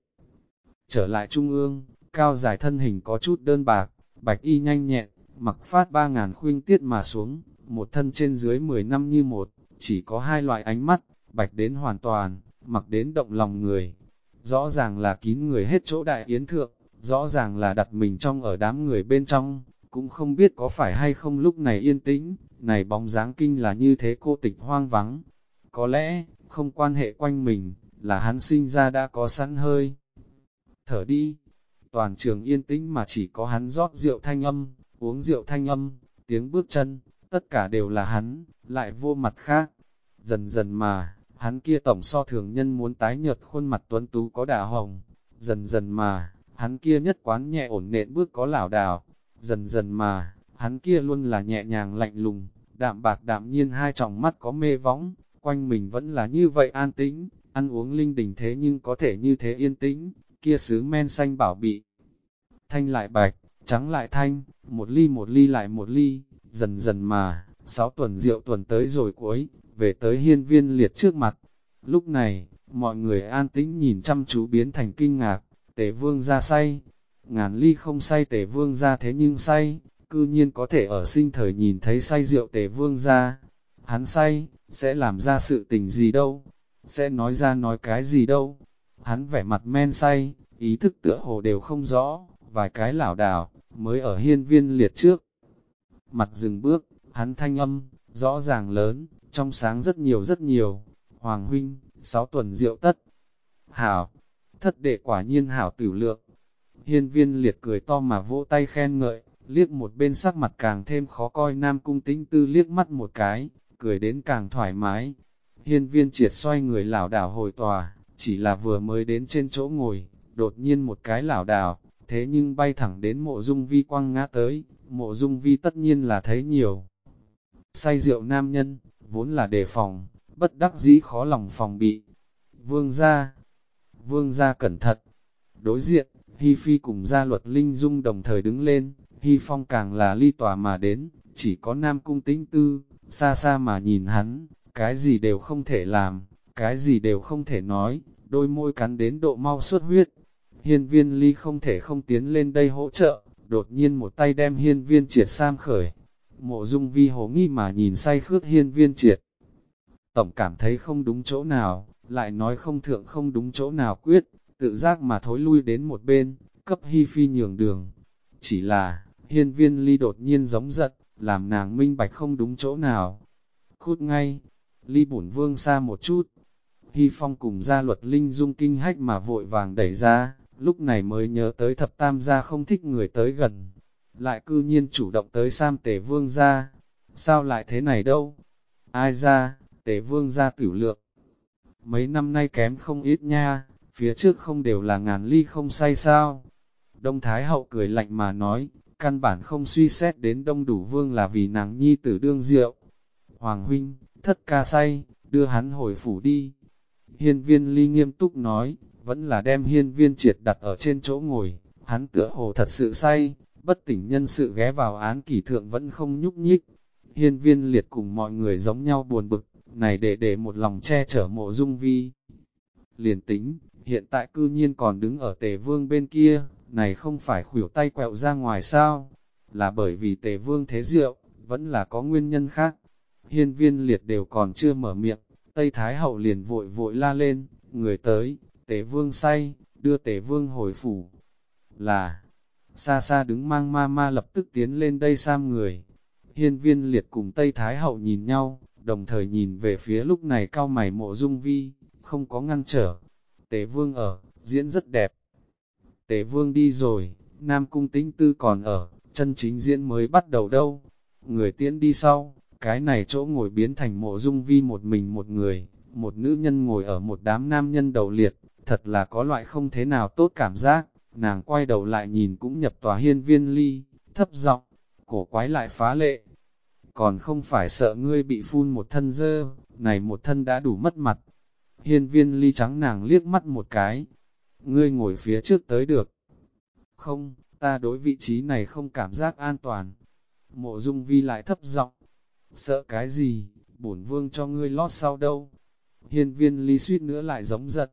Trở lại trung ương, cao dài thân hình có chút đơn bạc, bạch y nhanh nhẹn, mặc phát 3.000 khuynh tiết mà xuống, một thân trên dưới 10 năm như một, chỉ có hai loại ánh mắt, bạch đến hoàn toàn, mặc đến động lòng người. Rõ ràng là kín người hết chỗ đại yến thượng, rõ ràng là đặt mình trong ở đám người bên trong, cũng không biết có phải hay không lúc này yên tĩnh, này bóng dáng kinh là như thế cô tịch hoang vắng. Có lẽ, không quan hệ quanh mình, là hắn sinh ra đã có sẵn hơi. Thở đi, toàn trường yên tĩnh mà chỉ có hắn rót rượu thanh âm, uống rượu thanh âm, tiếng bước chân, tất cả đều là hắn, lại vô mặt khác. Dần dần mà, hắn kia tổng so thường nhân muốn tái nhợt khuôn mặt tuấn tú có đà hồng. Dần dần mà, hắn kia nhất quán nhẹ ổn nện bước có lảo đảo. Dần dần mà, hắn kia luôn là nhẹ nhàng lạnh lùng, đạm bạc đạm nhiên hai tròng mắt có mê võng, quanh mình vẫn là như vậy an tĩnh, ăn uống linh đình thế nhưng có thể như thế yên tĩnh, kia sứ men xanh bảo bị. Thanh lại bạch, trắng lại thanh, một ly lại một ly, dần dần mà, 6 tuần rượu tuần tới rồi cuối, về tới Hiên Viên Liệt trước mặt. Lúc này, mọi người an tĩnh nhìn chăm chú biến thành kinh ngạc, Tề Vương ra say. Ngàn ly không say Tề Vương ra thế nhưng say, cư nhiên có thể ở sinh thời nhìn thấy say rượu Tề Vương gia. Hắn say, sẽ làm ra sự tình gì đâu, sẽ nói ra nói cái gì đâu. Hắn vẻ mặt men say, ý thức tựa hồ đều không rõ, vài cái lảo đảo, mới ở hiên viên liệt trước. Mặt dừng bước, hắn thanh âm, rõ ràng lớn, trong sáng rất nhiều rất nhiều. Hoàng huynh, 6 tuần rượu tất. Hảo, thất đệ quả nhiên hảo tử lượng. Hiên viên liệt cười to mà vỗ tay khen ngợi, liếc một bên sắc mặt càng thêm khó coi Nam Cung Tĩnh Tư liếc mắt một cái, cười đến càng thoải mái. Hiên viên triệt xoay người lảo đảo hồi tòa, chỉ là vừa mới đến trên chỗ ngồi, đột nhiên một cái lảo đảo, thế nhưng bay thẳng đến Mộ Dung Vi quăng ngã tới. Mộ Dung Vi tất nhiên là thấy nhiều say rượu nam nhân, vốn là đề phòng, bất đắc dĩ khó lòng phòng bị. Vương gia cẩn thận. Đối diện, Hi Phi cùng gia luật Linh Dung đồng thời đứng lên, Hi Phong càng là ly tòa mà đến, chỉ có Nam Cung Tĩnh Tư, xa xa mà nhìn hắn, cái gì đều không thể làm, cái gì đều không thể nói, đôi môi cắn đến độ mau xuất huyết. Hiên viên ly không thể không tiến lên đây hỗ trợ, đột nhiên một tay đem hiên viên triệt sam khởi. Mộ Dung Vi hồ nghi mà nhìn say khước hiên viên triệt. Tổng cảm thấy không đúng chỗ nào, lại nói không thượng không đúng chỗ nào quyết, tự giác mà thối lui đến một bên, cấp Hi Phi nhường đường. Chỉ là, hiên viên ly đột nhiên giống giận, làm nàng minh bạch không đúng chỗ nào. Cút ngay, ly bổn vương xa một chút. Hi Phong cùng gia luật Linh Dung kinh hách mà vội vàng đẩy ra, lúc này mới nhớ tới thập tam gia không thích người tới gần. Lại cư nhiên chủ động tới Sam Tề Vương gia. Sao lại thế này đâu? Ai ra, Tề Vương gia tử lượng. Mấy năm nay kém không ít nha, phía trước không đều là ngàn ly không say sao? Đông Thái Hậu cười lạnh mà nói, căn bản không suy xét đến Đông Đủ Vương là vì nàng nhi tử đương rượu. Hoàng huynh, thất ca say, đưa hắn hồi phủ đi. Hiên viên ly nghiêm túc nói, vẫn là đem hiên viên triệt đặt ở trên chỗ ngồi, hắn tựa hồ thật sự say, bất tỉnh nhân sự ghé vào án kỷ thượng vẫn không nhúc nhích. Hiên viên liệt cùng mọi người giống nhau buồn bực, này để một lòng che chở Mộ Dung Vi. Liền tính, hiện tại cư nhiên còn đứng ở Tề Vương bên kia, này không phải khuỷu tay quẹo ra ngoài sao? Là bởi vì Tề Vương thế rượu, vẫn là có nguyên nhân khác. Hiên viên liệt đều còn chưa mở miệng, Tây Thái Hậu liền vội vội la lên, người tới, Tề Vương say, đưa Tề Vương hồi phủ. Là, xa xa đứng mang ma lập tức tiến lên đây Sam người. Hiên viên liệt cùng Tây Thái Hậu nhìn nhau, đồng thời nhìn về phía lúc này cao mày Mộ Dung Vi, không có ngăn trở. Tề Vương ở, diễn rất đẹp. Tề Vương đi rồi, Nam Cung Tĩnh Tư còn ở, chân chính diễn mới bắt đầu đâu. Người tiễn đi sau, cái này chỗ ngồi biến thành Mộ Dung Vi một mình một người, một nữ nhân ngồi ở một đám nam nhân đầu liệt, thật là có loại không thế nào tốt cảm giác. Nàng quay đầu lại nhìn cũng nhập tòa hiên viên ly, thấp giọng, cổ quái lại phá lệ. Còn không phải sợ ngươi bị phun một thân dơ, này một thân đã đủ mất mặt. Hiên viên ly trắng nàng liếc mắt một cái. Ngươi ngồi phía trước tới được. Không, ta đối vị trí này không cảm giác an toàn. Mộ Dung Vi lại thấp giọng. Sợ cái gì, bổn vương cho ngươi lót sau đâu. Hiên viên ly suýt nữa lại giống giật.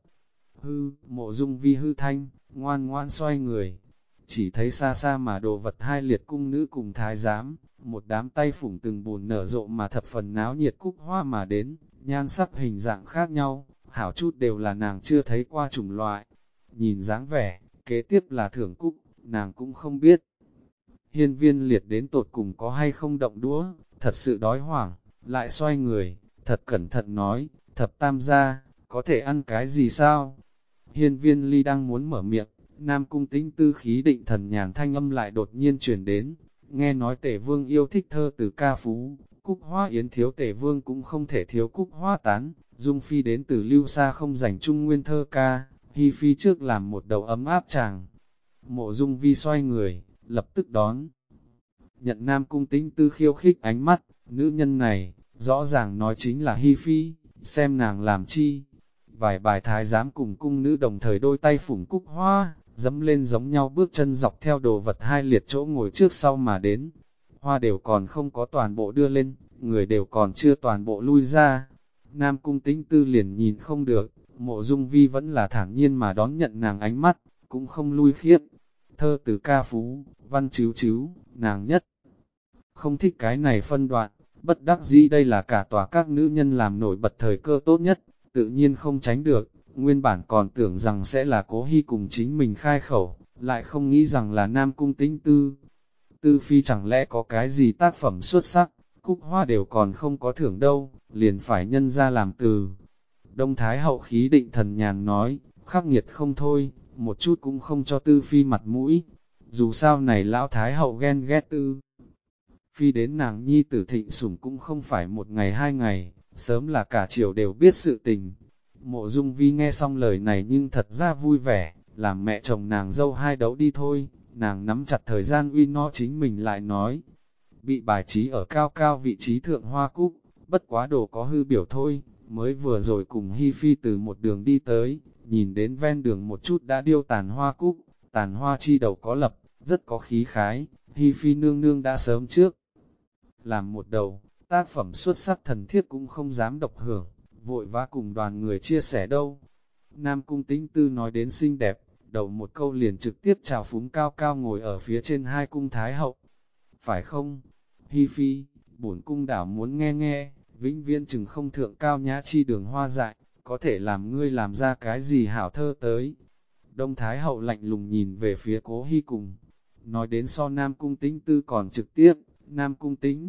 Mộ Dung Vi hư thanh, ngoan ngoan xoay người. Chỉ thấy xa xa mà đồ vật hai liệt cung nữ cùng thái giám, một đám tay phủng từng bùn nở rộ mà thập phần náo nhiệt cúc hoa mà đến, nhan sắc hình dạng khác nhau, hảo chút đều là nàng chưa thấy qua chủng loại. Nhìn dáng vẻ, kế tiếp là thưởng cúc, nàng cũng không biết. Hiên viên liệt đến tột cùng có hay không động đũa, thật sự đói hoảng, lại xoay người, thật cẩn thận nói, thập tam gia, có thể ăn cái gì sao? Hiên viên ly đang muốn mở miệng, Nam Cung Tĩnh Tư khí định thần nhàn thanh âm lại đột nhiên truyền đến, nghe nói Tề Vương yêu thích thơ từ ca phú, cúc hoa yến thiếu Tề Vương cũng không thể thiếu cúc hoa tán, Dung Phi đến từ lưu xa không dành trung nguyên thơ ca, Hi Phi trước làm một đầu ấm áp chàng. Mộ Dung Vi xoay người, lập tức đón. Nhận Nam Cung Tĩnh Tư khiêu khích ánh mắt, nữ nhân này, rõ ràng nói chính là Hi Phi, xem nàng làm chi. Vài bài thái giám cùng cung nữ đồng thời đôi tay phủng cúc hoa, dẫm lên giống nhau bước chân dọc theo đồ vật hai liệt chỗ ngồi trước sau mà đến. Hoa đều còn không có toàn bộ đưa lên, người đều còn chưa toàn bộ lui ra. Nam Cung Tĩnh Tư liền nhìn không được, Mộ Dung Vi vẫn là thản nhiên mà đón nhận nàng ánh mắt, cũng không lui khiếp. Thơ từ ca phú, văn chiếu chiếu, nàng nhất không thích cái này phân đoạn, bất đắc dĩ đây là cả tòa các nữ nhân làm nổi bật thời cơ tốt nhất, tự nhiên không tránh được, nguyên bản còn tưởng rằng sẽ là Cố Hy cùng chính mình khai khẩu, lại không nghĩ rằng là Nam Cung Tĩnh Tư. Tư Phi chẳng lẽ có cái gì tác phẩm xuất sắc, cúc hoa đều còn không có thưởng đâu, liền phải nhân ra làm từ. Đông Thái hậu khí định thần nhàn nói, khắc nghiệt không thôi, một chút cũng không cho Tư Phi mặt mũi. Dù sao này lão Thái hậu ghen ghét Tư Phi đến nàng nhi tử thịnh sủng cũng không phải một ngày hai ngày, sớm là cả triều đều biết sự tình. Mộ Dung Vi nghe xong lời này nhưng thật ra vui vẻ, làm mẹ chồng nàng dâu hai đấu đi thôi, nàng nắm chặt thời gian uy no chính mình lại nói. Bị bài trí ở cao cao vị trí thượng hoa cúc, bất quá đồ có hư biểu thôi, mới vừa rồi cùng Hi Phi từ một đường đi tới, nhìn đến ven đường một chút đã điêu tàn hoa cúc, tàn hoa chi đầu có lập, rất có khí khái, Hi Phi nương nương đã sớm trước. Làm một đầu, tác phẩm xuất sắc thần thiếp cũng không dám độc hưởng, vội vã cùng đoàn người chia sẻ đâu. Nam Cung Tĩnh Tư nói đến xinh đẹp, đầu một câu liền trực tiếp chào phúng cao cao ngồi ở phía trên hai cung thái hậu. Phải không? Hi Phi, bổn cung đảo muốn nghe nghe, vĩnh viễn chừng không thượng cao nhã chi đường hoa dại, có thể làm ngươi làm ra cái gì hảo thơ tới. Đông Thái hậu lạnh lùng nhìn về phía Cố Hy cùng, nói đến so Nam Cung Tĩnh Tư còn trực tiếp, Nam Cung Tĩnh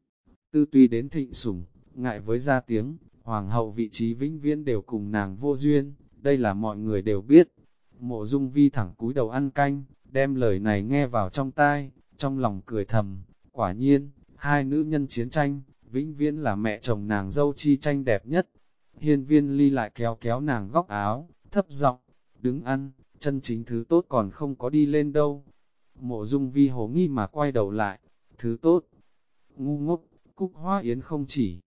Tư tuy đến thịnh sủng, ngại với gia tiếng, hoàng hậu vị trí vĩnh viễn đều cùng nàng vô duyên, đây là mọi người đều biết. Mộ Dung Vi thẳng cúi đầu ăn canh, đem lời này nghe vào trong tai, trong lòng cười thầm, quả nhiên, hai nữ nhân chiến tranh, vĩnh viễn là mẹ chồng nàng dâu chi tranh đẹp nhất. Hiên Viên Ly lại kéo kéo nàng góc áo, thấp giọng, đứng ăn, chân chính thứ tốt còn không có đi lên đâu. Mộ Dung Vi hồ nghi mà quay đầu lại, thứ tốt, ngu ngốc, cúc hoa yến không chỉ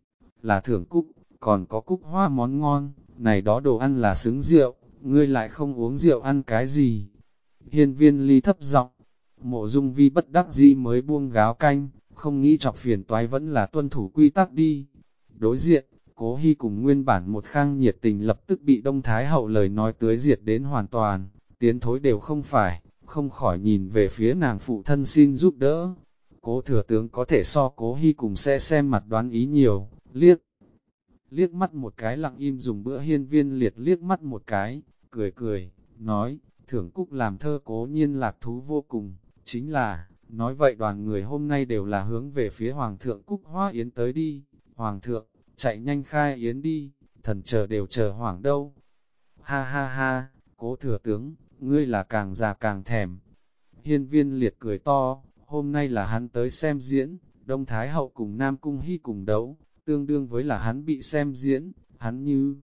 là thưởng cúc, còn có cúc hoa món ngon, này đó đồ ăn là xứng rượu, ngươi lại không uống rượu ăn cái gì. Hiên Viên Ly thấp giọng, Mộ Dung Vi bất đắc dĩ mới buông gáo canh, không nghĩ chọc phiền toái vẫn là tuân thủ quy tắc đi. Đối diện, Cố Hy cùng nguyên bản một khang nhiệt tình lập tức bị Đông Thái hậu lời nói tưới diệt đến hoàn toàn, tiến thối đều không phải, không khỏi nhìn về phía nàng phụ thân xin giúp đỡ. Cố thừa tướng có thể so Cố Hy cùng sẽ xem mặt đoán ý nhiều, liếc mắt một cái lặng im dùng bữa. Hiên Viên Liệt liếc mắt một cái, cười, nói, thưởng cúc làm thơ cố nhiên lạc thú vô cùng, chính là, nói vậy đoàn người hôm nay đều là hướng về phía Hoàng thượng Cúc Hoa Yến tới đi, Hoàng thượng, chạy nhanh khai Yến đi, thần chờ đều chờ Hoàng đâu. Ha ha ha, Cố thừa tướng, ngươi là càng già càng thèm. Hiên Viên Liệt cười to, hôm nay là hắn tới xem diễn, Đông Thái hậu cùng Nam Cung Hy cùng đấu, tương đương với là hắn bị xem diễn, hắn như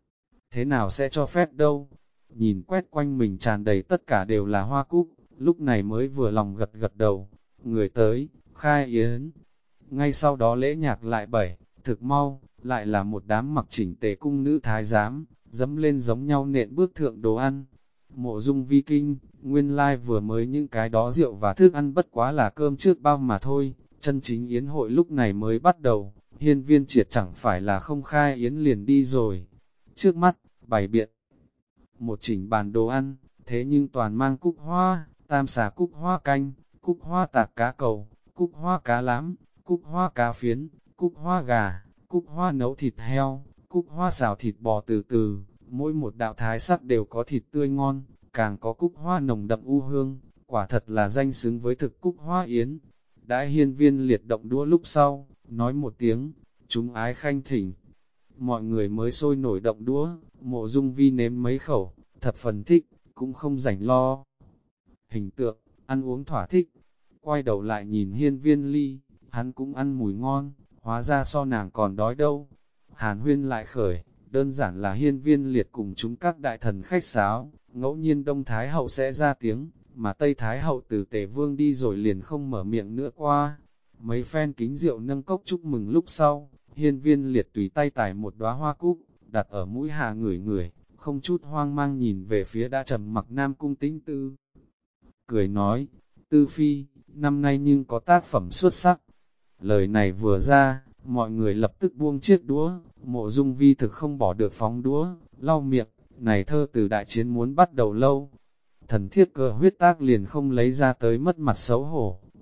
thế nào sẽ cho phép đâu. Nhìn quét quanh mình tràn đầy tất cả đều là hoa cúc, lúc này mới vừa lòng gật gật đầu, người tới, khai yến. Ngay sau đó lễ nhạc lại thực mau, lại là một đám mặc chỉnh tề cung nữ thái giám, dẫm lên giống nhau nện bước thượng đồ ăn. Mộ Dung Vi kinh, nguyên lai vừa mới những cái đó rượu và thức ăn bất quá là cơm trước bao mà thôi, chân chính yến hội lúc này mới bắt đầu, Hiên Viên Triệt chẳng phải là không khai yến liền đi rồi. Trước mắt, bày biện một chỉnh bàn đồ ăn, thế nhưng toàn mang cúc hoa, tam xà cúc hoa canh, cúc hoa tạc cá cầu, cúc hoa cá lám, cúc hoa cá phiến, cúc hoa gà, cúc hoa nấu thịt heo, cúc hoa xào thịt bò từ từ, mỗi một đạo thái sắc đều có thịt tươi ngon, càng có cúc hoa nồng đậm u hương, quả thật là danh xứng với thực cúc hoa yến. Đãi Hiên Viên Liệt động đũa lúc sau, nói một tiếng, chúng ái khanh thỉnh. Mọi người mới sôi nổi động đũa, Mộ Dung Vi nếm mấy khẩu, thập phần thích, cũng không rảnh lo. Hình tượng, ăn uống thỏa thích, quay đầu lại nhìn Hiên Viên Ly, hắn cũng ăn mùi ngon, hóa ra so nàng còn đói đâu. Hàn huyên lại khởi, đơn giản là Hiên Viên Liệt cùng chúng các đại thần khách sáo, ngẫu nhiên Đông Thái Hậu sẽ ra tiếng, mà Tây Thái Hậu từ Tề Vương đi rồi liền không mở miệng nữa qua. Mấy phen kính rượu nâng cốc chúc mừng lúc sau, Hiên Viên Liệt tùy tay tải một đóa hoa cúc, đặt ở mũi hạ ngửi, không chút hoang mang nhìn về phía đã trầm mặc Nam Cung Tĩnh Tư. Cười nói, Tư Phi, năm nay nhưng có tác phẩm xuất sắc. Lời này vừa ra, mọi người lập tức buông chiếc đũa, Mộ Dung Vi thực không bỏ được phóng đũa, lau miệng, này thơ từ đại chiến muốn bắt đầu lâu. Thần thiết cơ huyết tác liền không lấy ra tới mất mặt xấu hổ,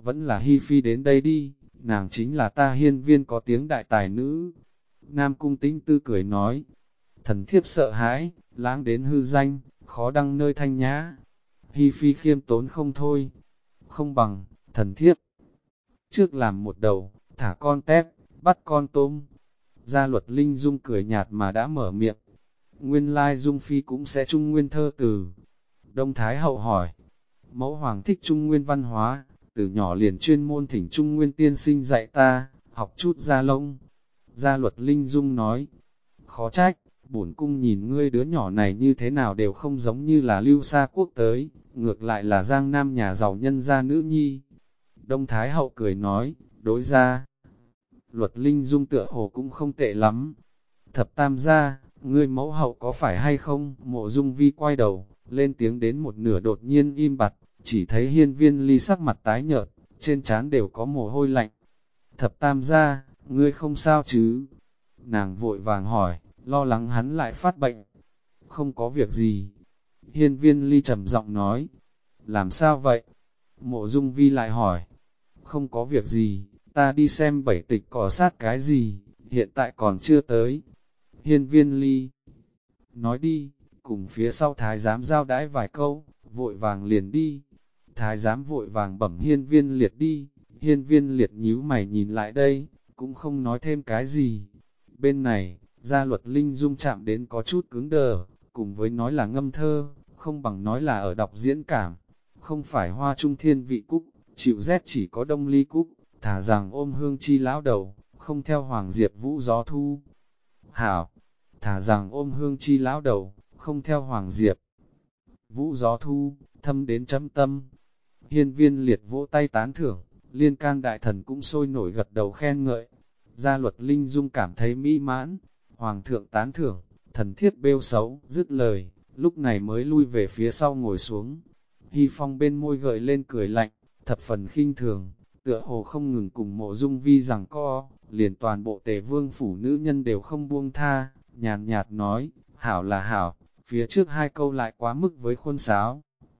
vẫn là Hi Phi đến đây đi, nàng chính là ta hiên viên có tiếng đại tài nữ. Nam Cung Tĩnh Tư cười nói, thần thiếp sợ hãi, lãng đến hư danh, khó đăng nơi thanh nhã. Hi Phi khiêm tốn không thôi, không bằng, thần thiếp. Trước làm một đầu, thả con tép, bắt con tôm. Gia Luật Linh Dung cười nhạt mà đã mở miệng. Nguyên lai Dung Phi cũng sẽ trung nguyên thơ từ. Đông Thái Hậu hỏi, mẫu hoàng thích trung nguyên văn hóa, từ nhỏ liền chuyên môn thỉnh trung nguyên tiên sinh dạy ta, học chút gia lông. Gia Luật Linh Dung nói, khó trách, bổn cung nhìn ngươi đứa nhỏ này như thế nào đều không giống như là Lưu Sa Quốc tới, ngược lại là Giang Nam nhà giàu nhân gia nữ nhi. Đông Thái Hậu cười nói, đối ra, Luật Linh Dung tựa hồ cũng không tệ lắm. Thập Tam gia, ngươi mẫu hậu có phải hay không? Mộ Dung Vi quay đầu, lên tiếng đến một nửa đột nhiên im bặt, chỉ thấy Hiên Viên Ly sắc mặt tái nhợt, trên trán đều có mồ hôi lạnh. Thập Tam gia, ngươi không sao chứ? Nàng vội vàng hỏi, lo lắng hắn lại phát bệnh. Không có việc gì. Hiên Viên Ly trầm giọng nói. Làm sao vậy? Mộ Dung Vi lại hỏi. Không có việc gì, ta đi xem bảy tịch cỏ sát cái gì, hiện tại còn chưa tới. Hiên Viên Ly nói đi, cùng phía sau thái giám giao đãi vài câu, vội vàng liền đi. Thái giám vội vàng bẩm Hiên Viên Liệt đi, Hiên Viên Liệt nhíu mày nhìn lại đây, cũng không nói thêm cái gì. Bên này, Gia Luật Linh Dung chạm đến có chút cứng đờ, cùng với nói là ngâm thơ, không bằng nói là ở đọc diễn cảm. Không phải hoa trung thiên vị cúc, chịu rét chỉ có đông ly cúc, thả rằng ôm hương chi lão đầu, không theo Hoàng Diệp Vũ gió thu. Hảo, thả rằng ôm hương chi lão đầu, không theo Hoàng Diệp Vũ gió thu, thâm đến chấm tâm. Hiên Viên Liệt vỗ tay tán thưởng, liên can đại thần cũng sôi nổi gật đầu khen ngợi. Gia Luật Linh Dung cảm thấy mỹ mãn, Hoàng thượng tán thưởng, thần thiết bêu xấu, dứt lời, lúc này mới lui về phía sau ngồi xuống. Hy Phong bên môi gợi lên cười lạnh, thập phần khinh thường, tựa hồ không ngừng cùng Mộ Dung Vi rằng co, liền toàn bộ Tề Vương phủ nữ nhân đều không buông tha, nhàn nhạt nói, hảo là hảo, phía trước hai câu lại quá mức với khuôn sáo.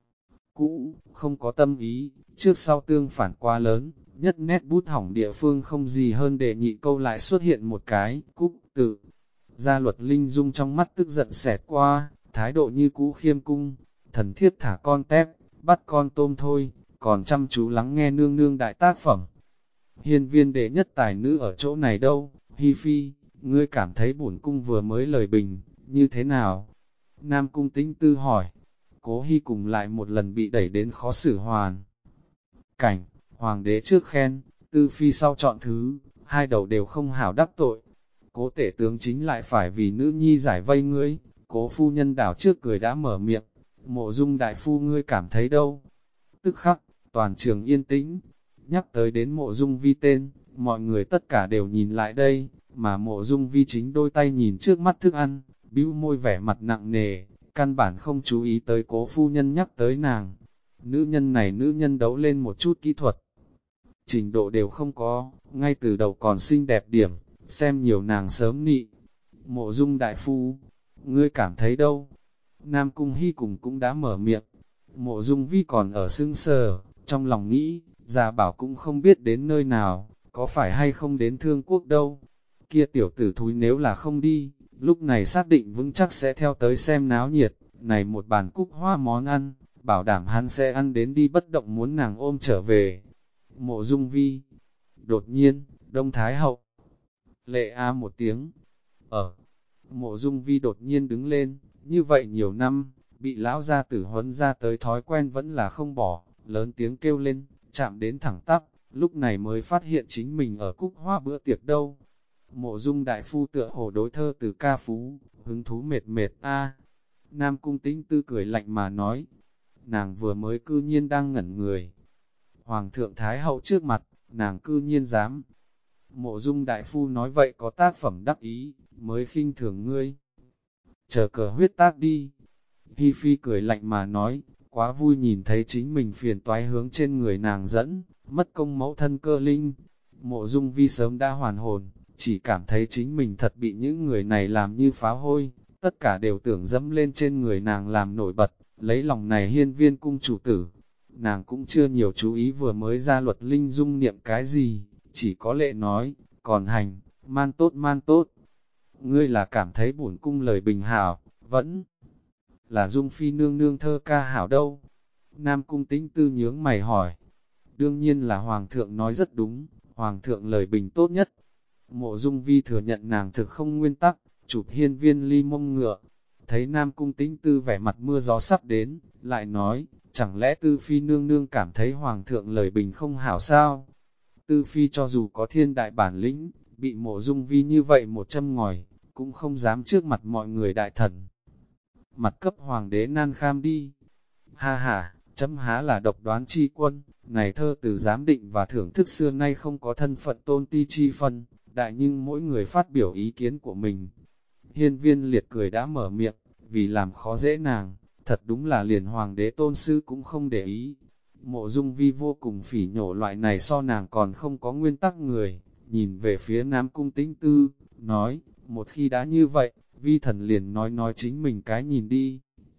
Cũ, không có tâm ý, trước sau tương phản quá lớn, nhất nét bút hỏng địa phương không gì hơn để nhị câu lại xuất hiện một cái, cúc, tự. Gia Luật Linh Dung trong mắt tức giận xẹt qua, thái độ như cũ khiêm cung, thần thiếp thả con tép, bắt con tôm thôi, còn chăm chú lắng nghe nương nương đại tác phẩm. Hiên Viên đệ nhất tài nữ ở chỗ này đâu, Hi Phi, ngươi cảm thấy bổn cung vừa mới lời bình, như thế nào? Nam Cung Tĩnh Tư hỏi, Cố Hi cùng lại một lần bị đẩy đến khó xử hoàn. Cảnh, Hoàng đế trước khen, Tư Phi sau chọn thứ, hai đầu đều không hảo đắc tội. Cố tể tướng chính lại phải vì nữ nhi giải vây ngươi, Cố phu nhân đảo trước cười đã mở miệng, Mộ Dung đại phu ngươi cảm thấy đâu? Tức khắc, toàn trường yên tĩnh, nhắc tới đến Mộ Dung Vi tên, mọi người tất cả đều nhìn lại đây, mà Mộ Dung Vi chính đôi tay nhìn trước mắt thức ăn, bĩu môi vẻ mặt nặng nề, căn bản không chú ý tới Cố phu nhân nhắc tới nàng. Nữ nhân đấu lên một chút kỹ thuật, trình độ đều không có, ngay từ đầu còn xinh đẹp điểm, xem nhiều nàng sớm nị. Mộ Dung đại phu, ngươi cảm thấy đâu? Nam Cung Hy cùng cũng đã mở miệng. Mộ Dung Vi còn ở sững sờ, trong lòng nghĩ, già bảo cũng không biết đến nơi nào, có phải hay không đến Thương Quốc đâu. Kia tiểu tử thúi nếu là không đi, lúc này xác định vững chắc sẽ theo tới xem náo nhiệt, này một bàn cúc hoa món ăn, bảo đảm hắn sẽ ăn đến đi bất động muốn nàng ôm trở về. Mộ Dung Vi, đột nhiên, Đông Thái Hậu, lệ a một tiếng, Mộ Dung Vi đột nhiên đứng lên, như vậy nhiều năm, bị lão gia tử huấn ra tới thói quen vẫn là không bỏ, lớn tiếng kêu lên, chạm đến thẳng tắp, lúc này mới phát hiện chính mình ở cúc hoa bữa tiệc đâu. Mộ Dung đại phu tựa hồ đối thơ từ ca phú, hứng thú mệt mệt a. Nam Cung Tĩnh Tư cười lạnh mà nói, nàng vừa mới cư nhiên đang ngẩn người. Hoàng thượng Thái Hậu trước mặt, nàng cư nhiên dám. Mộ Dung đại phu nói vậy có tác phẩm đắc ý, mới khinh thường ngươi. Chờ cờ huyết tác đi. Hi Phi cười lạnh mà nói, quá vui nhìn thấy chính mình phiền toái hướng trên người nàng dẫn, mất công mẫu thân cơ linh. Mộ Dung Vi sớm đã hoàn hồn, chỉ cảm thấy chính mình thật bị những người này làm như phá hôi, tất cả đều tưởng dẫm lên trên người nàng làm nổi bật, lấy lòng này hiên viên cung chủ tử. nàng cũng chưa nhiều chú ý vừa mới ra luật linh dung niệm cái gì, chỉ có lệ nói, còn hành, man tốt. Ngươi là cảm thấy bổn cung lời bình hảo, vẫn là dung phi nương nương thơ ca hảo đâu. Nam cung Tĩnh Tư nhướng mày hỏi, đương nhiên là hoàng thượng nói rất đúng, hoàng thượng lời bình tốt nhất. Mộ Dung Vi thừa nhận nàng thực không nguyên tắc, chụp hiên viên ly mông ngựa. Thấy Nam cung Tĩnh Tư vẻ mặt mưa gió sắp đến, lại nói, chẳng lẽ Tư Phi nương nương cảm thấy hoàng thượng lời bình không hảo sao? Tư Phi cho dù có thiên đại bản lĩnh, bị Mộ Dung Vi như vậy một châm ngòi, cũng không dám trước mặt mọi người đại thần. Mặt cấp hoàng đế nan kham đi. Ha ha, chấm há là độc đoán chi quân, này thơ từ giám định và thưởng thức xưa nay không có thân phận tôn ti chi phân, đại nhưng mỗi người phát biểu ý kiến của mình. Hiên viên liệt cười đã mở miệng, vì làm khó dễ nàng, thật đúng là liền hoàng đế tôn sư cũng không để ý. Mộ Dung Vi vô cùng phỉ nhổ loại này so nàng còn không có nguyên tắc người, nhìn về phía Nam Cung Tĩnh Tư, nói, một khi đã như vậy, Vi thần liền nói chính mình cái nhìn đi.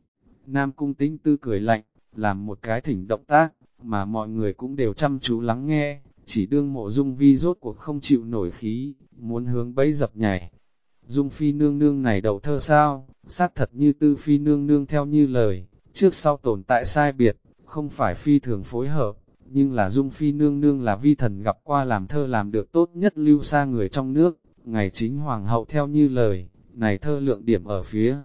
Nam Cung Tĩnh Tư cười lạnh, làm một cái thỉnh động tác, mà mọi người cũng đều chăm chú lắng nghe, chỉ đương Mộ Dung Vi rốt cuộc không chịu nổi khí, muốn hướng bẫy dập nhảy. Dung Phi nương nương này đầu thơ sao, xác thật như Tư Phi nương nương theo như lời, trước sau tồn tại sai biệt, không phải phi thường phối hợp, nhưng là Dung Phi nương nương là vi thần gặp qua làm thơ làm được tốt nhất lưu xa người trong nước, ngày chính hoàng hậu theo như lời, này thơ lượng điểm ở phía.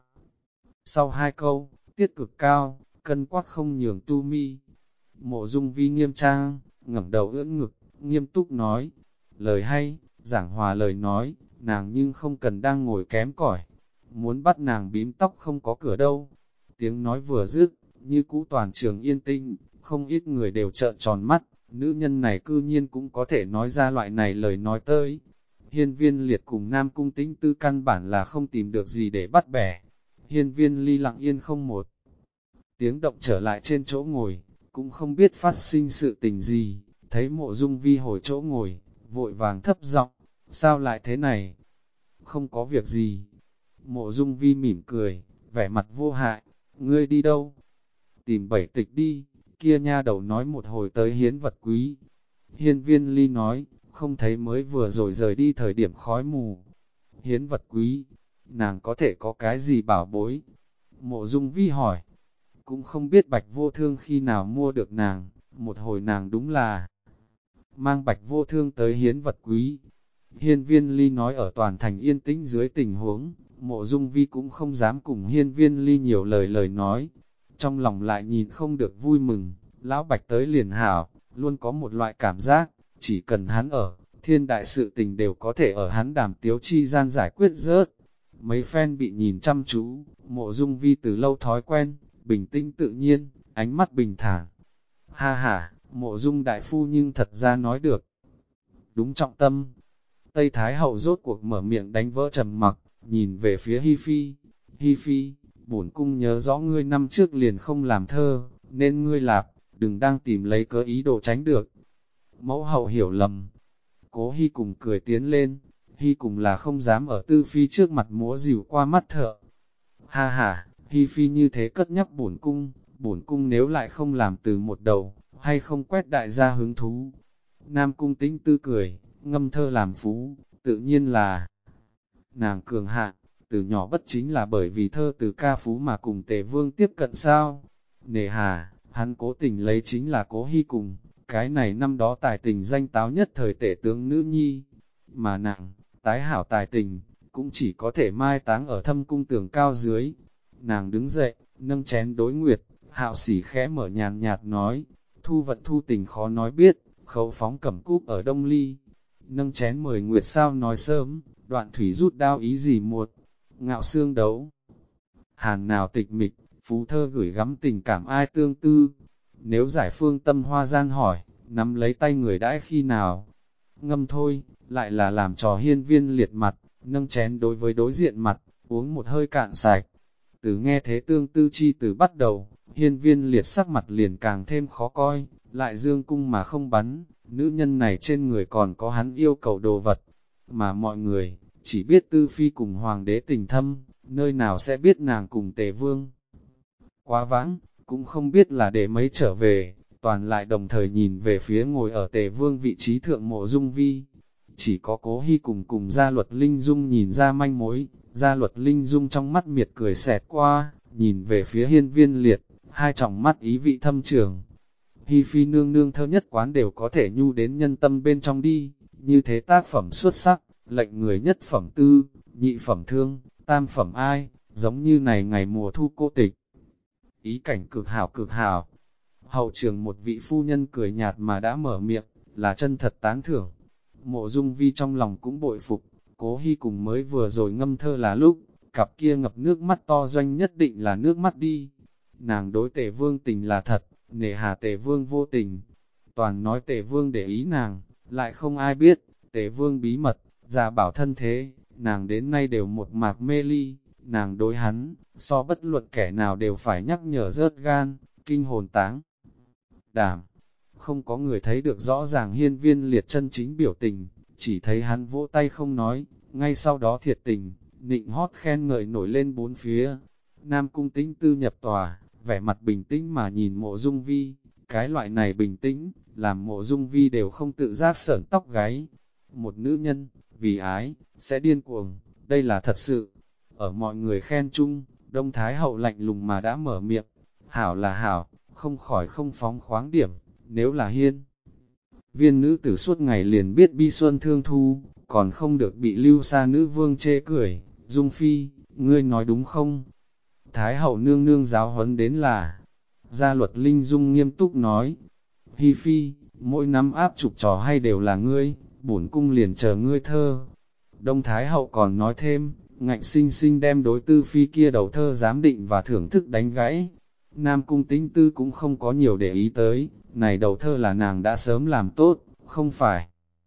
Sau hai câu, tiết cực cao, cân quắc không nhường tu mi. Mộ Dung Vi nghiêm trang, ngẩng đầu ưỡn ngực, nghiêm túc nói, lời hay, giảng hòa lời nói, nàng nhưng không cần đang ngồi kém cỏi, muốn bắt nàng bím tóc không có cửa đâu. Tiếng nói vừa dứt, như cũ toàn trường yên tĩnh, không ít người đều trợn tròn mắt, nữ nhân này cư nhiên cũng có thể nói ra loại này lời nói tới. Hiên viên liệt cùng Nam Cung Tĩnh Tư căn bản là không tìm được gì để bắt bẻ. Hiên viên ly lặng yên không một tiếng động trở lại trên chỗ ngồi, cũng không biết phát sinh sự tình gì, thấy Mộ Dung Vi hồi chỗ ngồi, vội vàng thấp giọng, sao lại thế này? Không có việc gì. Mộ Dung Vi mỉm cười, vẻ mặt vô hại, ngươi đi đâu? Tìm Bảy Tịch đi, kia nha đầu nói một hồi tới hiến vật quý. Hiên viên ly nói, không thấy mới vừa rồi rời đi thời điểm khói mù. Hiến vật quý, nàng có thể có cái gì bảo bối? Mộ Dung Vi hỏi, cũng không biết Bạch Vô Thương khi nào mua được nàng, một hồi nàng đúng là mang Bạch Vô Thương tới hiến vật quý. Hiên viên ly nói ở toàn thành yên tĩnh dưới tình huống, Mộ Dung Vi cũng không dám cùng hiên viên ly nhiều lời nói. Trong lòng lại nhìn không được vui mừng, lão Bạch tới liền hảo, luôn có một loại cảm giác, chỉ cần hắn ở, thiên đại sự tình đều có thể ở hắn đàm tiếu chi gian giải quyết rớt. Mấy phen bị nhìn chăm chú, Mộ Dung Vi từ lâu thói quen, bình tĩnh tự nhiên, ánh mắt bình thản. Ha ha, Mộ Dung đại phu nhưng thật ra nói được. Đúng trọng tâm. Tây Thái hậu rốt cuộc mở miệng đánh vỡ trầm mặc, nhìn về phía Hi Phi. Hi Phi, bổn cung nhớ rõ ngươi năm trước liền không làm thơ, nên ngươi lạp, đừng đang tìm lấy cớ ý đồ tránh được. Mẫu hậu hiểu lầm. Cố Hi cùng cười tiến lên, Hi cùng là không dám ở Tư Phi trước mặt múa dìu qua mắt thợ. Ha ha, Hi Phi như thế cất nhắc bổn cung nếu lại không làm từ một đầu, hay không quét đại gia hứng thú. Nam Cung Tĩnh Tư cười, ngâm thơ làm phú, tự nhiên là nàng cường hạn, từ nhỏ bất chính là bởi vì thơ từ ca phú mà cùng Tề Vương tiếp cận sao. Nề hà, hắn cố tình lấy chính là Cố Hi cùng, cái này năm đó tài tình danh táo nhất thời tể tướng nữ nhi, mà nàng, tái hảo tài tình, cũng chỉ có thể mai táng ở thâm cung tường cao dưới. Nàng đứng dậy, nâng chén đối nguyệt, Hạo Sỉ khẽ mở nhàn nhạt nói, thu vận thu tình khó nói biết, khấu phóng cẩm cúp ở Đông Ly. Nâng chén mời nguyệt sao nói sớm, đoạn thủy rút đao ý gì một, ngạo xương đấu. Hàn nào tịch mịch, phú thơ gửi gắm tình cảm ai tương tư. Nếu giải phương tâm hoa gian hỏi, nắm lấy tay người đãi khi nào. Ngâm thôi, lại là làm trò hiên viên liệt mặt, nâng chén đối với đối diện mặt, uống một hơi cạn sạch. Từ nghe thế tương tư chi từ bắt đầu, hiên viên liệt sắc mặt liền càng thêm khó coi, lại dương cung mà không bắn, nữ nhân này trên người còn có hắn yêu cầu đồ vật, mà mọi người, chỉ biết Tư Phi cùng Hoàng đế tình thâm, nơi nào sẽ biết nàng cùng Tề Vương. Quá vãng, cũng không biết là để mấy trở về, toàn lại đồng thời nhìn về phía ngồi ở Tề Vương vị trí thượng Mộ Dung Vi. Chỉ có Cố Hy cùng Gia Luật Linh Dung nhìn ra manh mối, Gia Luật Linh Dung trong mắt miệt cười xẹt qua, nhìn về phía Hiên Viên Liệt, hai tròng mắt ý vị thâm trường. Hi Phi nương nương thơ nhất quán đều có thể nhu đến nhân tâm bên trong đi, như thế tác phẩm xuất sắc, lệnh người nhất phẩm tư, nhị phẩm thương, tam phẩm ai, giống như này ngày mùa thu cô tịch. Ý cảnh cực hảo cực hảo. Hậu trường một vị phu nhân cười nhạt mà đã mở miệng, là chân thật tán thưởng. Mộ Dung Vi trong lòng cũng bội phục, Cố Hy cùng mới vừa rồi ngâm thơ là lúc, cặp kia ngập nước mắt to doanh nhất định là nước mắt đi. Nàng đối Tề Vương tình là thật, nể hà Tề Vương vô tình. Toàn nói Tề Vương để ý nàng, lại không ai biết, Tề Vương bí mật, gia bảo thân thế, nàng đến nay đều một mạc mê ly, nàng đối hắn, so bất luận kẻ nào đều phải nhắc nhở rớt gan, kinh hồn táng. Đảm, không có người thấy được rõ ràng Hiên Viên Liệt chân chính biểu tình, chỉ thấy hắn vỗ tay không nói, ngay sau đó thiệt tình, nịnh hót khen ngợi nổi lên bốn phía. Nam Cung Tĩnh Tư nhập tòa, vẻ mặt bình tĩnh mà nhìn Mộ Dung Vi, cái loại này bình tĩnh, làm Mộ Dung Vi đều không tự giác sởn tóc gáy. Một nữ nhân, vì ái, sẽ điên cuồng, đây là thật sự. Ở mọi người khen chung, Đông Thái Hậu lạnh lùng mà đã mở miệng, hảo là hảo, không khỏi không phóng khoáng điểm, nếu là Hiên Viên nữ tử suốt ngày liền biết bi xuân thương thu, còn không được bị Lưu Sa nữ vương chê cười. Dung Phi, ngươi nói đúng không? Thái Hậu nương nương giáo huấn đến là, Gia Luật Linh Dung nghiêm túc nói, Hi Phi, mỗi năm áp trục trò hay đều là ngươi, bổn cung liền chờ ngươi thơ. Đông Thái Hậu còn nói thêm, ngạnh sinh sinh đem đối tư phi kia đầu thơ giám định và thưởng thức đánh gãy. Nam Cung Tĩnh Tư cũng không có nhiều để ý tới, này đầu thơ là nàng đã sớm làm tốt, không phải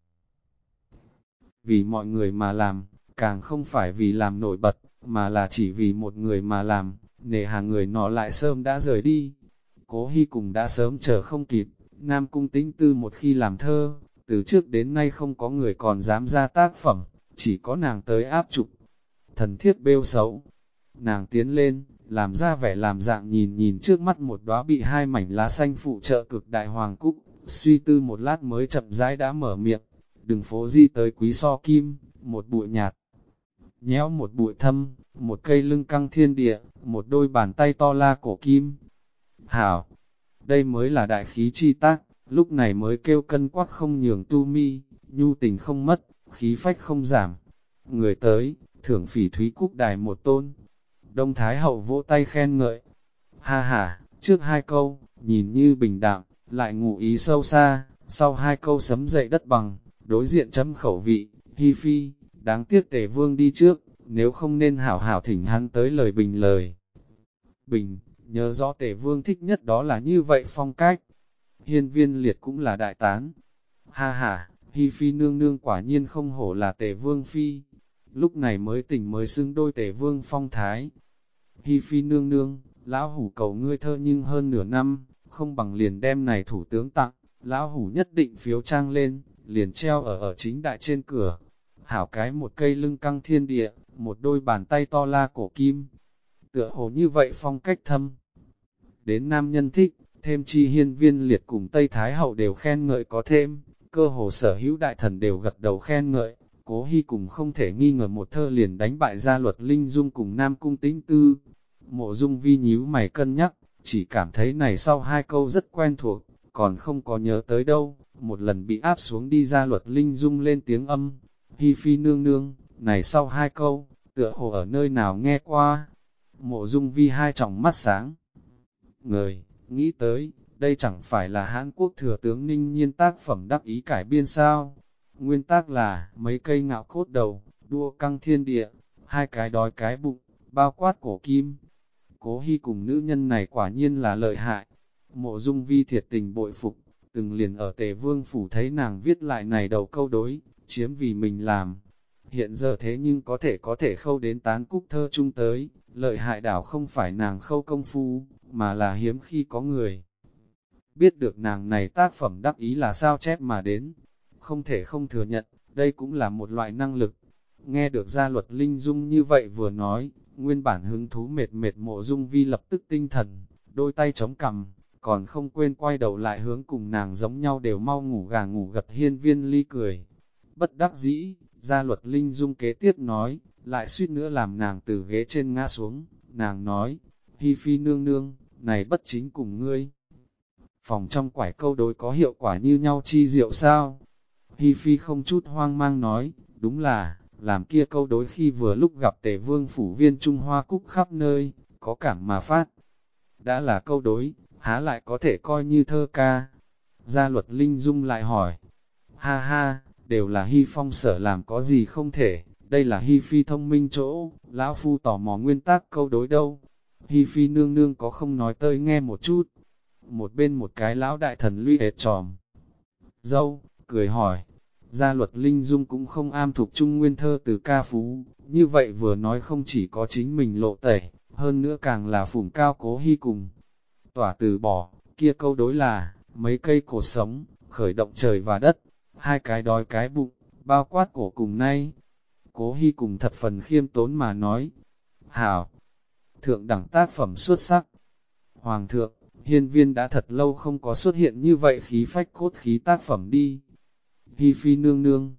vì mọi người mà làm, càng không phải vì làm nổi bật, mà là chỉ vì một người mà làm, nể hà người nọ lại sớm đã rời đi. Cố Hy cùng đã sớm chờ không kịp, Nam Cung Tĩnh Tư một khi làm thơ, từ trước đến nay không có người còn dám ra tác phẩm, chỉ có nàng tới áp trục. Thần thiết bêu xấu, nàng tiến lên, làm ra vẻ làm dạng nhìn nhìn trước mắt một đóa bị hai mảnh lá xanh phụ trợ cực đại hoàng cúc, suy tư một lát mới chậm rãi đã mở miệng, đừng phố di tới quý so kim, một bụi nhạt, nhéo một bụi thâm, một cây lưng căng thiên địa, một đôi bàn tay to la cổ kim. Hảo, đây mới là đại khí chi tác, lúc này mới kêu cân quắc không nhường tu mi, nhu tình không mất, khí phách không giảm. Người tới, thưởng Phỉ Thúy Cúc đài một tôn. Đông Thái Hậu vỗ tay khen ngợi. Ha ha, trước hai câu, nhìn như bình đạm, lại ngụ ý sâu xa, sau hai câu sấm dậy đất bằng, đối diện chấm khẩu vị, Hi Phi, đáng tiếc Tề Vương đi trước, nếu không nên hảo hảo thỉnh hắn tới lời bình lời. Bình, nhớ rõ Tề Vương thích nhất đó là như vậy phong cách. Hiên Viên Liệt cũng là đại tán. Ha ha, Hi Phi nương nương quả nhiên không hổ là Tề Vương Phi. Lúc này mới tỉnh mới xứng đôi Tề Vương phong thái. Hi Phi nương nương, lão hủ cầu ngươi thơ nhưng hơn nửa năm, không bằng liền đem này thủ tướng tặng, lão hủ nhất định phiếu trang lên, liền treo ở chính đại trên cửa. Hảo cái một cây lưng căng thiên địa, một đôi bàn tay to la cổ kim. Tựa hồ như vậy phong cách thâm. Đến nam nhân thích, thêm chi Hiên Viên Liệt cùng Tây Thái Hậu đều khen ngợi có thêm, cơ hồ sở hữu đại thần đều gật đầu khen ngợi. Cố Hy cùng không thể nghi ngờ một thơ liền đánh bại Gia Luật Linh Dung cùng Nam Cung Tĩnh Tư. Mộ Dung Vi nhíu mày cân nhắc, chỉ cảm thấy này sau hai câu rất quen thuộc, còn không có nhớ tới đâu, một lần bị áp xuống đi Gia Luật Linh Dung lên tiếng âm. Hi Phi nương nương, này sau hai câu, tựa hồ ở nơi nào nghe qua. Mộ Dung Vi hai tròng mắt sáng ngời, nghĩ tới, đây chẳng phải là Hán Quốc thừa tướng Ninh Nhiên tác phẩm đắc ý cải biên sao. Nguyên tác là, mấy cây ngạo cốt đầu, đua căng thiên địa, hai cái đói cái bụng, bao quát cổ kim. Cố Hy cùng nữ nhân này quả nhiên là lợi hại. Mộ Dung Vi thiệt tình bội phục, từng liền ở Tề Vương phủ thấy nàng viết lại này đầu câu đối, chiếm vì mình làm. Hiện giờ thế nhưng có thể khâu đến tán cúc thơ chung tới, lợi hại đảo không phải nàng khâu công phu, mà là hiếm khi có người biết được nàng này tác phẩm đắc ý là sao chép mà đến. Không thể không thừa nhận, đây cũng là một loại năng lực. Nghe được Gia Luật Linh Dung như vậy vừa nói, nguyên bản hứng thú mệt Mộ Dung Vi lập tức tinh thần, đôi tay chống cằm, còn không quên quay đầu lại hướng cùng nàng giống nhau đều mau ngủ gà ngủ gật Hiên Viên Ly cười. Bất đắc dĩ, Gia Luật Linh Dung kế tiếp nói, lại suýt nữa làm nàng từ ghế trên ngã xuống, nàng nói, Hi Phi nương nương, này bất chính cùng ngươi. Phòng trong quải câu đối có hiệu quả như nhau chi diệu sao? Hi Phi không chút hoang mang nói, đúng là, làm kia câu đối khi vừa lúc gặp Tề Vương phủ viên Trung Hoa cúc khắp nơi, có cảm mà phát. Đã là câu đối, há lại có thể coi như thơ ca. Gia Luật Linh Dung lại hỏi, ha ha, đều là Hi Phong sở làm có gì không thể, đây là Hi Phi thông minh chỗ, lão phu tò mò nguyên tắc câu đối đâu. Hi Phi nương nương có không nói tới nghe một chút. Một bên một cái lão đại thần lụy ệt tròm dâu, cười hỏi, Gia Luật Linh Dung cũng không am thuộc trung nguyên thơ từ ca phú, như vậy vừa nói không chỉ có chính mình lộ tẩy, hơn nữa càng là phủng cao Cố Hi cùng. Tỏa từ bỏ, kia câu đối là, mấy cây cổ sống, khởi động trời và đất, hai cái đói cái bụng, bao quát cổ cùng nay. Cố Hi cùng thật phần khiêm tốn mà nói, hảo, thượng đẳng tác phẩm xuất sắc. Hoàng thượng, Hiên Viên đã thật lâu không có xuất hiện như vậy khí phách cốt khí tác phẩm đi. Hi Phi nương nương,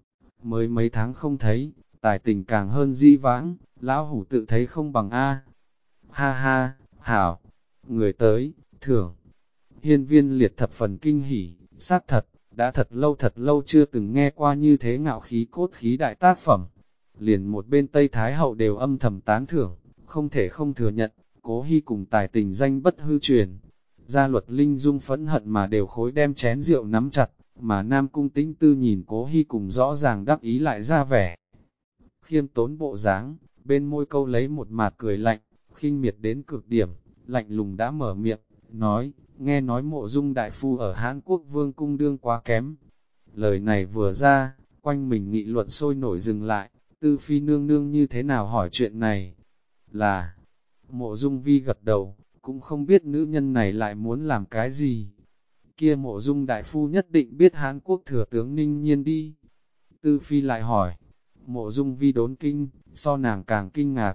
mới mấy tháng không thấy, tài tình càng hơn di vãng, lão hủ tự thấy không bằng A. Ha ha, hảo, người tới, thưởng. Hiên Viên liệt thập phần kinh hỉ, xác thật, đã thật lâu chưa từng nghe qua như thế ngạo khí cốt khí đại tác phẩm. Liền một bên Tây Thái Hậu đều âm thầm tán thưởng, không thể không thừa nhận, Cố Hi cùng tài tình danh bất hư truyền. Gia Luật Linh Dung phẫn hận mà đều khối đem chén rượu nắm chặt, mà Nam Cung Tĩnh Tư nhìn Cố Hi cùng rõ ràng đắc ý lại ra vẻ. Khiêm tốn bộ dáng, bên môi câu lấy một mạt cười lạnh, khinh miệt đến cực điểm, lạnh lùng đã mở miệng, nói, nghe nói Mộ Dung đại phu ở Hán Quốc Vương cung đương quá kém. Lời này vừa ra, quanh mình nghị luận sôi nổi dừng lại, Tư Phi nương nương như thế nào hỏi chuyện này? Là, Mộ Dung Vi gật đầu, cũng không biết nữ nhân này lại muốn làm cái gì. Kia Mộ Dung đại phu nhất định biết Hán Quốc thừa tướng Ninh Nhiên đi. Tư Phi lại hỏi, Mộ Dung Vi đốn kinh, so nàng càng kinh ngạc.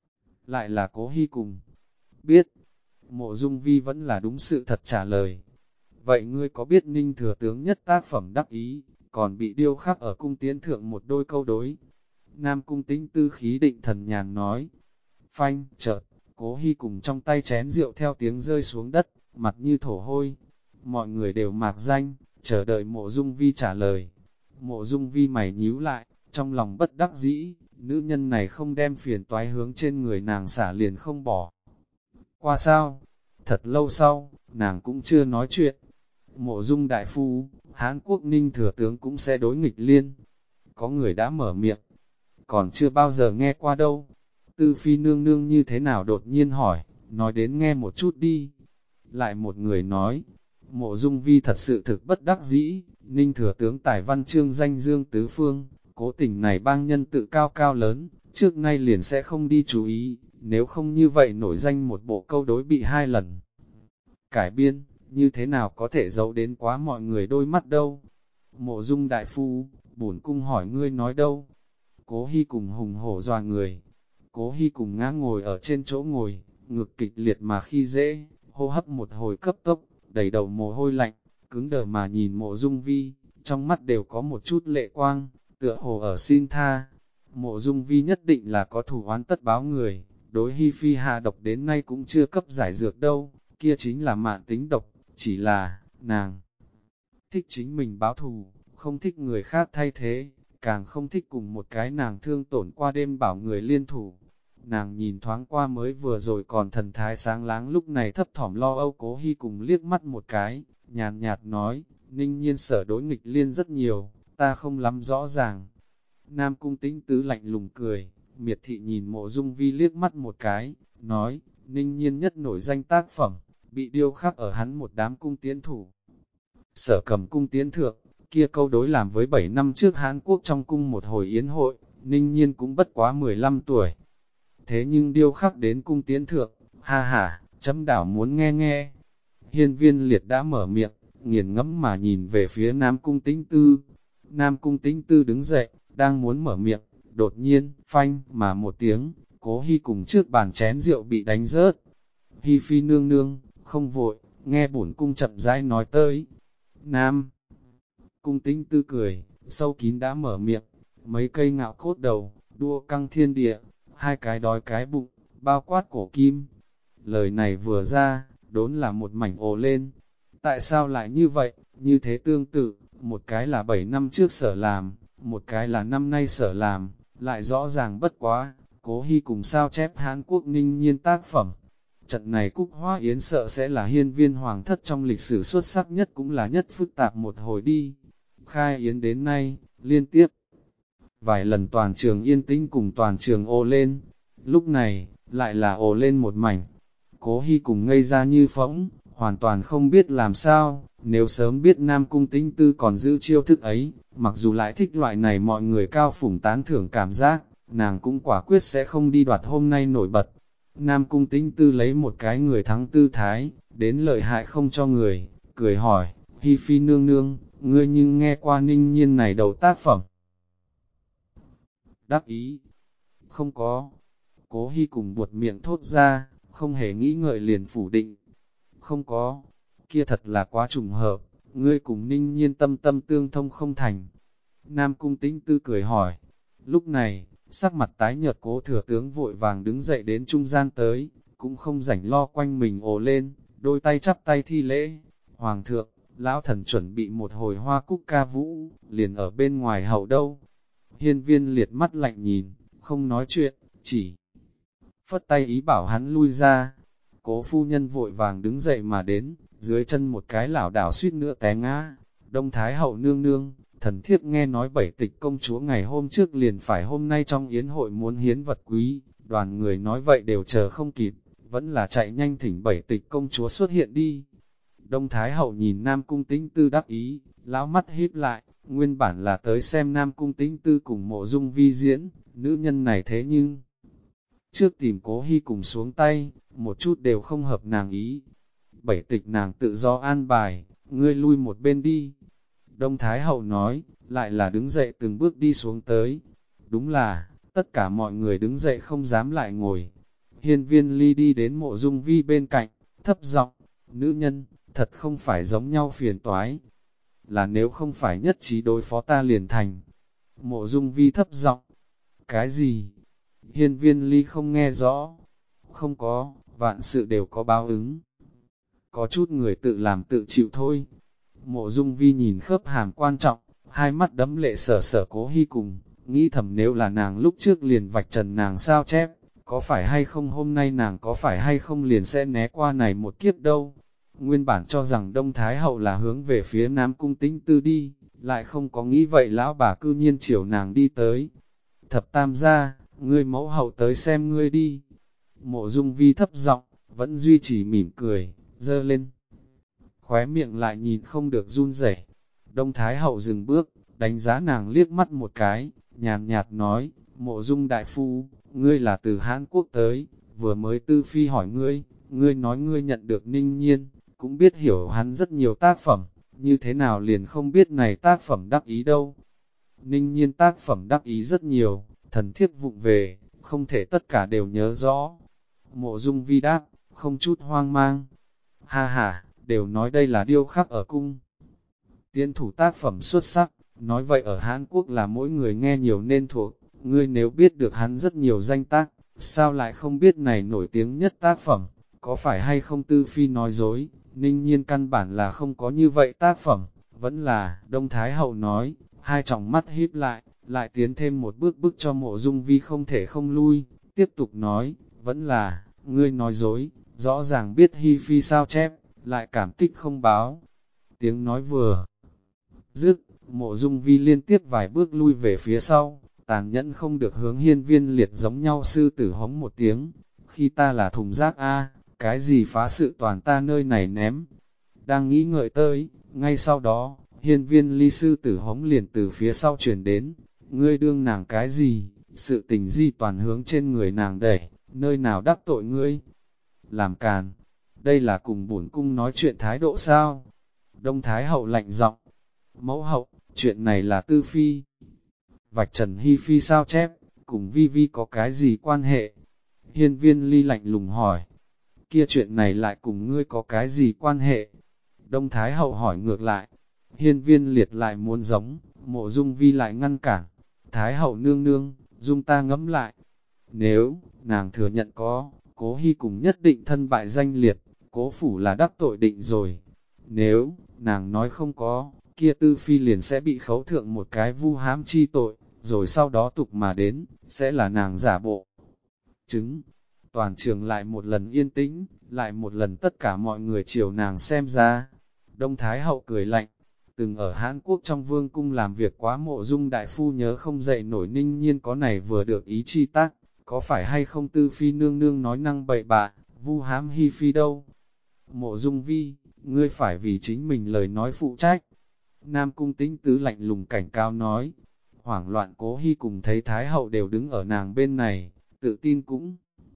Lại là Cố Hi cùng. Biết, Mộ Dung Vi vẫn là đúng sự thật trả lời. Vậy ngươi có biết Ninh thừa tướng nhất tác phẩm đắc ý, còn bị điêu khắc ở cung tiễn thượng một đôi câu đối? Nam Cung Tĩnh Tư khí định thần nhàn nói. Phanh, chợt, Cố Hi cùng trong tay chén rượu theo tiếng rơi xuống đất, mặt như thổ hôi. Mọi người đều mạc danh, chờ đợi Mộ Dung Vi trả lời. Mộ Dung Vi mày nhíu lại, trong lòng bất đắc dĩ, nữ nhân này không đem phiền toái hướng trên người nàng xả liền không bỏ. Qua sao? Thật lâu sau, nàng cũng chưa nói chuyện. Mộ Dung đại phu, Hán Quốc Ninh thừa tướng cũng sẽ đối nghịch liên. Có người đã mở miệng, còn chưa bao giờ nghe qua đâu. Tư Phi nương nương như thế nào đột nhiên hỏi, nói đến nghe một chút đi. Lại một người nói, Mộ Dung Vi thật sự thực bất đắc dĩ, Ninh thừa tướng tài văn chương danh dương tứ phương, cố tình này bang nhân tự cao cao lớn, trước nay liền sẽ không đi chú ý, nếu không như vậy nổi danh một bộ câu đối bị 2 lần. Cải biên, như thế nào có thể giấu đến quá mọi người đôi mắt đâu? Mộ Dung đại phu, bổn cung hỏi ngươi nói đâu? Cố Hi cùng hùng hổ dọa người. Cố Hi cùng ngã ngồi ở trên chỗ ngồi, ngực kịch liệt mà khi dễ, hô hấp một hồi cấp tốc, đầy đầu mồ hôi lạnh, cứng đờ mà nhìn Mộ Dung Vi, trong mắt đều có một chút lệ quang, tựa hồ ở xin tha. Mộ Dung Vi nhất định là có thủ oán tất báo người, đối Hi Phi hạ độc đến nay cũng chưa cấp giải dược đâu, kia chính là mạn tính độc, chỉ là, nàng thích chính mình báo thù, không thích người khác thay thế, càng không thích cùng một cái nàng thương tổn qua đêm bảo người liên thủ. Nàng nhìn thoáng qua mới vừa rồi còn thần thái sáng láng lúc này thấp thỏm lo âu Cố Hi cùng liếc mắt một cái, nhàn nhạt nói, Ninh Nhiên sở đối nghịch liên rất nhiều, ta không lắm rõ ràng. Nam Cung Tĩnh Tứ lạnh lùng cười, miệt thị nhìn Mộ Dung Vi liếc mắt một cái, nói, Ninh Nhiên nhất nổi danh tác phẩm, bị điêu khắc ở hắn một đám cung tiễn thủ. Sở Cầm cung tiễn thượng, kia câu đối làm với 7 năm trước Hán Quốc trong cung một hồi yến hội, Ninh Nhiên cũng bất quá 15 tuổi. Thế nhưng điêu khắc đến cung tiễn thượng, ha ha, chấm đảo muốn nghe nghe. Hiên Viên liệt đã mở miệng, nghiền ngẫm mà nhìn về phía Nam Cung Tĩnh Tư. Nam Cung Tĩnh Tư đứng dậy, đang muốn mở miệng, đột nhiên, phanh, mà một tiếng, Cố Hi cùng trước bàn chén rượu bị đánh rớt. Hi Phi nương nương, không vội, nghe bổn cung chậm rãi nói tới. Nam Cung Tĩnh Tư cười, sâu kín đã mở miệng, mấy cây ngạo cốt đầu, đua căng thiên địa, hai cái đói cái bụng, bao quát cổ kim. Lời này vừa ra, đốn là một mảnh ồ lên. Tại sao lại như vậy, như thế tương tự, một cái là 7 năm trước sở làm, một cái là năm nay sở làm, lại rõ ràng bất quá, Cố Hy cùng sao chép Hán Quốc Ninh Nhiên tác phẩm. Trận này Cúc Hoa Yến sợ sẽ là hiên viên hoàng thất trong lịch sử xuất sắc nhất cũng là nhất phức tạp một hồi đi. Khai Yến đến nay, liên tiếp vài lần toàn trường yên tĩnh cùng toàn trường ồ lên. Lúc này, lại là ồ lên một mảnh. Cố Hy cùng ngây ra như phỗng, hoàn toàn không biết làm sao, nếu sớm biết Nam Cung Tĩnh Tư còn giữ chiêu thức ấy, mặc dù lại thích loại này mọi người cao phủng tán thưởng cảm giác, nàng cũng quả quyết sẽ không đi đoạt hôm nay nổi bật. Nam Cung Tĩnh Tư lấy một cái người thắng tư thái, đến lợi hại không cho người, cười hỏi, Hi Phi nương nương, ngươi nhưng nghe qua Ninh Nhiên này đầu tác phẩm. Đắc ý, không có. Cố Hy cùng buột miệng thốt ra, không hề nghĩ ngợi liền phủ định. Không có, kia thật là quá trùng hợp, ngươi cùng Ninh Nhiên tâm tâm tương thông không thành. Nam Cung Tĩnh Tư cười hỏi. Lúc này, sắc mặt tái nhợt Cố thừa tướng vội vàng đứng dậy đến trung gian tới, cũng không rảnh lo quanh mình ồ lên, đôi tay chắp tay thi lễ. Hoàng thượng, lão thần chuẩn bị một hồi hoa cúc ca vũ, liền ở bên ngoài hậu đâu. Hiên viên liệt mắt lạnh nhìn, không nói chuyện, chỉ phất tay ý bảo hắn lui ra. Cố phu nhân vội vàng đứng dậy mà đến, dưới chân một cái lảo đảo suýt nữa té ngã. Đông Thái hậu nương nương, thần thiếp nghe nói Bảy Tịch công chúa ngày hôm trước liền phải hôm nay trong yến hội muốn hiến vật quý, đoàn người nói vậy đều chờ không kịp, vẫn là chạy nhanh thỉnh Bảy Tịch công chúa xuất hiện đi. Đông Thái hậu nhìn Nam Cung Tĩnh Tư đắc ý, lão mắt híp lại, nguyên bản là tới xem Nam Cung Tĩnh Tư cùng Mộ Dung Vi diễn, nữ nhân này thế nhưng trước tìm Cố Hy cùng xuống tay, một chút đều không hợp nàng ý. Bảy Tịch nàng tự do an bài, ngươi lui một bên đi. Đông Thái hậu nói, lại là đứng dậy từng bước đi xuống tới. Đúng là, tất cả mọi người đứng dậy không dám lại ngồi. Hiên viên ly đi đến Mộ Dung Vi bên cạnh, thấp giọng, nữ nhân, thật không phải giống nhau phiền toái. Là nếu không phải nhất trí đối phó ta liền thành. Mộ Dung Vi thấp giọng, cái gì? Hiên viên ly không nghe rõ. Không có, vạn sự đều có báo ứng. Có chút người tự làm tự chịu thôi. Mộ Dung Vi nhìn khớp hàm quan trọng, hai mắt đẫm lệ sở sở Cố Hy cùng, nghĩ thầm nếu là nàng lúc trước liền vạch trần nàng sao chép, có phải hay không hôm nay nàng có phải hay không liền sẽ né qua này một kiếp đâu. Nguyên bản cho rằng Đông Thái Hậu là hướng về phía Nam Cung Tĩnh Tư đi, lại không có nghĩ vậy lão bà cư nhiên chiều nàng đi tới. Thập tam gia, ngươi mẫu hậu tới xem ngươi đi. Mộ Dung Vi thấp giọng, vẫn duy trì mỉm cười, dơ lên. Khóe miệng lại nhìn không được run rẩy. Đông Thái Hậu dừng bước, đánh giá nàng liếc mắt một cái, nhàn nhạt nói, Mộ Dung đại phu, ngươi là từ Hán Quốc tới, vừa mới tư phi hỏi ngươi, ngươi nói ngươi nhận được Ninh Nhiên, cũng biết hiểu hắn rất nhiều tác phẩm, như thế nào liền không biết này tác phẩm đắc ý đâu. Ninh Nhiên tác phẩm đắc ý rất nhiều, thần thiếp vụng về, không thể tất cả đều nhớ rõ. Mộ Dung Vi đáp, không chút hoang mang. Ha ha, đều nói đây là điêu khắc ở cung. Tiễn thủ tác phẩm xuất sắc, nói vậy ở Hán Quốc là mỗi người nghe nhiều nên thuộc, ngươi nếu biết được hắn rất nhiều danh tác, sao lại không biết này nổi tiếng nhất tác phẩm, có phải hay không tư phi nói dối, Ninh Nhiên căn bản là không có như vậy tác phẩm, vẫn là, Đông Thái Hậu nói, hai tròng mắt híp lại tiến thêm một bước cho Mộ Dung Vi không thể không lui, tiếp tục nói, vẫn là, ngươi nói dối, rõ ràng biết Hi Phi sao chép, lại cảm kích không báo. Tiếng nói vừa dứt, Mộ Dung Vi liên tiếp vài bước lui về phía sau, tàn nhẫn không được hướng hiên viên liệt giống nhau sư tử hống một tiếng, khi ta là thùng rác a, cái gì phá sự toàn ta nơi này ném. Đang nghĩ ngợi tới, ngay sau đó, hiên viên ly sư tử hống liền từ phía sau chuyển đến, ngươi đương nàng cái gì, sự tình gì toàn hướng trên người nàng đẩy, nơi nào đắc tội ngươi. Làm càn, đây là cùng bổn cung nói chuyện thái độ sao? Đông Thái Hậu lạnh giọng, mẫu hậu, chuyện này là tư phi. Vạch trần Hi Phi sao chép, cùng Vi Vi có cái gì quan hệ? Hiên viên ly lạnh lùng hỏi. kia chuyện này lại cùng ngươi có cái gì quan hệ? Đông Thái Hậu hỏi ngược lại, Hiên Viên Liệt lại muốn giống, Mộ Dung Vi lại ngăn cản, Thái Hậu nương nương, dung ta ngẫm lại. Nếu, nàng thừa nhận có, Cố Hy cùng nhất định thân bại danh liệt, Cố phủ là đắc tội định rồi. Nếu, nàng nói không có, kia Tư Phi liền sẽ bị khấu thượng một cái vu hãm chi tội, rồi sau đó tục mà đến, sẽ là nàng giả bộ. Chứng, toàn trường lại một lần yên tĩnh, lại một lần tất cả mọi người chiều nàng xem ra. Đông Thái Hậu cười lạnh, từng ở Hán Quốc trong vương cung làm việc quá Mộ Dung đại phu nhớ không dậy nổi Ninh Nhiên có này vừa được ý chi tác, có phải hay không Tư Phi nương nương nói năng bậy bạ, vu hãm Hi Phi đâu. Mộ Dung Vi, ngươi phải vì chính mình lời nói phụ trách. Nam Cung Tĩnh Tứ lạnh lùng cảnh cáo nói, hoảng loạn Cố Hy cùng thấy Thái Hậu đều đứng ở nàng bên này, tự tin cũng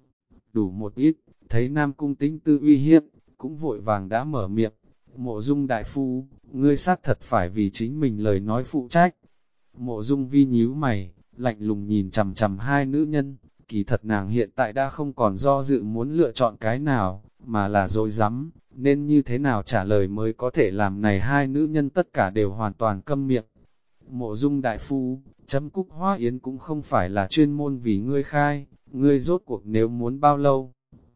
đủ một ít, thấy Nam Cung Tĩnh Tư uy hiếp, cũng vội vàng đã mở miệng. Mộ Dung đại phu, ngươi xác thật phải vì chính mình lời nói phụ trách. Mộ Dung Vi nhíu mày, lạnh lùng nhìn chằm chằm hai nữ nhân, kỳ thật nàng hiện tại đã không còn do dự muốn lựa chọn cái nào, mà là dối rắm nên như thế nào trả lời mới có thể làm này hai nữ nhân tất cả đều hoàn toàn câm miệng. Mộ Dung đại phu, chấm Cúc Hoa Yến cũng không phải là chuyên môn vì ngươi khai, ngươi rốt cuộc nếu muốn bao lâu?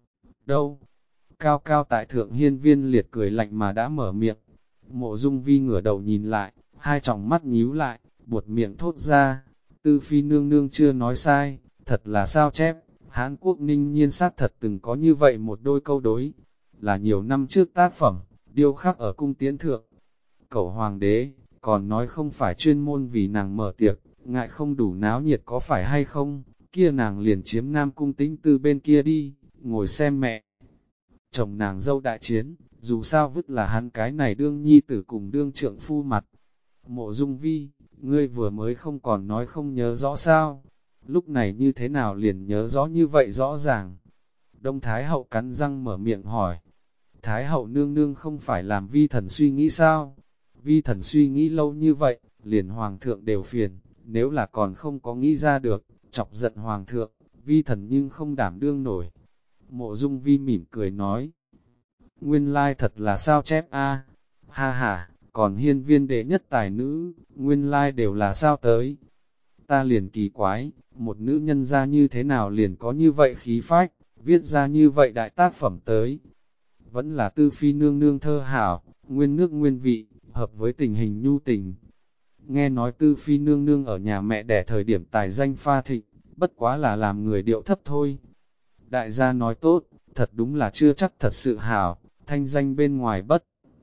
Đâu? Cao cao tại thượng Hiên Viên Liệt cười lạnh mà đã mở miệng. Mộ Dung Vi ngửa đầu nhìn lại, hai tròng mắt nhíu lại, buột miệng thốt ra. Tư Phi nương nương chưa nói sai, thật là sao chép. Hán Quốc Ninh Nhiên xác thật từng có như vậy một đôi câu đối, là nhiều năm trước tác phẩm, điêu khắc ở cung tiễn thượng. Cẩu hoàng đế, còn nói không phải chuyên môn vì nàng mở tiệc, ngại không đủ náo nhiệt có phải hay không, kia nàng liền chiếm Nam Cung Tĩnh Tư bên kia đi, ngồi xem mẹ. Chồng nàng dâu đại chiến, dù sao vứt là hắn cái này đương nhi tử cùng đương trượng phu mặt. Mộ Dung Vi, ngươi vừa mới không còn nói không nhớ rõ sao, lúc này như thế nào liền nhớ rõ như vậy rõ ràng. Đông Thái Hậu cắn răng mở miệng hỏi, Thái Hậu nương nương không phải làm Vi thần suy nghĩ sao? Vi thần suy nghĩ lâu như vậy, liền Hoàng thượng đều phiền, nếu là còn không có nghĩ ra được, chọc giận Hoàng thượng, Vi thần nhưng không đảm đương nổi. Mộ Dung Vi mỉm cười nói, nguyên lai thật là sao chép a, ha ha, còn hiên viên đệ nhất tài nữ, nguyên lai đều là sao tới. Ta liền kỳ quái, một nữ nhân ra như thế nào liền có như vậy khí phách, viết ra như vậy đại tác phẩm tới. Vẫn là Tư Phi nương nương thơ hảo, nguyên nước nguyên vị, hợp với tình hình nhu tình. Nghe nói Tư Phi nương nương ở nhà mẹ đẻ thời điểm tài danh pha thịnh, bất quá là làm người điệu thấp thôi. Đại gia nói tốt, thật đúng là chưa chắc thật sự hảo, thanh danh bên ngoài bất.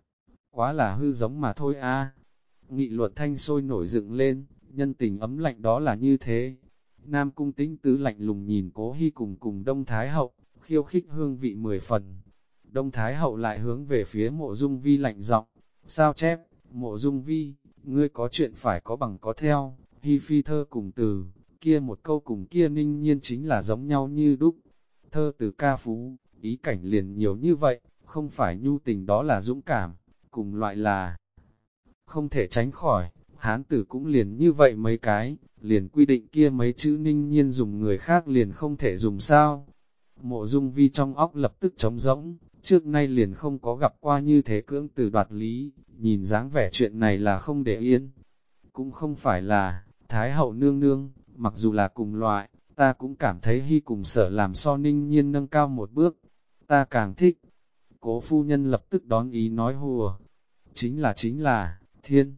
Quá là hư giống mà thôi a. Nghị luận thanh sôi nổi dựng lên, nhân tình ấm lạnh đó là như thế. Nam Cung Tĩnh Tứ lạnh lùng nhìn Cố Hy cùng Đông Thái Hậu, khiêu khích hương vị 10 phần. Đông Thái Hậu lại hướng về phía Mộ Dung Vi lạnh giọng, sao chép, Mộ Dung Vi, ngươi có chuyện phải có bằng có theo, Hy Phi thơ cùng từ, kia một câu cùng kia Ninh Nhiên chính là giống nhau như đúc. Thơ từ ca phú, ý cảnh liền nhiều như vậy, không phải nhu tình đó là dũng cảm, cùng loại là không thể tránh khỏi, Hán tử cũng liền như vậy mấy cái, liền quy định kia mấy chữ Ninh Nhiên dùng người khác liền không thể dùng sao. Mộ Dung Vi trong óc lập tức trống rỗng, trước nay liền không có gặp qua như thế cưỡng từ đoạt lý, nhìn dáng vẻ chuyện này là không để yên. Cũng không phải là, Thái Hậu nương nương, mặc dù là cùng loại, ta cũng cảm thấy Hy cùng Sở làm so Ninh Nhiên nâng cao một bước, ta càng thích. Cố phu nhân lập tức đón ý nói hùa, chính là, thiên.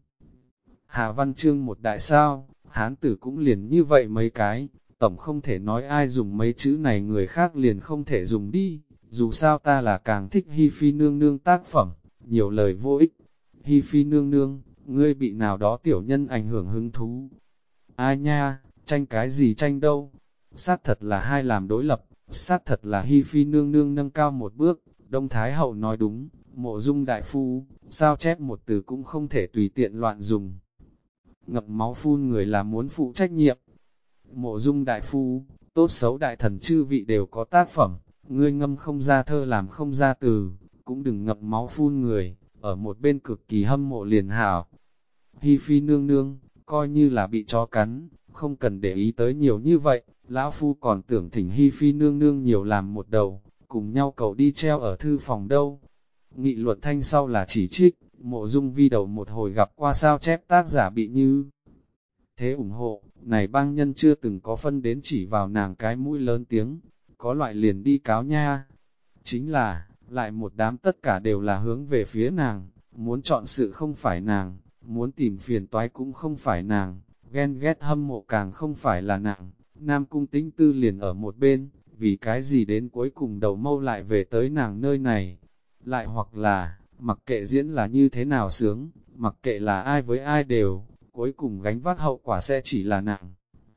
Hạ văn chương một đại sao, Hán tử cũng liền như vậy mấy cái, tổng không thể nói ai dùng mấy chữ này người khác liền không thể dùng đi, dù sao ta là càng thích Hi Phi nương nương tác phẩm, nhiều lời vô ích. Hi Phi nương nương, ngươi bị nào đó tiểu nhân ảnh hưởng hứng thú. Ai nha, tranh cái gì tranh đâu, xác thật là hai làm đối lập, xác thật là Hi Phi nương nương nâng cao một bước, Đông Thái Hậu nói đúng, Mộ Dung đại phu, sao chép một từ cũng không thể tùy tiện loạn dùng. Ngập máu phun người là muốn phụ trách nhiệm. Mộ Dung đại phu, tốt xấu đại thần chư vị đều có tác phẩm, ngươi ngâm không ra thơ làm không ra từ, cũng đừng ngập máu phun người, ở một bên cực kỳ hâm mộ liền hảo. Hi Phi nương nương, coi như là bị chó cắn, không cần để ý tới nhiều như vậy, lão phu còn tưởng thỉnh Hi Phi nương nương nhiều làm một đầu, cùng nhau cầu đi treo ở thư phòng đâu. Nghị luận thanh sau là chỉ trích, Mộ Dung Vi đầu một hồi gặp qua sao chép tác giả bị như thế ủng hộ, này bang nhân chưa từng có phân đến chỉ vào nàng cái mũi lớn tiếng, có loại liền đi cáo nha. Chính là, lại một đám tất cả đều là hướng về phía nàng, muốn chọn sự không phải nàng, muốn tìm phiền toái cũng không phải nàng, ghen ghét hâm mộ càng không phải là nàng. Nam Cung Tĩnh Tư liền ở một bên, vì cái gì đến cuối cùng đầu mâu lại về tới nàng nơi này. Lại hoặc là, mặc kệ diễn là như thế nào sướng, mặc kệ là ai với ai đều, cuối cùng gánh vác hậu quả sẽ chỉ là nàng.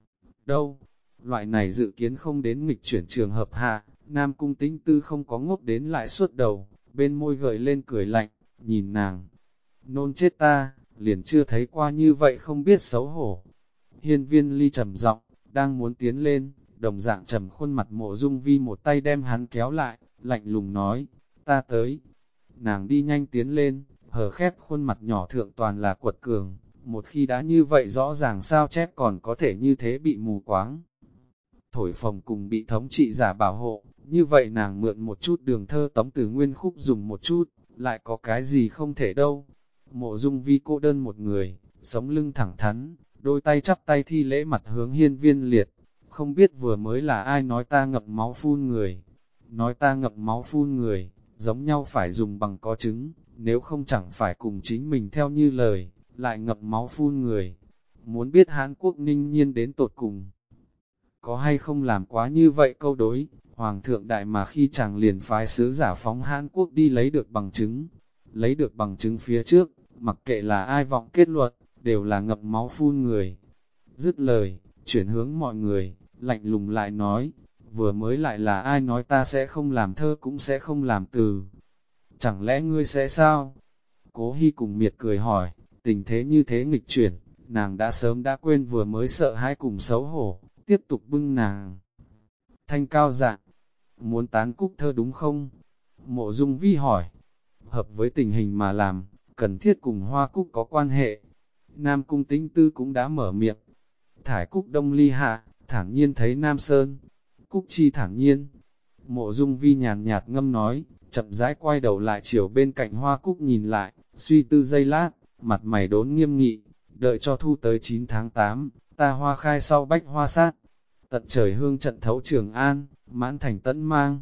Đâu, loại này dự kiến không đến nghịch chuyển trường hợp hạ, Nam Cung Tĩnh Tư không có ngốc đến lại suốt đầu, bên môi gợi lên cười lạnh, nhìn nàng. Nôn chết ta, liền chưa thấy qua như vậy không biết xấu hổ. Hiên Viên Ly trầm giọng, đang muốn tiến lên, đồng dạng trầm khuôn mặt Mộ Dung Vi một tay đem hắn kéo lại, lạnh lùng nói, ta tới. Nàng đi nhanh tiến lên, hờ khép khuôn mặt nhỏ thượng toàn là quật cường, một khi đã như vậy rõ ràng sao chép còn có thể như thế bị mù quáng. Thổi phồng cùng bị thống trị giả bảo hộ, như vậy nàng mượn một chút đường thơ tống từ nguyên khúc dùng một chút, lại có cái gì không thể đâu. Mộ Dung Vi cô đơn một người, sống lưng thẳng thắn, đôi tay chắp tay thi lễ mặt hướng Hiên Viên Liệt, không biết vừa mới là ai nói ta ngập máu phun người. Nói ta ngập máu phun người, giống nhau phải dùng bằng có chứng, nếu không chẳng phải cùng chính mình theo như lời, lại ngập máu phun người. Muốn biết Hán Quốc Ninh Nhiên đến tột cùng, có hay không làm quá như vậy câu đối, Hoàng thượng đại mà khi chàng liền phái sứ giả phóng Hán Quốc đi lấy được bằng chứng. Lấy được bằng chứng phía trước, mặc kệ là ai vọng kết luận, đều là ngập máu phun người. Dứt lời, chuyển hướng mọi người, lạnh lùng lại nói, vừa mới lại là ai nói ta sẽ không làm thơ cũng sẽ không làm từ. Chẳng lẽ ngươi sẽ sao? Cố Hy cùng miệt cười hỏi, tình thế như thế nghịch chuyển, nàng đã sớm đã quên vừa mới sợ hãi cùng xấu hổ, tiếp tục bưng nàng. Thanh cao dạng, muốn tán cúc thơ đúng không? Mộ Dung Vi hỏi, hợp với tình hình mà làm, cần thiết cùng hoa cúc có quan hệ. Nam Cung Tĩnh Tư cũng đã mở miệng, thải cúc đông ly hạ, thản nhiên thấy Nam Sơn, cúc chi thản nhiên. Mộ Dung Vi nhàn nhạt ngâm nói, chậm rãi quay đầu lại chiều bên cạnh hoa cúc nhìn lại, suy tư giây lát, mặt mày đốn nghiêm nghị, đợi cho thu tới 9 tháng 8, ta hoa khai sau bách hoa sát, tận trời hương trận thấu Trường An, mãn thành tẫn mang.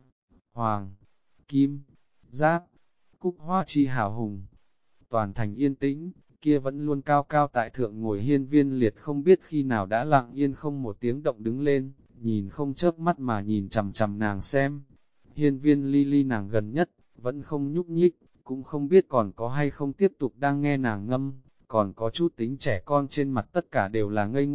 Hoàng, Kim, Giáp, Cúc hoa chi hào hùng, toàn thành yên tĩnh, kia vẫn luôn cao cao tại thượng ngồi Hiên Viên Liệt không biết khi nào đã lặng yên không một tiếng động đứng lên, nhìn không chớp mắt mà nhìn chằm chằm nàng xem. Hiên Viên Ly ly nàng gần nhất, vẫn không nhúc nhích, cũng không biết còn có hay không tiếp tục đang nghe nàng ngâm, còn có chút tính trẻ con trên mặt tất cả đều là ngây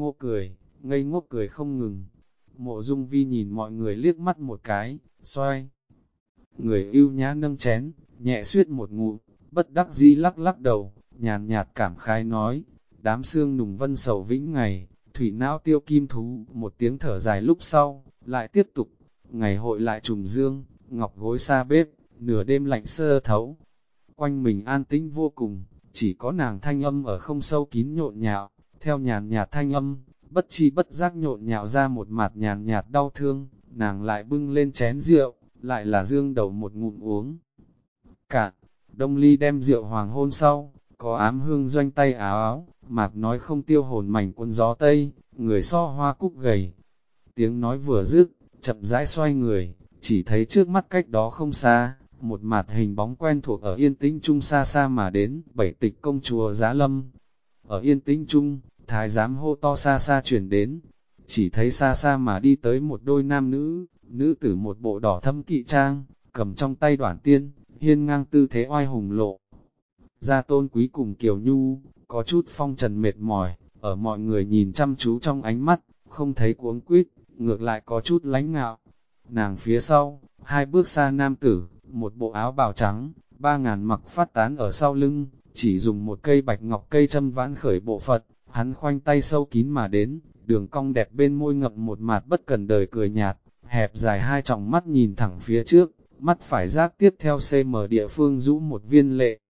ngốc cười không ngừng. Mộ Dung Vi nhìn mọi người liếc mắt một cái, xoay. Người ưu nhã nâng chén, nhẹ suyết một ngụm, bất đắc dĩ lắc lắc đầu, nhàn nhạt cảm khái nói, đám xương nùng vân sầu vĩnh ngày, thủy não tiêu kim thú, một tiếng thở dài lúc sau, lại tiếp tục, ngày hội lại trùng dương, ngọc gối xa bếp, nửa đêm lạnh sơ thấu. Quanh mình an tĩnh vô cùng, chỉ có nàng thanh âm ở không sâu kín nhộn nhạo, theo nhàn nhạt thanh âm, bất chi bất giác nhộn nhạo ra một mặt nhàn nhạt đau thương, nàng lại bưng lên chén rượu, lại là dương đầu một ngụm uống. Cạn, Đông Ly đem rượu hoàng hôn sau, có ám hương doanh tay áo áo, mạc nói không tiêu hồn mảnh quân gió tây, người so hoa cúc gầy. Tiếng nói vừa dứt, chậm rãi xoay người, chỉ thấy trước mắt cách đó không xa, một mặt hình bóng quen thuộc ở yên tĩnh trung xa xa mà đến, bảy tịch công chúa Giá Lâm. Ở yên tĩnh trung, thái giám hô to xa xa chuyển đến, chỉ thấy xa xa mà đi tới một đôi nam nữ, nữ tử một bộ đỏ thâm kỵ trang, cầm trong tay đoản tiên, hiên ngang tư thế oai hùng lộ. Gia Tôn Quý cùng Kiều Nhu, có chút phong trần mệt mỏi, ở mọi người nhìn chăm chú trong ánh mắt, không thấy cuống quýt, ngược lại có chút lánh ngạo. Nàng phía sau, hai bước xa nam tử, một bộ áo bào trắng, 3.000 mặc phát tán ở sau lưng, chỉ dùng một cây bạch ngọc cây châm vãn khởi bộ Phật, hắn khoanh tay sâu kín mà đến, đường cong đẹp bên môi ngậm một mặt bất cần đời cười nhạt, hẹp dài hai tròng mắt nhìn thẳng phía trước, mắt phải giác tiếp theo cm địa phương rũ một viên lệ.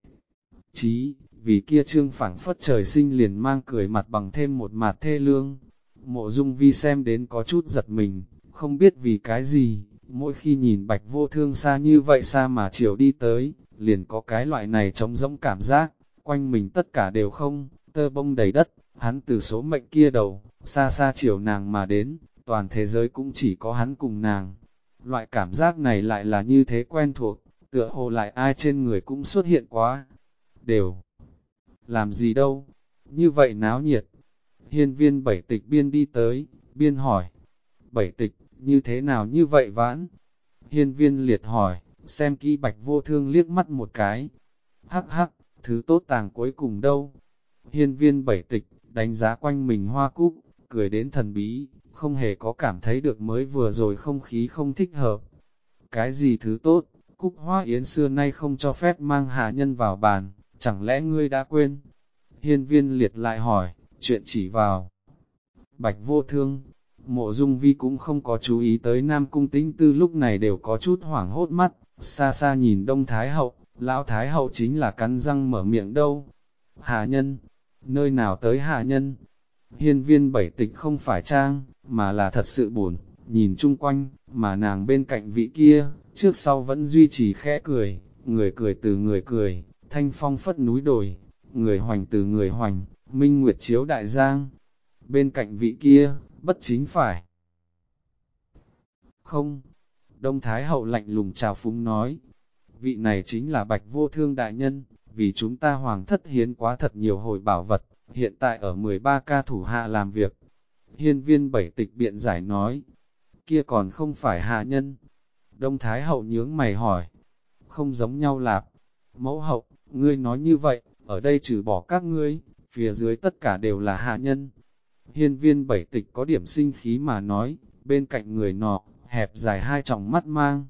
Chí, vì kia trương phảng phất trời sinh liền mang cười mặt bằng thêm một mặt thê lương. Mộ Dung Vi xem đến có chút giật mình, không biết vì cái gì, Mỗi khi nhìn Bạch Vô Thương xa như vậy xa mà chiều đi tới, liền có cái loại này trống rỗng cảm giác, quanh mình tất cả đều không, tơ bông đầy đất, hắn từ số mệnh kia đầu, xa xa chiều nàng mà đến, toàn thế giới cũng chỉ có hắn cùng nàng. Loại cảm giác này lại là như thế quen thuộc, tựa hồ lại ai trên người cũng xuất hiện quá. Đều làm gì đâu, như vậy náo nhiệt. Hiên Viên Bảy Tịch biên đi tới, biên hỏi, Bảy Tịch, như thế nào như vậy vãn? Hiên Viên Liệt hỏi, xem kỹ Bạch Vô Thương liếc mắt một cái. Hắc hắc, thứ tốt tàng cuối cùng đâu? Hiên Viên Bảy Tịch, đánh giá quanh mình hoa cúc, cười đến thần bí, không hề có cảm thấy được mới vừa rồi không khí không thích hợp. Cái gì thứ tốt, cúc hoa yến xưa nay không cho phép mang hạ nhân vào bàn, chẳng lẽ ngươi đã quên? Hiên Viên Liệt lại hỏi, chuyện chỉ vào. Bạch Vô Thương, Mộ Dung Vi cũng không có chú ý tới Nam Cung Tĩnh Tư lúc này đều có chút hoảng hốt mắt, xa xa nhìn Đông Thái Hậu, Lão Thái Hậu chính là cắn răng mở miệng đâu. Hạ nhân, nơi nào tới hạ nhân? Hiên Viên Bảy Tịch không phải trang, mà là thật sự buồn, nhìn chung quanh, mà nàng bên cạnh vị kia, trước sau vẫn duy trì khẽ cười, người cười từ người cười, thanh phong phất núi đồi, người hoành từ người hoành, minh nguyệt chiếu đại giang. Bên cạnh vị kia, bất chính phải. Không, Đông Thái Hậu lạnh lùng chào phúng nói, vị này chính là Bạch Vô Thương đại nhân, vì chúng ta hoàng thất hiến quá thật nhiều hồi bảo vật, hiện tại ở 13 ca thủ hạ làm việc. Hiên Viên Bảy Tịch biện giải nói, kia còn không phải hạ nhân. Đông Thái Hậu nhướng mày hỏi, không giống nhau lạp. Mẫu hậu, ngươi nói như vậy, ở đây trừ bỏ các ngươi, phía dưới tất cả đều là hạ nhân. Hiên Viên Bảy Tịch có điểm sinh khí mà nói, bên cạnh người nọ, hẹp dài hai tròng mắt mang.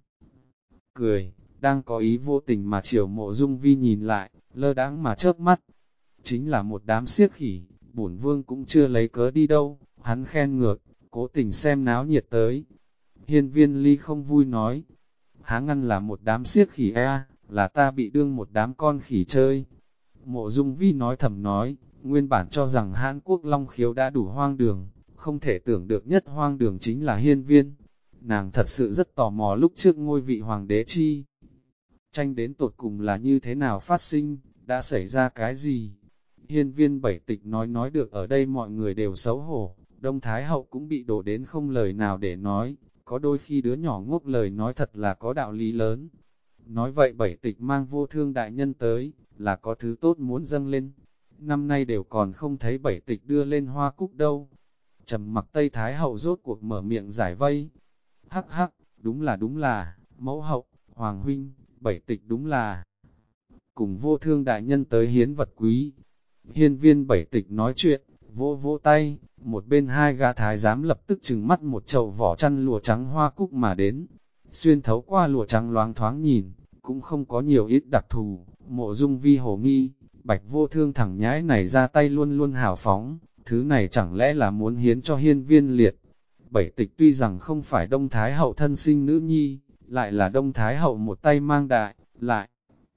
Cười, đang có ý vô tình mà chiều Mộ Dung Vi nhìn lại, lơ đãng mà chớp mắt. Chính là một đám xiếc khỉ, bổn vương cũng chưa lấy cớ đi đâu, hắn khen ngược, cố tình xem náo nhiệt tới. Hiên Viên Ly không vui nói, há ngăn là một đám xiếc khỉ là ta bị đương một đám con khỉ chơi. Mộ Dung Vi nói thầm nói, nguyên bản cho rằng Hán Quốc Long Khiếu đã đủ hoang đường, không thể tưởng được nhất hoang đường chính là Hiên Viên. Nàng thật sự rất tò mò lúc trước ngôi vị hoàng đế chi. Tranh đến tột cùng là như thế nào phát sinh, đã xảy ra cái gì? Hiên Viên Bảy Tịch nói được ở đây mọi người đều xấu hổ, Đông Thái Hậu cũng bị đổ đến không lời nào để nói, có đôi khi đứa nhỏ ngốc lời nói thật là có đạo lý lớn. Nói vậy Bảy Tịch mang Vô Thương đại nhân tới, là có thứ tốt muốn dâng lên. Năm nay đều còn không thấy Bảy Tịch đưa lên hoa cúc đâu. Trầm mặc Tây Thái Hậu rốt cuộc mở miệng giải vây. Hắc hắc, đúng là, mẫu hậu, hoàng huynh, Bảy Tịch đúng là cùng Vô Thương đại nhân tới hiến vật quý. Hiên Viên Bảy Tịch nói chuyện, vỗ vỗ tay, một bên hai gã thái giám lập tức trừng mắt một chậu vỏ chăn lụa trắng hoa cúc mà đến. Xuyên thấu qua lụa trắng loáng thoáng nhìn, cũng không có nhiều ít đặc thù, Mộ Dung Vi hồ nghi, Bạch Vô Thương thẳng nhãi này ra tay luôn luôn hào phóng, thứ này chẳng lẽ là muốn hiến cho Hiên Viên Liệt. Bảy Tịch tuy rằng không phải Đông Thái Hậu thân sinh nữ nhi, lại là Đông Thái Hậu một tay mang đại, lại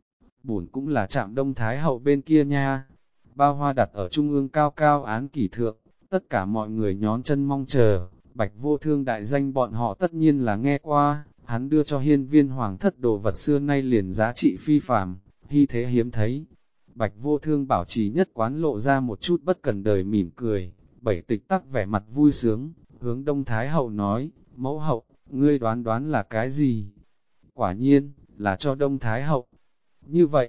bổn cũng là chạm Đông Thái Hậu bên kia nha. Bao hoa đặt ở trung ương cao cao án kỷ thượng, tất cả mọi người nhón chân mong chờ. Bạch Vô Thương đại danh bọn họ tất nhiên là nghe qua, hắn đưa cho Hiên Viên hoàng thất đồ vật xưa nay liền giá trị phi phàm, hy thế hiếm thấy. Bạch Vô Thương bảo trì nhất quán lộ ra một chút bất cần đời mỉm cười, Bảy Tịch tắc vẻ mặt vui sướng, hướng Đông Thái Hậu nói, mẫu hậu, ngươi đoán là cái gì? Quả nhiên, là cho Đông Thái Hậu. Như vậy,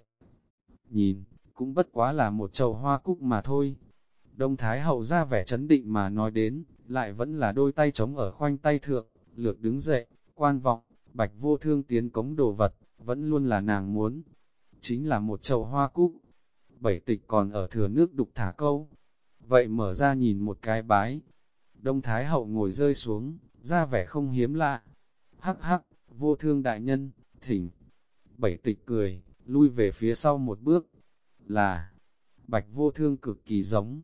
nhìn, cũng bất quá là một chậu hoa cúc mà thôi. Đông Thái Hậu ra vẻ chấn định mà nói đến, lại vẫn là đôi tay trống ở khoanh tay thượng, lược đứng dậy, quan vọng, Bạch Vô Thương tiến cống đồ vật, vẫn luôn là nàng muốn. Chính là một chậu hoa cúc. Bảy Tịch còn ở thừa nước đục thả câu. Vậy mở ra nhìn một cái bái. Đông Thái Hậu ngồi rơi xuống, ra vẻ không hiếm lạ. Hắc hắc, Vô Thương đại nhân, thỉnh. Bảy Tịch cười, lui về phía sau một bước. Là, Bạch Vô Thương cực kỳ giống.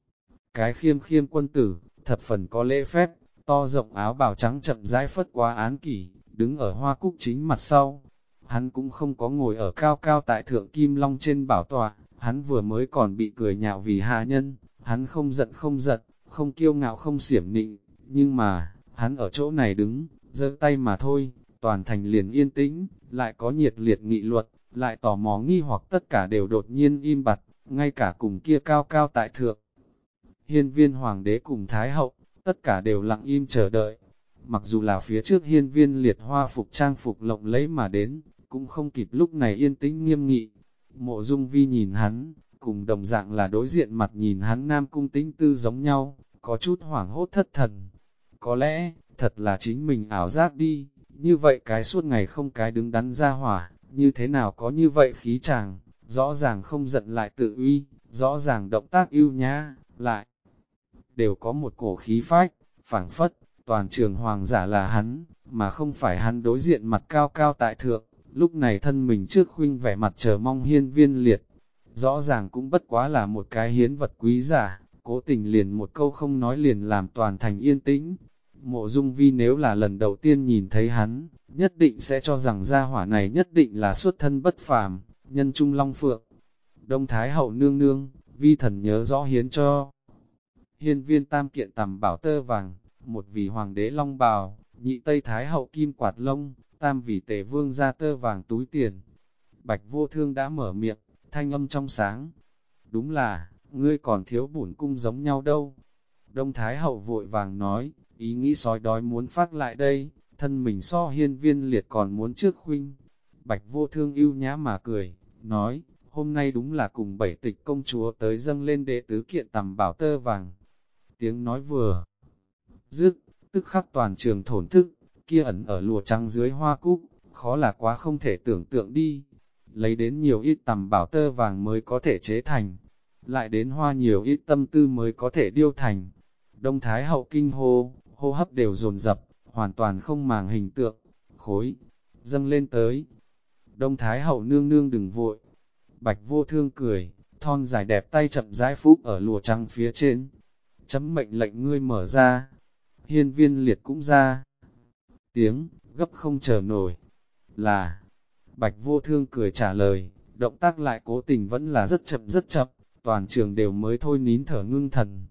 Cái khiêm khiêm quân tử, thập phần có lễ phép, to rộng áo bào trắng chậm rãi phất qua án kỷ, đứng ở hoa cúc chính mặt sau. Hắn cũng không có ngồi ở cao cao tại thượng kim long trên bảo tọa, hắn vừa mới còn bị cười nhạo vì hạ nhân, hắn không giận, không kiêu ngạo không xiểm nịnh, nhưng mà, hắn ở chỗ này đứng, giơ tay mà thôi, toàn thành liền yên tĩnh, lại có nhiệt liệt nghị luật, lại tò mò nghi hoặc tất cả đều đột nhiên im bặt, ngay cả cùng kia cao cao tại thượng. Hiên viên hoàng đế cùng thái hậu, tất cả đều lặng im chờ đợi. Mặc dù là phía trước hiên viên liệt hoa phục trang phục lộng lẫy mà đến, cũng không kịp lúc này yên tĩnh nghiêm nghị. Mộ Dung Vi nhìn hắn, cùng đồng dạng là đối diện mặt nhìn hắn nam cung tĩnh tư giống nhau, có chút hoảng hốt thất thần. Có lẽ, thật là chính mình ảo giác đi, như vậy cái suốt ngày không cái đứng đắn ra hỏa, như thế nào có như vậy khí chàng, rõ ràng không giận lại tự uy, rõ ràng động tác ưu nhã, lại đều có một cổ khí phách, phảng phất, toàn trường hoàng giả là hắn, mà không phải hắn đối diện mặt cao cao tại thượng, lúc này thân mình trước khuynh vẻ mặt chờ mong hiên viên liệt. Rõ ràng cũng bất quá là một cái hiến vật quý giả, cố tình liền một câu không nói liền làm toàn thành yên tĩnh. Mộ Dung Vi nếu là lần đầu tiên nhìn thấy hắn, nhất định sẽ cho rằng gia hỏa này nhất định là xuất thân bất phàm, nhân trung long phượng. Đông Thái hậu nương nương, Vi thần nhớ rõ hiến cho hiên viên tam kiện tầm bảo tơ vàng, một vì hoàng đế long bào, nhị Tây Thái hậu kim quạt lông, tam vì tề vương ra tơ vàng túi tiền. Bạch Vô Thương đã mở miệng, thanh âm trong sáng. Đúng là, ngươi còn thiếu bổn cung giống nhau đâu. Đông Thái hậu vội vàng nói, ý nghĩ sói đói muốn phát lại đây, thân mình so hiên viên liệt còn muốn trước khuynh. Bạch Vô Thương ưu nhã mà cười, nói, hôm nay đúng là cùng bảy tịch công chúa tới dâng lên đệ tứ kiện tầm bảo tơ vàng. Tiếng nói vừa dứt, tức khắc toàn trường thổn thức, kia ẩn ở lụa trắng dưới hoa cúc, khó là quá không thể tưởng tượng đi. Lấy đến nhiều ít tầm bảo tơ vàng mới có thể chế thành, lại đến hoa nhiều ít tâm tư mới có thể điêu thành. Đông Thái hậu kinh hô hấp đều dồn dập, hoàn toàn không màng hình tượng, khối, dâng lên tới. Đông Thái hậu nương nương đừng vội. Bạch Vô Thương cười, thon dài đẹp tay chậm rãi phúc ở lụa trắng phía trên. Chấm mệnh lệnh ngươi mở ra. Hiên viên liệt cũng ra. Tiếng, gấp không chờ nổi. Là, Bạch Vô Thương cười trả lời, động tác lại cố tình vẫn là rất chậm, toàn trường đều mới thôi nín thở ngưng thần.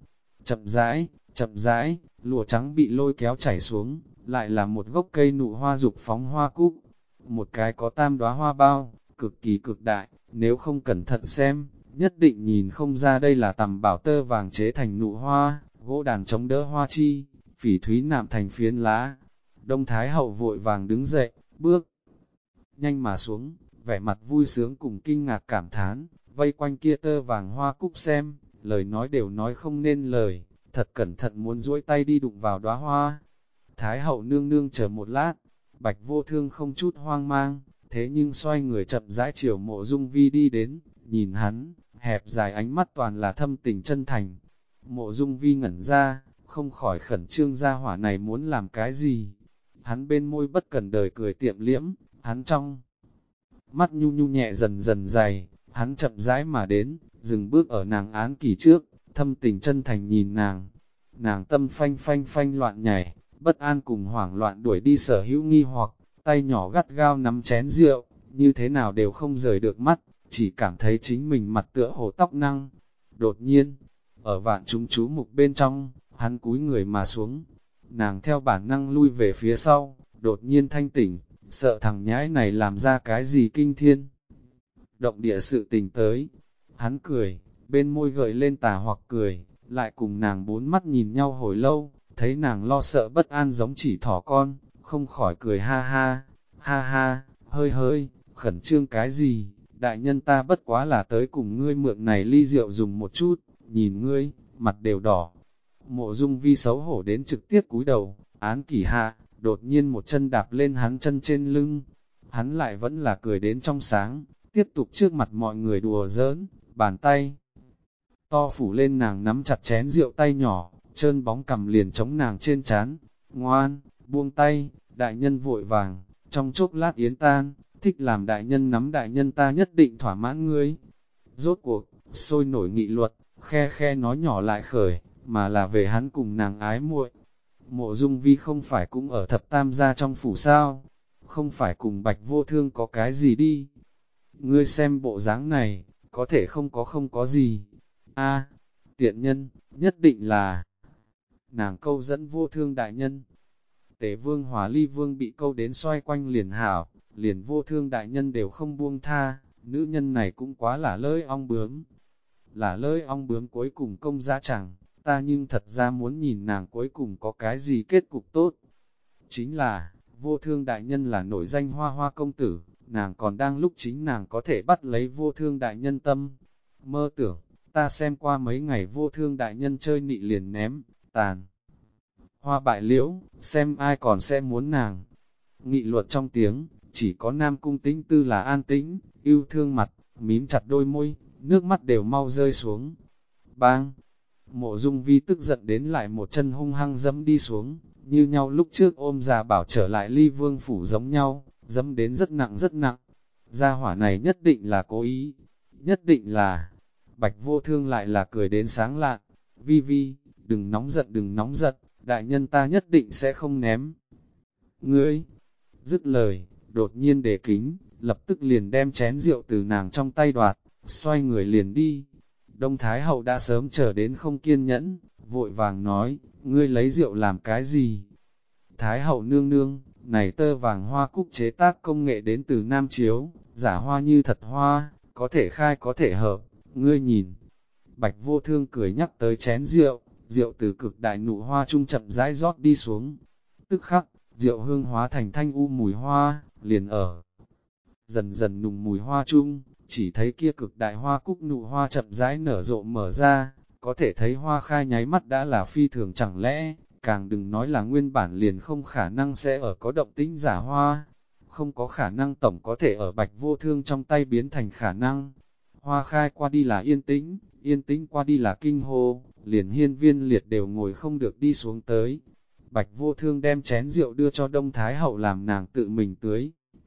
Chậm rãi, lụa trắng bị lôi kéo chảy xuống, lại là một gốc cây nụ hoa dục phóng hoa cúc. Một cái có tam đóa hoa bao, cực kỳ cực đại, nếu không cẩn thận xem, nhất định nhìn không ra đây là tầm bảo tơ vàng chế thành nụ hoa, gỗ đàn chống đỡ hoa chi, phỉ thúy nạm thành phiến lá. Đông Thái hậu vội vàng đứng dậy, bước nhanh mà xuống, vẻ mặt vui sướng cùng kinh ngạc cảm thán, vây quanh kia tơ vàng hoa cúc xem, lời nói đều nói không nên lời, thật cẩn thận muốn duỗi tay đi đụng vào đóa hoa. Thái hậu nương nương chờ một lát, Bạch Vô Thương không chút hoang mang, thế nhưng xoay người chậm rãi chiều Mộ Dung Vi đi đến, nhìn hắn, hẹp dài ánh mắt toàn là thâm tình chân thành. Mộ Dung Vi ngẩn ra, không khỏi khẩn trương ra hỏa này muốn làm cái gì. Hắn bên môi bất cần đời cười tiệm liễm, hắn trong mắt nhu nhu nhẹ dần dần dày, hắn chậm rãi mà đến, dừng bước ở nàng án kỳ trước, thâm tình chân thành nhìn nàng. Nàng tâm phanh phanh phanh loạn nhảy, bất an cùng hoảng loạn đuổi đi sở hữu nghi hoặc, tay nhỏ gắt gao nắm chén rượu, như thế nào đều không rời được mắt, chỉ cảm thấy chính mình mặt tựa hồ tóc năng. Đột nhiên, ở vạn chúng chú mục bên trong, hắn cúi người mà xuống, nàng theo bản năng lui về phía sau, đột nhiên thanh tỉnh, sợ thằng nhãi này làm ra cái gì kinh thiên. Động địa sự tình tới, hắn cười, bên môi gợi lên tà hoặc cười, lại cùng nàng bốn mắt nhìn nhau hồi lâu, thấy nàng lo sợ bất an giống chỉ thỏ con, không khỏi cười ha ha, hơi hơi, khẩn trương cái gì, đại nhân ta bất quá là tới cùng ngươi mượn này ly rượu dùng một chút, nhìn ngươi, mặt đều đỏ. Mộ Dung Vi xấu hổ đến trực tiếp cúi đầu, án kỷ hạ, đột nhiên một chân đạp lên hắn chân trên lưng, hắn lại vẫn là cười đến trong sáng, tiếp tục trước mặt mọi người đùa giỡn, bàn tay to phủ lên nàng nắm chặt chén rượu tay nhỏ, trơn bóng cầm liền chống nàng trên trán. Ngoan, buông tay, đại nhân vội vàng, trong chốc lát yến tan, thích làm đại nhân nắm đại nhân ta nhất định thỏa mãn ngươi. Rốt cuộc, sôi nổi nghị luật, khe khe nói nhỏ lại khởi, mà là về hắn cùng nàng ái muội. Mộ Dung Vi không phải cũng ở thập tam gia trong phủ sao, không phải cùng Bạch Vô Thương có cái gì đi. Ngươi xem bộ dáng này, có thể không có gì. A, tiện nhân, nhất định là nàng câu dẫn Vô Thương đại nhân. Tề vương hòa ly vương bị câu đến xoay quanh liền hảo, liền Vô Thương đại nhân đều không buông tha, nữ nhân này cũng quá là lơi ong bướm. Là lơi ong bướm cuối cùng công dã chẳng, ta nhưng thật ra muốn nhìn nàng cuối cùng có cái gì kết cục tốt. Chính là, Vô Thương đại nhân là nổi danh Hoa Hoa công tử, nàng còn đang lúc chính nàng có thể bắt lấy Vô Thương đại nhân tâm. Mơ tưởng, ta xem qua mấy ngày Vô Thương đại nhân chơi nị liền ném, tàn. Hoa bại liễu, xem ai còn sẽ muốn nàng. Nghị luận trong tiếng, chỉ có Nam Cung Tĩnh Tư là an tĩnh, yêu thương mặt, mím chặt đôi môi, nước mắt đều mau rơi xuống. Bang! Mộ Dung Vi tức giận đến lại một chân hung hăng dẫm đi xuống, như nhau lúc trước ôm già bảo trở lại Ly Vương phủ giống nhau, dẫm đến rất nặng rất nặng. Gia hỏa này nhất định là cố ý, nhất định là... Bạch Vô Thương lại là cười đến sáng lạn. Vi Vi, đừng nóng giận, đại nhân ta nhất định sẽ không ném. Ngươi! Dứt lời, đột nhiên đề kính, lập tức liền đem chén rượu từ nàng trong tay đoạt, xoay người liền đi. Đông Thái Hậu đã sớm chờ đến không kiên nhẫn, vội vàng nói, ngươi lấy rượu làm cái gì? Thái Hậu nương nương, này tơ vàng hoa cúc chế tác công nghệ đến từ Nam Chiếu, giả hoa như thật hoa, có thể khai có thể hợp, ngươi nhìn. Bạch Vô Thương cười nhắc tới chén rượu, rượu từ cực đại nụ hoa trung chậm rãi rót đi xuống. Tức khắc, rượu hương hóa thành thanh u mùi hoa, liền ở. Dần dần nùng mùi hoa chung, chỉ thấy kia cực đại hoa cúc nụ hoa chậm rãi nở rộ mở ra, có thể thấy hoa khai nháy mắt đã là phi thường chẳng lẽ, càng đừng nói là nguyên bản liền không khả năng sẽ ở có động tĩnh giả hoa, không có khả năng tổng có thể ở Bạch Vô Thương trong tay biến thành khả năng. Hoa khai qua đi là yên tĩnh qua đi là kinh hô, liền Hiên Viên Liệt đều ngồi không được đi xuống tới. Bạch Vô Thương đem chén rượu đưa cho Đông Thái Hậu làm nàng tự mình tưới.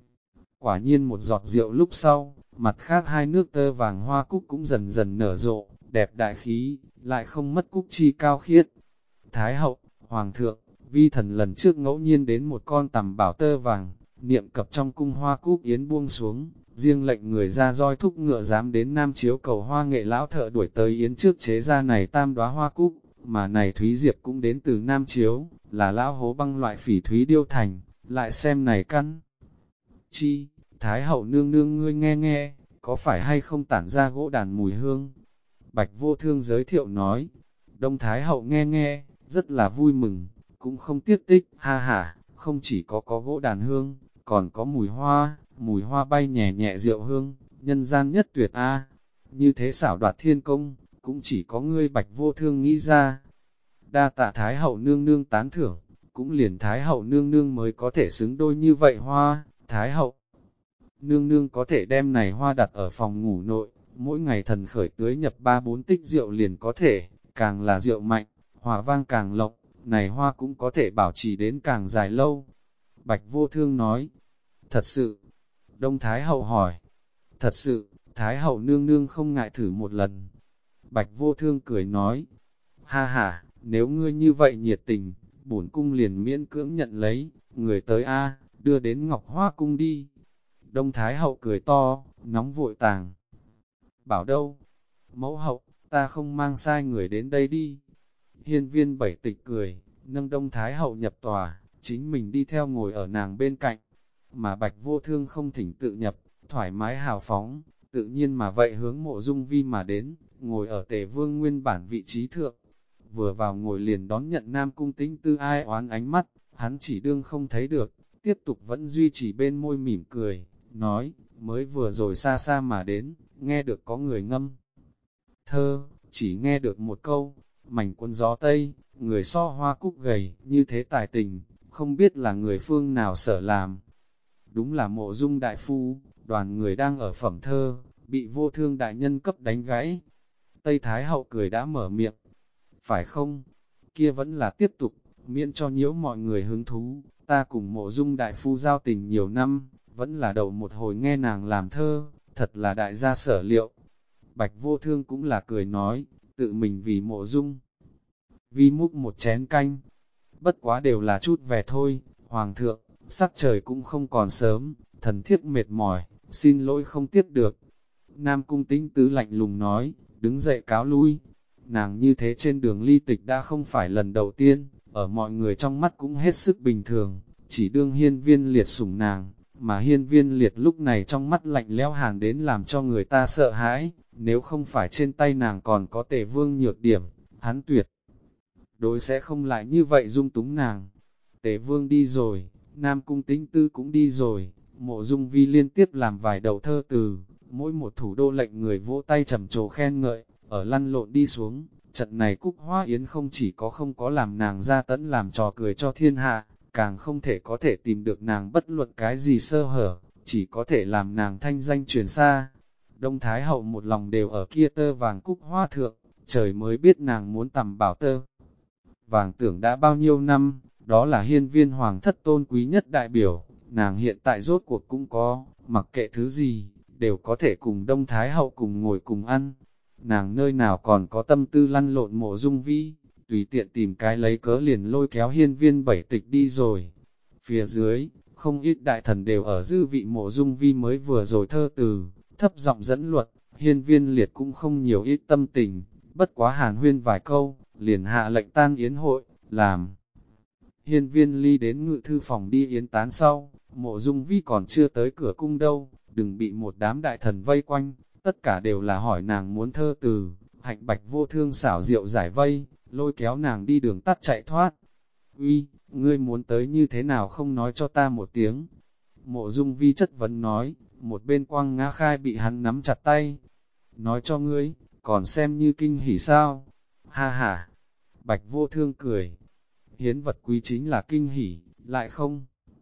Quả nhiên một giọt rượu lúc sau, mặt khác hai nước tơ vàng hoa cúc cũng dần dần nở rộ, đẹp đại khí, lại không mất cúc chi cao khiết. Thái Hậu, Hoàng thượng, vi thần lần trước ngẫu nhiên đến một con tằm bảo tơ vàng, niệm cập trong cung hoa cúc yến buông xuống, riêng lệnh người ra roi thúc ngựa dám đến Nam Chiếu cầu hoa nghệ lão thợ đuổi tới yến trước chế ra này tam đóa hoa cúc, mà này Thúy Diệp cũng đến từ Nam Chiếu, là lão hố băng loại phỉ thúy điêu thành, lại xem này căn. Chi, Thái Hậu nương nương ngươi nghe nghe, có phải hay không tản ra gỗ đàn mùi hương? Bạch Vô Thương giới thiệu nói, Đông Thái Hậu nghe nghe, rất là vui mừng, cũng không tiếc tích, ha ha, không chỉ có gỗ đàn hương, còn có mùi hoa bay nhẹ nhẹ rượu hương, nhân gian nhất tuyệt a. Như thế xảo đoạt thiên công, cũng chỉ có ngươi Bạch Vô Thương nghĩ ra. Đa tạ Thái Hậu nương nương tán thưởng, cũng liền Thái Hậu nương nương mới có thể xứng đôi như vậy hoa. Thái Hậu nương nương có thể đem này hoa đặt ở phòng ngủ nội, mỗi ngày thần khởi tưới nhập 3-4 tích rượu liền có thể, càng là rượu mạnh, hòa vang càng lộc, này hoa cũng có thể bảo trì đến càng dài lâu. Bạch Vô Thương nói, thật sự, Đông Thái Hậu hỏi, thật sự, Thái Hậu nương nương không ngại thử một lần. Bạch Vô Thương cười nói, ha ha, nếu ngươi như vậy nhiệt tình, bổn cung liền miễn cưỡng nhận lấy, người tới a, đưa đến Ngọc Hoa cung đi. Đông Thái Hậu cười to, nóng vội tàng. Bảo đâu? Mẫu hậu, ta không mang sai người đến đây đi. Hiên Viên Bảy Tịch cười, nâng Đông Thái Hậu nhập tòa, chính mình đi theo ngồi ở nàng bên cạnh. Mà Bạch Vô Thương không thỉnh tự nhập, thoải mái hào phóng, tự nhiên mà vậy hướng Mộ Dung Vi mà đến, ngồi ở Tề Vương nguyên bản vị trí thượng. Vừa vào ngồi liền đón nhận Nam Cung Tĩnh Tư ai oán ánh mắt, hắn chỉ đương không thấy được, tiếp tục vẫn duy trì bên môi mỉm cười, nói, mới vừa rồi xa xa mà đến, nghe được có người ngâm. Thơ, chỉ nghe được một câu, mảnh cuốn gió tây, người so hoa cúc gầy, như thế tài tình, không biết là người phương nào sở làm. Đúng là Mộ Dung đại phu, đoàn người đang ở phẩm thơ, bị Vô Thương đại nhân cấp đánh gãy. Tây Thái Hậu cười đã mở miệng, phải không? Kia vẫn là tiếp tục, miễn cho nhiễu mọi người hứng thú, ta cùng Mộ Dung đại phu giao tình nhiều năm, vẫn là đầu một hồi nghe nàng làm thơ, thật là đại gia sở liệu. Bạch Vô Thương cũng là cười nói, tự mình vì Mộ Dung. Vi múc một chén canh, bất quá đều là chút vẻ thôi, Hoàng thượng, sắc trời cũng không còn sớm, thần thiếp mệt mỏi, xin lỗi không tiếp được. Nam Cung Tĩnh Tứ lạnh lùng nói, đứng dậy cáo lui. Nàng như thế trên đường ly tịch đã không phải lần đầu tiên, ở mọi người trong mắt cũng hết sức bình thường, chỉ đương Hiên Viên Liệt sủng nàng, mà Hiên Viên Liệt lúc này trong mắt lạnh lẽo hàn đến làm cho người ta sợ hãi, nếu không phải trên tay nàng còn có Tề Vương nhược điểm, hắn tuyệt đối sẽ không lại như vậy dung túng nàng. Tề Vương đi rồi, Nam Cung Tĩnh Tư cũng đi rồi, Mộ Dung Vi liên tiếp làm vài đầu thơ từ, mỗi một thủ đô lệnh người vỗ tay trầm trồ khen ngợi, ở lăn lộn đi xuống, trận này Cúc Hoa Yến không chỉ không có làm nàng ra tẫn làm trò cười cho thiên hạ, càng không thể có thể tìm được nàng bất luận cái gì sơ hở, chỉ có thể làm nàng thanh danh truyền xa. Đông Thái Hậu một lòng đều ở kia tơ vàng Cúc Hoa thượng, trời mới biết nàng muốn tầm bảo tơ vàng tưởng đã bao nhiêu năm, đó là hiên viên hoàng thất tôn quý nhất đại biểu, nàng hiện tại rốt cuộc cũng có, mặc kệ thứ gì, đều có thể cùng Đông Thái Hậu cùng ngồi cùng ăn. Nàng nơi nào còn có tâm tư lăn lộn Mộ Dung Vi, tùy tiện tìm cái lấy cớ liền lôi kéo hiên viên bảy tịch đi rồi. Phía dưới, không ít đại thần đều ở dư vị Mộ Dung Vi mới vừa rồi thơ từ, thấp giọng dẫn luật, hiên viên liệt cũng không nhiều ít tâm tình, bất quá hàn huyên vài câu, liền hạ lệnh tan yến hội, làm. Hiên viên ly đến ngự thư phòng đi yến tán sau, Mộ Dung Vi còn chưa tới cửa cung đâu, đừng bị một đám đại thần vây quanh, tất cả đều là hỏi nàng muốn thơ từ, Hạnh Bạch vô thương xảo diệu giải vây, lôi kéo nàng đi đường tắt chạy thoát. Uy, ngươi muốn tới như thế nào không nói cho ta một tiếng. Mộ Dung Vi chất vấn nói, một bên Quang Ngã Khai bị hắn nắm chặt tay. Nói cho ngươi, còn xem như kinh hỉ sao? Ha ha! Bạch vô thương cười. Hiến vật quý chính là kinh hỉ, lại không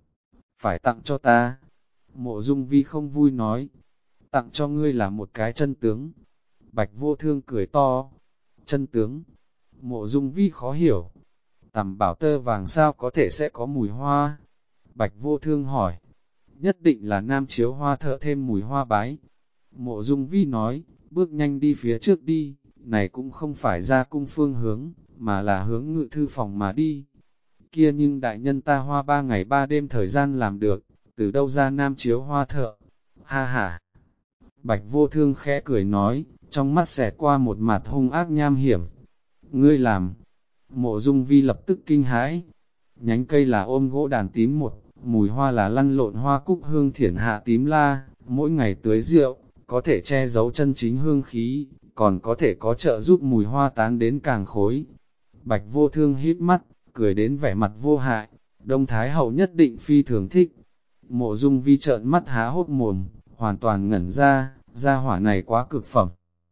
phải tặng cho ta. Mộ Dung Vi không vui nói, tặng cho ngươi là một cái chân tướng. Bạch vô thương cười to. Chân tướng. Mộ Dung Vi khó hiểu. Tầm bảo tơ vàng sao có thể sẽ có mùi hoa? Bạch vô thương hỏi. Nhất định là nam chiếu hoa thợ thêm mùi hoa bái. Mộ Dung Vi nói, bước nhanh đi phía trước đi, này cũng không phải ra cung phương hướng, mà là hướng ngự thư phòng mà đi. Kia nhưng đại nhân ta hoa 3 ngày 3 đêm thời gian làm được, từ đâu ra nam chiếu hoa thợ? Ha ha! Bạch vô thương khẽ cười nói, trong mắt xẹt qua một mặt hung ác nham hiểm. Ngươi làm! Mộ Dung Vi lập tức kinh hãi. Nhánh cây là ôm gỗ đàn tím một, mùi hoa là lăn lộn hoa cúc hương thiển hạ tím la, mỗi ngày tưới rượu, có thể che giấu chân chính hương khí, còn có thể có trợ giúp mùi hoa tán đến càng khối. Bạch vô thương híp mắt, cười đến vẻ mặt vô hại, Đông Thái Hậu nhất định phi thường thích. Mộ Dung Vi trợn mắt há hốc mồm, hoàn toàn ngẩn ra, gia hỏa này quá cực phẩm.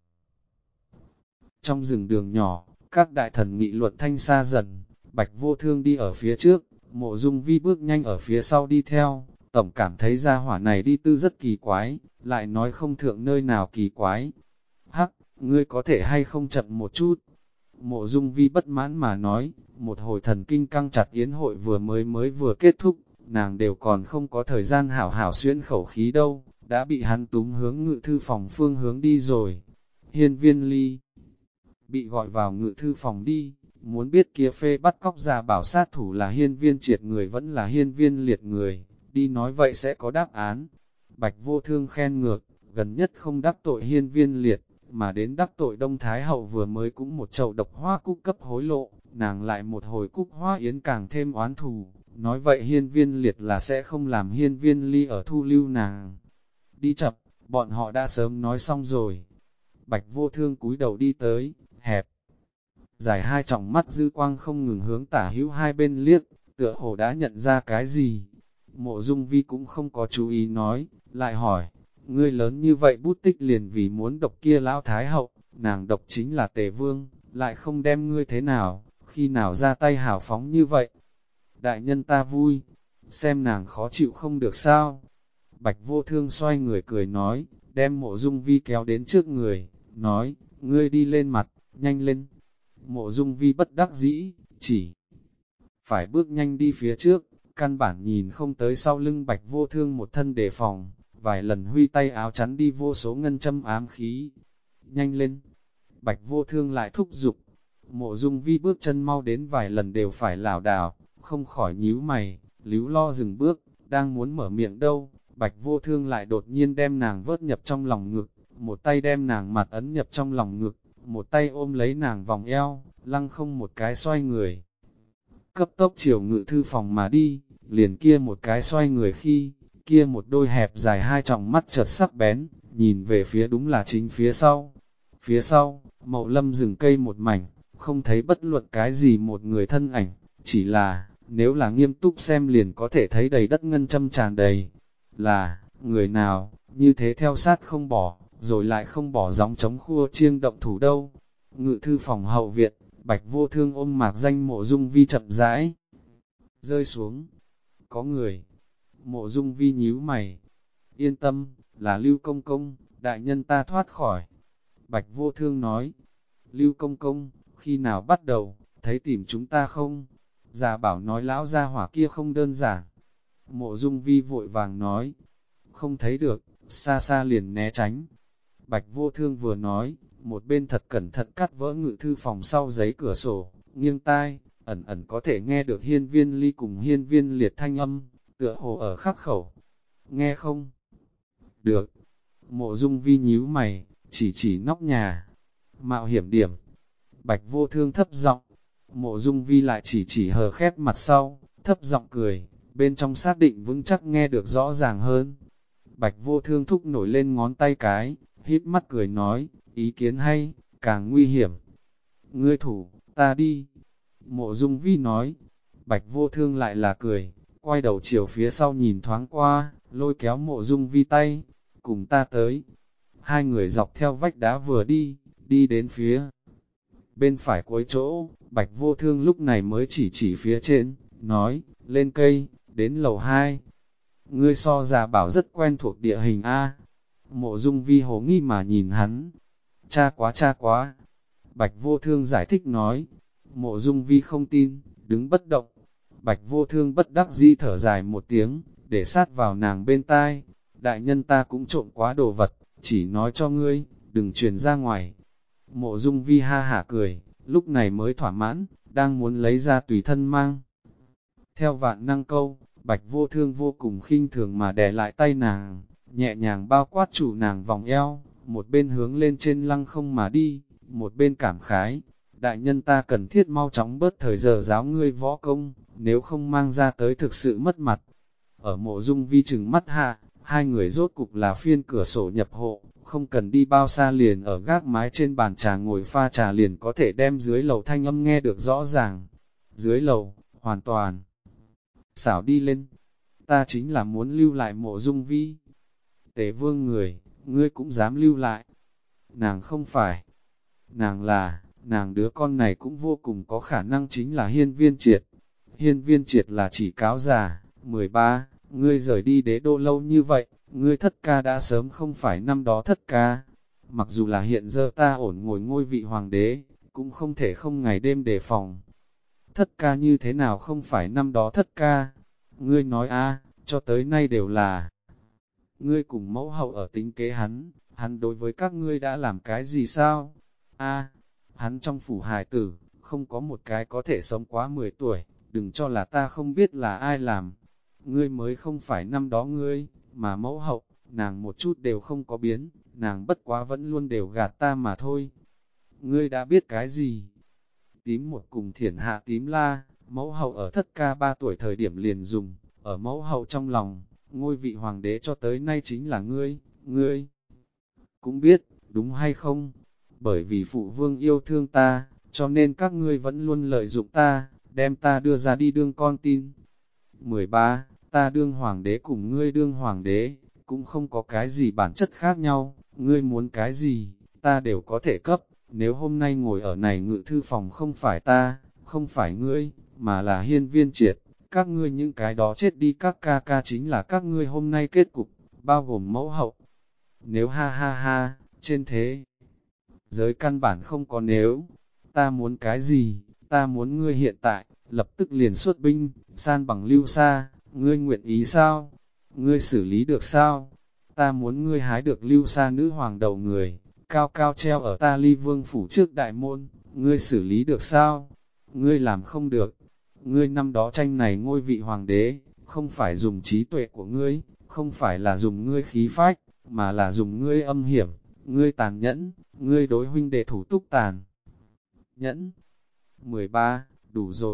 Trong rừng đường nhỏ, các đại thần nghị luận thanh xa dần, Bạch vô thương đi ở phía trước, Mộ Dung Vi bước nhanh ở phía sau đi theo, tổng cảm thấy gia hỏa này đi tư rất kỳ quái, lại nói không thượng nơi nào kỳ quái. Hắc, ngươi có thể hay không chậm một chút? Mộ Dung Vi bất mãn mà nói, một hồi thần kinh căng chặt yến hội vừa kết thúc, nàng đều còn không có thời gian hảo hảo xuyễn khẩu khí đâu, đã bị hắn túm hướng ngự thư phòng phương hướng đi rồi. Hiên viên ly bị gọi vào ngự thư phòng đi, muốn biết kia phê bắt cóc giả bảo sát thủ là hiên viên triệt người vẫn là hiên viên liệt người, đi nói vậy sẽ có đáp án. Bạch vô thương khen ngược, gần nhất không đắc tội hiên viên liệt, mà đến đắc tội Đông Thái Hậu vừa mới cũng một chậu độc hoa cúc cấp hối lộ, nàng lại một hồi cúc hoa yến càng thêm oán thù, nói vậy hiên viên liệt là sẽ không làm hiên viên ly ở thu lưu nàng. Đi chập, bọn họ đã sớm nói xong rồi. Bạch vô thương cúi đầu đi tới, hẹp. Dài hai tròng mắt dư quang không ngừng hướng tả hữu hai bên liếc, tựa hồ đã nhận ra cái gì. Mộ Dung Vi cũng không có chú ý nói, lại hỏi, ngươi lớn như vậy bút tích liền vì muốn độc kia lão thái hậu, nàng độc chính là Tề Vương, lại không đem ngươi thế nào, khi nào ra tay hào phóng như vậy. Đại nhân ta vui, xem nàng khó chịu không được sao. Bạch vô thương xoay người cười nói, đem Mộ Dung Vi kéo đến trước người, nói, ngươi đi lên mặt, nhanh lên. Mộ Dung Vi bất đắc dĩ, chỉ phải bước nhanh đi phía trước, căn bản nhìn không tới sau lưng Bạch vô thương một thân đề phòng, vài lần huy tay áo chắn đi vô số ngân châm ám khí. Nhanh lên! Bạch vô thương lại thúc giục. Mộ Dung Vi bước chân mau đến vài lần đều phải lảo đảo, không khỏi nhíu mày, líu lo dừng bước, đang muốn mở miệng đâu, Bạch vô thương lại đột nhiên đem nàng vớt nhập trong lòng ngực, một tay đem nàng mặt ấn nhập trong lòng ngực, một tay ôm lấy nàng vòng eo, lăng không một cái xoay người. cấp tốc chiều ngự thư phòng mà đi, liền kia một cái xoay người khi, kia một đôi hẹp dài hai tròng mắt chợt sắc bén, nhìn về phía đúng là chính phía sau. Phía sau, Mậu Lâm rừng cây một mảnh, không thấy bất luận cái gì một người thân ảnh, chỉ là, nếu là nghiêm túc xem liền có thể thấy đầy đất ngân châm tràn đầy. Là, người nào, như thế theo sát không bỏ, rồi lại không bỏ gióng chống khua chiêng động thủ đâu. Ngự thư phòng hậu viện, Bạch Vô Thương ôm Mạc Danh Mộ Dung Vi chậm rãi rơi xuống. Có người. Mộ Dung Vi nhíu mày. Yên tâm, là Lưu Công Công, đại nhân ta thoát khỏi. Bạch Vô Thương nói. Lưu Công Công, khi nào bắt đầu, thấy tìm chúng ta không? Già bảo nói lão gia hỏa kia không đơn giản. Mộ Dung Vi vội vàng nói. Không thấy được, xa xa liền né tránh. Bạch Vô Thương vừa nói, một bên thật cẩn thận cắt vỡ ngự thư phòng sau giấy cửa sổ, nghiêng tai, ẩn ẩn có thể nghe được Hiên Viên Ly cùng Hiên Viên Liệt thanh âm, tựa hồ ở khắc khẩu. Nghe không? Được. Mộ Dung Vi nhíu mày, chỉ nóc nhà. Mạo hiểm điểm. Bạch Vô Thương thấp giọng. Mộ Dung Vi lại chỉ hờ khép mặt sau, thấp giọng cười, bên trong xác định vững chắc nghe được rõ ràng hơn. Bạch Vô Thương thúc nổi lên ngón tay cái, híp mắt cười nói, ý kiến hay, càng nguy hiểm. Ngươi thủ, ta đi. Mộ Dung Vi nói. Bạch Vô Thương lại là cười, quay đầu chiều phía sau nhìn thoáng qua, lôi kéo Mộ Dung Vi tay, cùng ta tới. Hai người dọc theo vách đá vừa đi đến phía bên phải cuối chỗ, Bạch Vô Thương lúc này mới chỉ phía trên, nói, lên cây, đến lầu 2. Ngươi so già bảo rất quen thuộc địa hình A. Mộ Dung Vi hồ nghi mà nhìn hắn. Cha quá. Bạch Vô Thương giải thích nói. Mộ Dung Vi không tin, đứng bất động. Bạch Vô Thương bất đắc dĩ thở dài một tiếng, để sát vào nàng bên tai. Đại nhân ta cũng trộm quá đồ vật, chỉ nói cho ngươi, đừng truyền ra ngoài. Mộ Dung Vi ha hả cười, lúc này mới thỏa mãn, đang muốn lấy ra tùy thân mang. Theo vạn năng câu, Bạch Vô Thương vô cùng khinh thường mà đè lại tay nàng, nhẹ nhàng bao quát chủ nàng vòng eo, một bên hướng lên trên lăng không mà đi, một bên cảm khái. Đại nhân ta cần thiết mau chóng bớt thời giờ giáo ngươi võ công, nếu không mang ra tới thực sự mất mặt. Ở Mộ Dung Vi chừng mắt hạ, hai người rốt cục là phiên cửa sổ nhập hộ, không cần đi bao xa liền ở gác mái trên bàn trà ngồi pha trà liền có thể đem dưới lầu thanh âm nghe được rõ ràng. Dưới lầu, hoàn toàn xảo đi lên. Ta chính là muốn lưu lại Mộ Dung Vi. Tề Vương người, ngươi cũng dám lưu lại. Nàng không phải. Nàng đứa con này cũng vô cùng có khả năng chính là Hiên Viên Triệt. Hiên Viên Triệt là chỉ cáo già. 13, ngươi rời đi đế đô lâu như vậy, ngươi thất ca đã sớm không phải năm đó thất ca. Mặc dù là hiện giờ ta ổn ngồi ngôi vị hoàng đế, cũng không thể không ngày đêm đề phòng. Thất ca như thế nào không phải năm đó thất ca? Ngươi nói a, cho tới nay đều là ngươi cùng mẫu hậu ở tính kế hắn đối với các ngươi đã làm cái gì sao? A, hắn trong phủ hài tử, không có một cái có thể sống quá 10 tuổi, đừng cho là ta không biết là ai làm. Ngươi mới không phải năm đó ngươi, mà mẫu hậu, nàng một chút đều không có biến, nàng bất quá vẫn luôn đều gạt ta mà thôi. Ngươi đã biết cái gì? Tím một cùng thiển hạ tím la, mẫu hậu ở thất ca 3 tuổi thời điểm liền dùng, ở mẫu hậu trong lòng, ngôi vị hoàng đế cho tới nay chính là ngươi cũng biết, đúng hay không? Bởi vì phụ vương yêu thương ta, cho nên các ngươi vẫn luôn lợi dụng ta, đem ta đưa ra đi đương con tin. 13. Ta đương hoàng đế cùng ngươi đương hoàng đế, cũng không có cái gì bản chất khác nhau, ngươi muốn cái gì, ta đều có thể cấp. Nếu hôm nay ngồi ở này ngự thư phòng không phải ta, không phải ngươi, mà là Hiên Viên Triệt, các ngươi những cái đó chết đi các ca ca chính là các ngươi hôm nay kết cục, bao gồm mẫu hậu. Nếu ha ha ha, trên thế giới căn bản không có nếu, ta muốn cái gì, ta muốn ngươi hiện tại, lập tức liền xuất binh, san bằng Lưu Sa, ngươi nguyện ý sao? Ngươi xử lý được sao? Ta muốn ngươi hái được Lưu Sa nữ hoàng đầu người, cao cao treo ở ta Ly Vương phủ trước đại môn, ngươi xử lý được sao? Ngươi làm không được. Ngươi năm đó tranh này ngôi vị hoàng đế, không phải dùng trí tuệ của ngươi, không phải là dùng ngươi khí phách, mà là dùng ngươi âm hiểm, ngươi tàn nhẫn, ngươi đối huynh đệ thủ túc tàn nhẫn. 13.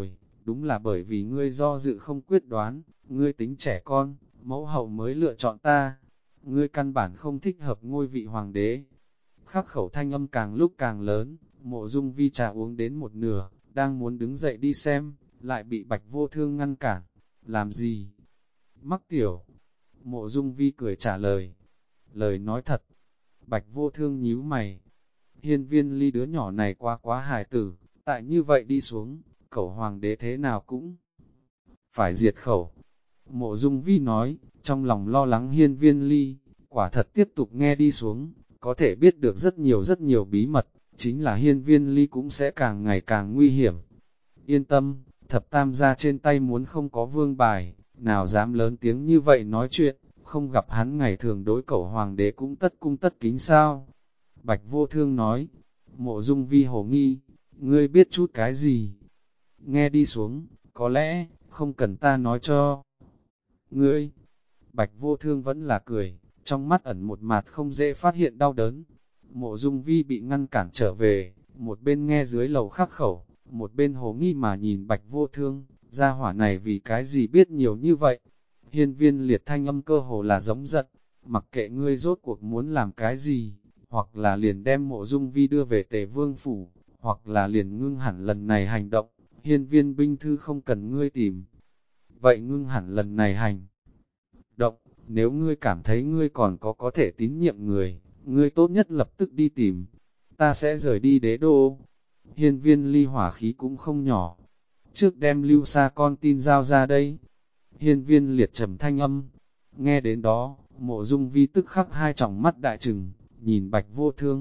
đúng là bởi vì ngươi do dự không quyết đoán, ngươi tính trẻ con, mẫu hậu mới lựa chọn ta, ngươi căn bản không thích hợp ngôi vị hoàng đế. Khắc khẩu thanh âm càng lúc càng lớn, Mộ Dung Vi trà uống đến một nửa, đang muốn đứng dậy đi xem, lại bị Bạch Vô Thương ngăn cản. Làm gì? Mắc tiểu. Mộ Dung Vi cười trả lời. Lời nói thật. Bạch Vô Thương nhíu mày. Hiên Viên Ly đứa nhỏ này quá hài tử, tại như vậy đi xuống, cẩu hoàng đế thế nào cũng phải diệt khẩu. Mộ Dung Vi nói, trong lòng lo lắng Hiên Viên Ly, quả thật tiếp tục nghe đi xuống, có thể biết được rất nhiều bí mật, chính là Hiên Viên Ly cũng sẽ càng ngày càng nguy hiểm. Yên tâm, thập tam gia trên tay muốn không có vương bài, nào dám lớn tiếng như vậy nói chuyện, không gặp hắn ngày thường đối cẩu hoàng đế cũng tất cung tất kính sao. Bạch Vô Thương nói, Mộ Dung Vi hồ nghi, ngươi biết chút cái gì? Nghe đi xuống, có lẽ, không cần ta nói cho. Ngươi, Bạch Vô Thương vẫn là cười, trong mắt ẩn một mặt không dễ phát hiện đau đớn. Mộ Dung Vi bị ngăn cản trở về, một bên nghe dưới lầu khắc khẩu, một bên hồ nghi mà nhìn Bạch Vô Thương, gia hỏa này vì cái gì biết nhiều như vậy. Hiên Viên Liệt thanh âm cơ hồ là giống giận, mặc kệ ngươi rốt cuộc muốn làm cái gì, hoặc là liền đem Mộ Dung Vi đưa về Tề Vương phủ, hoặc là liền ngưng hẳn lần này hành động, Hiên Viên binh thư không cần ngươi tìm. Vậy ngưng hẳn lần này hành động, nếu ngươi cảm thấy ngươi còn có thể tín nhiệm người, ngươi tốt nhất lập tức đi tìm, ta sẽ rời đi đế đô. Hiên Viên Ly hỏa khí cũng không nhỏ, trước đem Lưu Sa con tin giao ra đây. Hiên Viên Liệt trầm thanh âm, nghe đến đó, Mộ Dung Vi tức khắc hai tròng mắt đại trừng, nhìn Bạch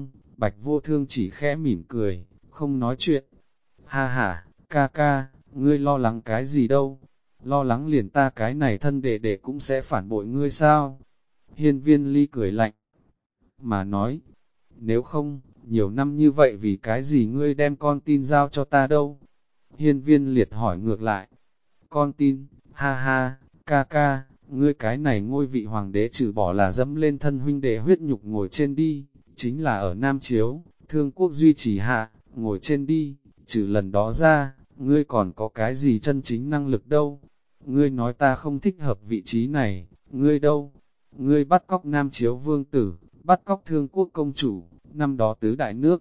Vô Thương chỉ khẽ mỉm cười, không nói chuyện. Ha ha, ca ca, ngươi lo lắng cái gì đâu? Lo lắng liền ta cái này thân đệ cũng sẽ phản bội ngươi sao? Hiên Viên Ly cười lạnh, mà nói, nếu không, nhiều năm như vậy vì cái gì ngươi đem con tin giao cho ta đâu? Hiên Viên Liệt hỏi ngược lại, con tin, ha ha, ca ca, ngươi cái này ngôi vị hoàng đế trừ bỏ là dẫm lên thân huynh đệ huyết nhục ngồi trên đi, chính là ở Nam Chiếu, Thương Quốc duy trì hạ, ngồi trên đi, trừ lần đó ra, ngươi còn có cái gì chân chính năng lực đâu? Ngươi nói ta không thích hợp vị trí này, ngươi đâu? Ngươi bắt cóc Nam Chiếu vương tử, bắt cóc Thương Quốc công chủ, năm đó tứ đại nước.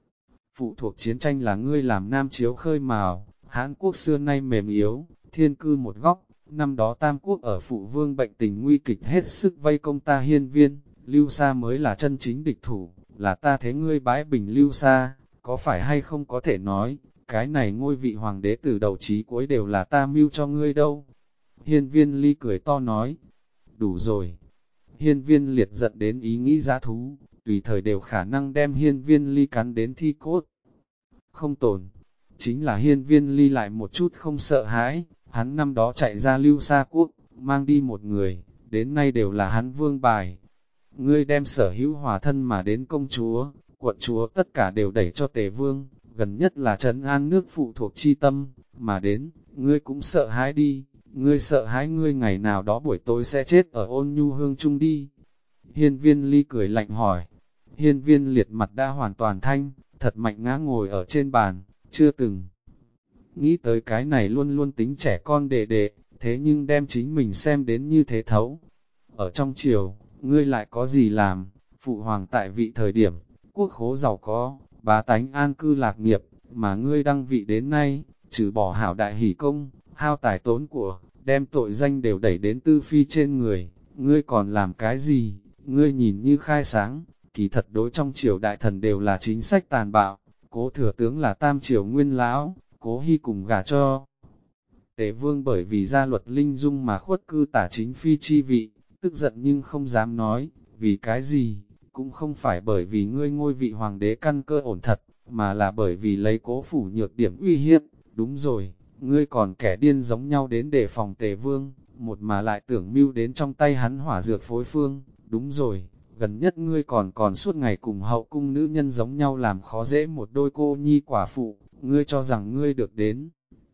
Phụ thuộc chiến tranh là ngươi làm Nam Chiếu khơi mào, Hán Quốc xưa nay mềm yếu, thiên cư một góc, năm đó Tam Quốc ở phụ vương bệnh tình nguy kịch hết sức vây công ta Hiên Viên, Lưu Sa mới là chân chính địch thủ, là ta thế ngươi bãi bình Lưu Sa, có phải hay không có thể nói, cái này ngôi vị hoàng đế từ đầu chí cuối đều là ta mưu cho ngươi đâu. Hiên Viên Ly cười to nói, đủ rồi. Hiên Viên Liệt giận đến ý nghĩ giá thú, tùy thời đều khả năng đem Hiên Viên Ly cắn đến thi cốt. Không tồn, chính là Hiên Viên Ly lại một chút không sợ hãi, hắn năm đó chạy ra Lưu Sa quốc, mang đi một người, đến nay đều là hắn vương bài. Ngươi đem sở hữu hòa thân mà đến công chúa, quận chúa tất cả đều đẩy cho Tề Vương, gần nhất là trấn an nước phụ thuộc chi tâm, mà đến, ngươi cũng sợ hãi đi, ngươi sợ hãi ngươi ngày nào đó buổi tối sẽ chết ở Ôn Nhu Hương Trung đi. Hiên Viên Ly cười lạnh hỏi, Hiên Viên Liệt mặt đã hoàn toàn thanh, thật mạnh ngã ngồi ở trên bàn, chưa từng nghĩ tới cái này luôn luôn tính trẻ con đệ, thế nhưng đem chính mình xem đến như thế thấu. Ở trong triều, ngươi lại có gì làm, phụ hoàng tại vị thời điểm, quốc khố giàu có, bá tánh an cư lạc nghiệp, mà ngươi đăng vị đến nay, trừ bỏ hảo đại hỷ công, hao tài tốn của, đem tội danh đều đẩy đến tư phi trên người, ngươi còn làm cái gì, ngươi nhìn như khai sáng, kỳ thật đối trong triều đại thần đều là chính sách tàn bạo, cố thừa tướng là tam triều nguyên lão, cố hy cùng gả cho. Tề vương bởi vì gia luật linh dung mà khuất cư tả chính phi chi vị, tức giận nhưng không dám nói, vì cái gì, cũng không phải bởi vì ngươi ngôi vị hoàng đế căn cơ ổn thật, mà là bởi vì lấy cố phủ nhược điểm uy hiếp, đúng rồi, ngươi còn kẻ điên giống nhau đến để phòng Tề vương, một mà lại tưởng mưu đến trong tay hắn hỏa dược phối phương, đúng rồi, gần nhất ngươi còn suốt ngày cùng hậu cung nữ nhân giống nhau làm khó dễ một đôi cô nhi quả phụ, ngươi cho rằng ngươi được đến.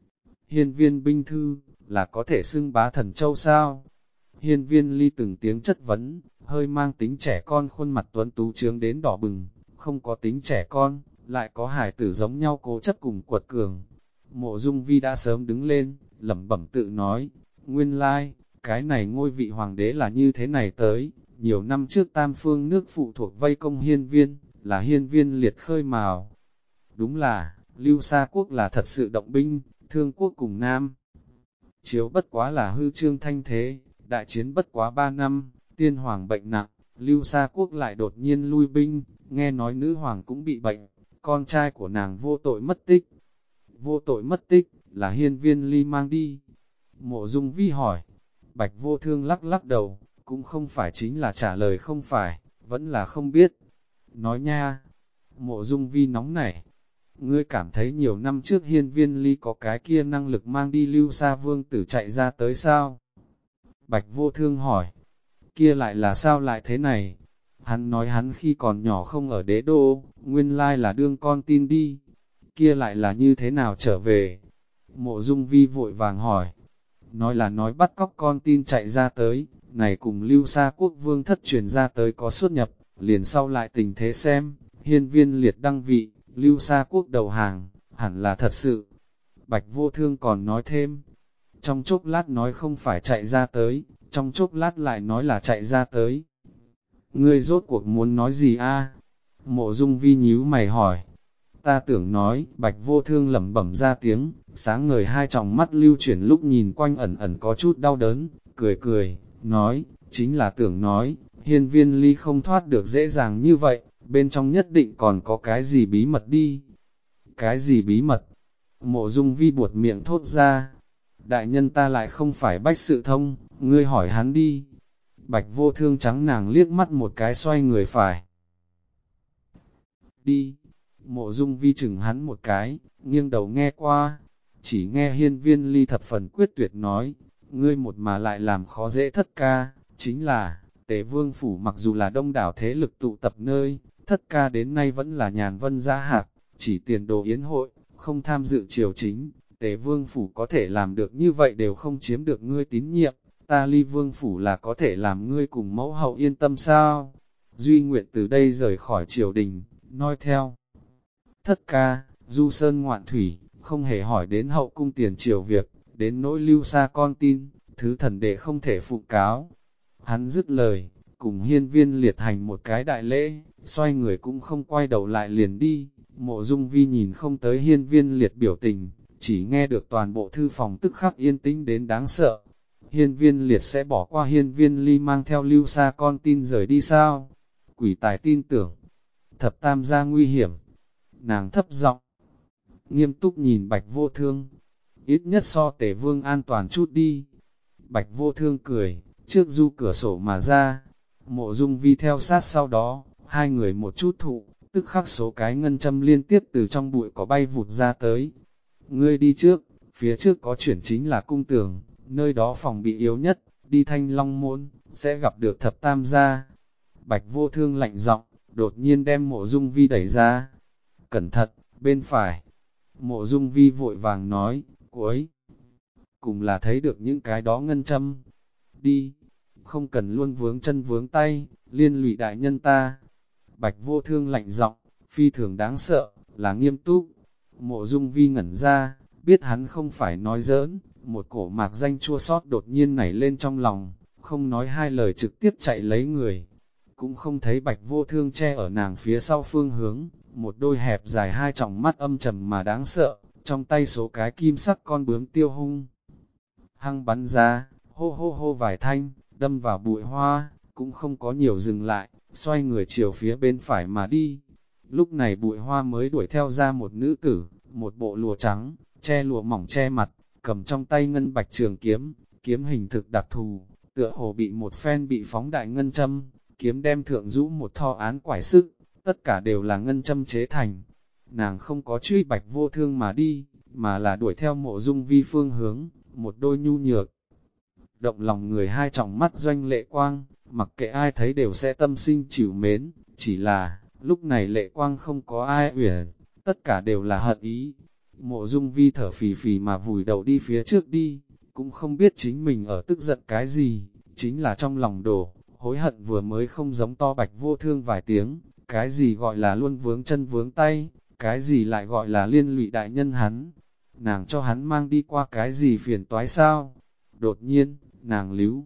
Hiên Viên binh thư, là có thể xưng bá thần châu sao? Hiên Viên Ly từng tiếng chất vấn, hơi mang tính trẻ con khuôn mặt tuấn tú trướng đến đỏ bừng, không có tính trẻ con, lại có hài tử giống nhau cố chấp cùng quật cường. Mộ Dung Vi đã sớm đứng lên, lẩm bẩm tự nói, nguyên lai, cái này ngôi vị hoàng đế là như thế này tới, nhiều năm trước tam phương nước phụ thuộc vây công hiên viên, là hiên viên liệt khơi mào. Đúng là, Lưu Sa quốc là thật sự động binh, Thương quốc cùng Nam Chiếu bất quá là hư trương thanh thế, đại chiến bất quá 3 năm, tiên hoàng bệnh nặng, Lưu Sa quốc lại đột nhiên lui binh, nghe nói nữ hoàng cũng bị bệnh, con trai của nàng vô tội mất tích. Vô tội mất tích, là hiên viên ly mang đi. Mộ Dung Vi hỏi, Bạch Vô Thương lắc lắc đầu, cũng không phải chính là trả lời không phải, vẫn là không biết. Nói nha, Mộ Dung Vi nóng nảy, ngươi cảm thấy nhiều năm trước hiên viên ly có cái kia năng lực mang đi Lưu Sa vương tử chạy ra tới sao? Bạch Vô Thương hỏi, kia lại là sao lại thế này? Hắn nói hắn khi còn nhỏ không ở đế đô, nguyên lai là đương con tin đi. Kia lại là như thế nào trở về? Mộ Dung Vi vội vàng hỏi, nói là nói bắt cóc con tin chạy ra tới, này cùng Lưu Sa quốc vương thất truyền ra tới có xuất nhập, liền sau lại tình thế xem, hiên viên liệt đăng vị, Lưu Sa quốc đầu hàng, hẳn là thật sự. Bạch Vô Thương còn nói thêm, trong chốc lát nói không phải chạy ra tới, trong chốc lát lại nói là chạy ra tới. Ngươi rốt cuộc muốn nói gì a? Mộ Dung Vi nhíu mày hỏi. Ta tưởng nói, Bạch Vô Thương lẩm bẩm ra tiếng, sáng ngời hai tròng mắt lưu chuyển lúc nhìn quanh ẩn ẩn có chút đau đớn, cười cười, nói, chính là tưởng nói, hiên viên ly không thoát được dễ dàng như vậy, bên trong nhất định còn có cái gì bí mật đi. Cái gì bí mật? Mộ Dung Vi buột miệng thốt ra. Đại nhân ta lại không phải bách sự thông, ngươi hỏi hắn đi. Bạch Vô Thương trắng nàng liếc mắt một cái xoay người phải. Đi. Mộ Dung Vi chừng hắn một cái, nghiêng đầu nghe qua. Chỉ nghe hiên viên ly thập phần quyết tuyệt nói, ngươi một mà lại làm khó dễ thất ca, chính là, Tề Vương Phủ mặc dù là đông đảo thế lực tụ tập nơi, thất ca đến nay vẫn là nhàn vân giá hạc, chỉ tiền đồ yến hội, không tham dự triều chính, Tề Vương Phủ có thể làm được như vậy đều không chiếm được ngươi tín nhiệm, ta Ly Vương Phủ là có thể làm ngươi cùng mẫu hậu yên tâm sao? Duy nguyện từ đây rời khỏi triều đình, nói theo. Thất ca, du sơn ngoạn thủy, không hề hỏi đến hậu cung tiền triều việc, đến nỗi Lưu Sa con tin, thứ thần đệ không thể phụ cáo. Hắn dứt lời, cùng hiên viên liệt hành một cái đại lễ, xoay người cũng không quay đầu lại liền đi. Mộ Dung Vi nhìn không tới hiên viên liệt biểu tình, chỉ nghe được toàn bộ thư phòng tức khắc yên tĩnh đến đáng sợ. Hiên viên liệt sẽ bỏ qua hiên viên ly mang theo Lưu Sa con tin rời đi sao? Quỷ tài tin tưởng, thập tam gia nguy hiểm. Nàng thấp giọng, nghiêm túc nhìn Bạch Vô Thương, ít nhất so Tề Vương an toàn chút đi. Bạch Vô Thương cười, trước du cửa sổ mà ra, Mộ Dung Vi theo sát sau đó, hai người một chút thụ, tức khắc số cái ngân châm liên tiếp từ trong bụi có bay vụt ra tới. Ngươi đi trước, phía trước có chuyển chính là cung tường, nơi đó phòng bị yếu nhất, đi Thanh Long môn, sẽ gặp được thập tam gia. Bạch Vô Thương lạnh giọng, đột nhiên đem Mộ Dung Vi đẩy ra. Cẩn thận, bên phải. Mộ Dung Vi vội vàng nói, cuối cùng là thấy được những cái đó ngân châm. Đi, không cần luôn vướng chân vướng tay, liên lụy đại nhân ta. Bạch Vô Thương lạnh giọng, phi thường đáng sợ, là nghiêm túc. Mộ Dung Vi ngẩn ra, biết hắn không phải nói giỡn, một cổ mạc danh chua xót đột nhiên nảy lên trong lòng, không nói hai lời trực tiếp chạy lấy người. Cũng không thấy Bạch Vô Thương che ở nàng phía sau phương hướng, một đôi hẹp dài hai tròng mắt âm trầm mà đáng sợ, trong tay số cái kim sắc con bướm tiêu hung. Hăng bắn ra, hô hô hô vài thanh, đâm vào bụi hoa, cũng không có nhiều dừng lại, xoay người chiều phía bên phải mà đi. Lúc này bụi hoa mới đuổi theo ra một nữ tử, một bộ lụa trắng, che lụa mỏng che mặt, cầm trong tay ngân bạch trường kiếm, kiếm hình thực đặc thù, tựa hồ bị một phen bị phóng đại ngân châm, kiếm đem thượng rũ một tho án quải sức, tất cả đều là ngân châm chế thành. Nàng không có truy Bạch Vô Thương mà đi, mà là đuổi theo Mộ Dung Vi phương hướng, một đôi nhu nhược. Động lòng người hai tròng mắt doanh lệ quang, mặc kệ ai thấy đều sẽ tâm sinh chịu mến, chỉ là, lúc này lệ quang không có ai uyển, tất cả đều là hận ý. Mộ Dung Vi thở phì phì mà vùi đầu đi phía trước đi, cũng không biết chính mình ở tức giận cái gì, chính là trong lòng đổ, hối hận vừa mới không giống to Bạch Vô Thương vài tiếng, cái gì gọi là luôn vướng chân vướng tay, cái gì lại gọi là liên lụy đại nhân hắn. nàng cho hắn mang đi qua cái gì phiền toái sao? Đột nhiên, nàng líu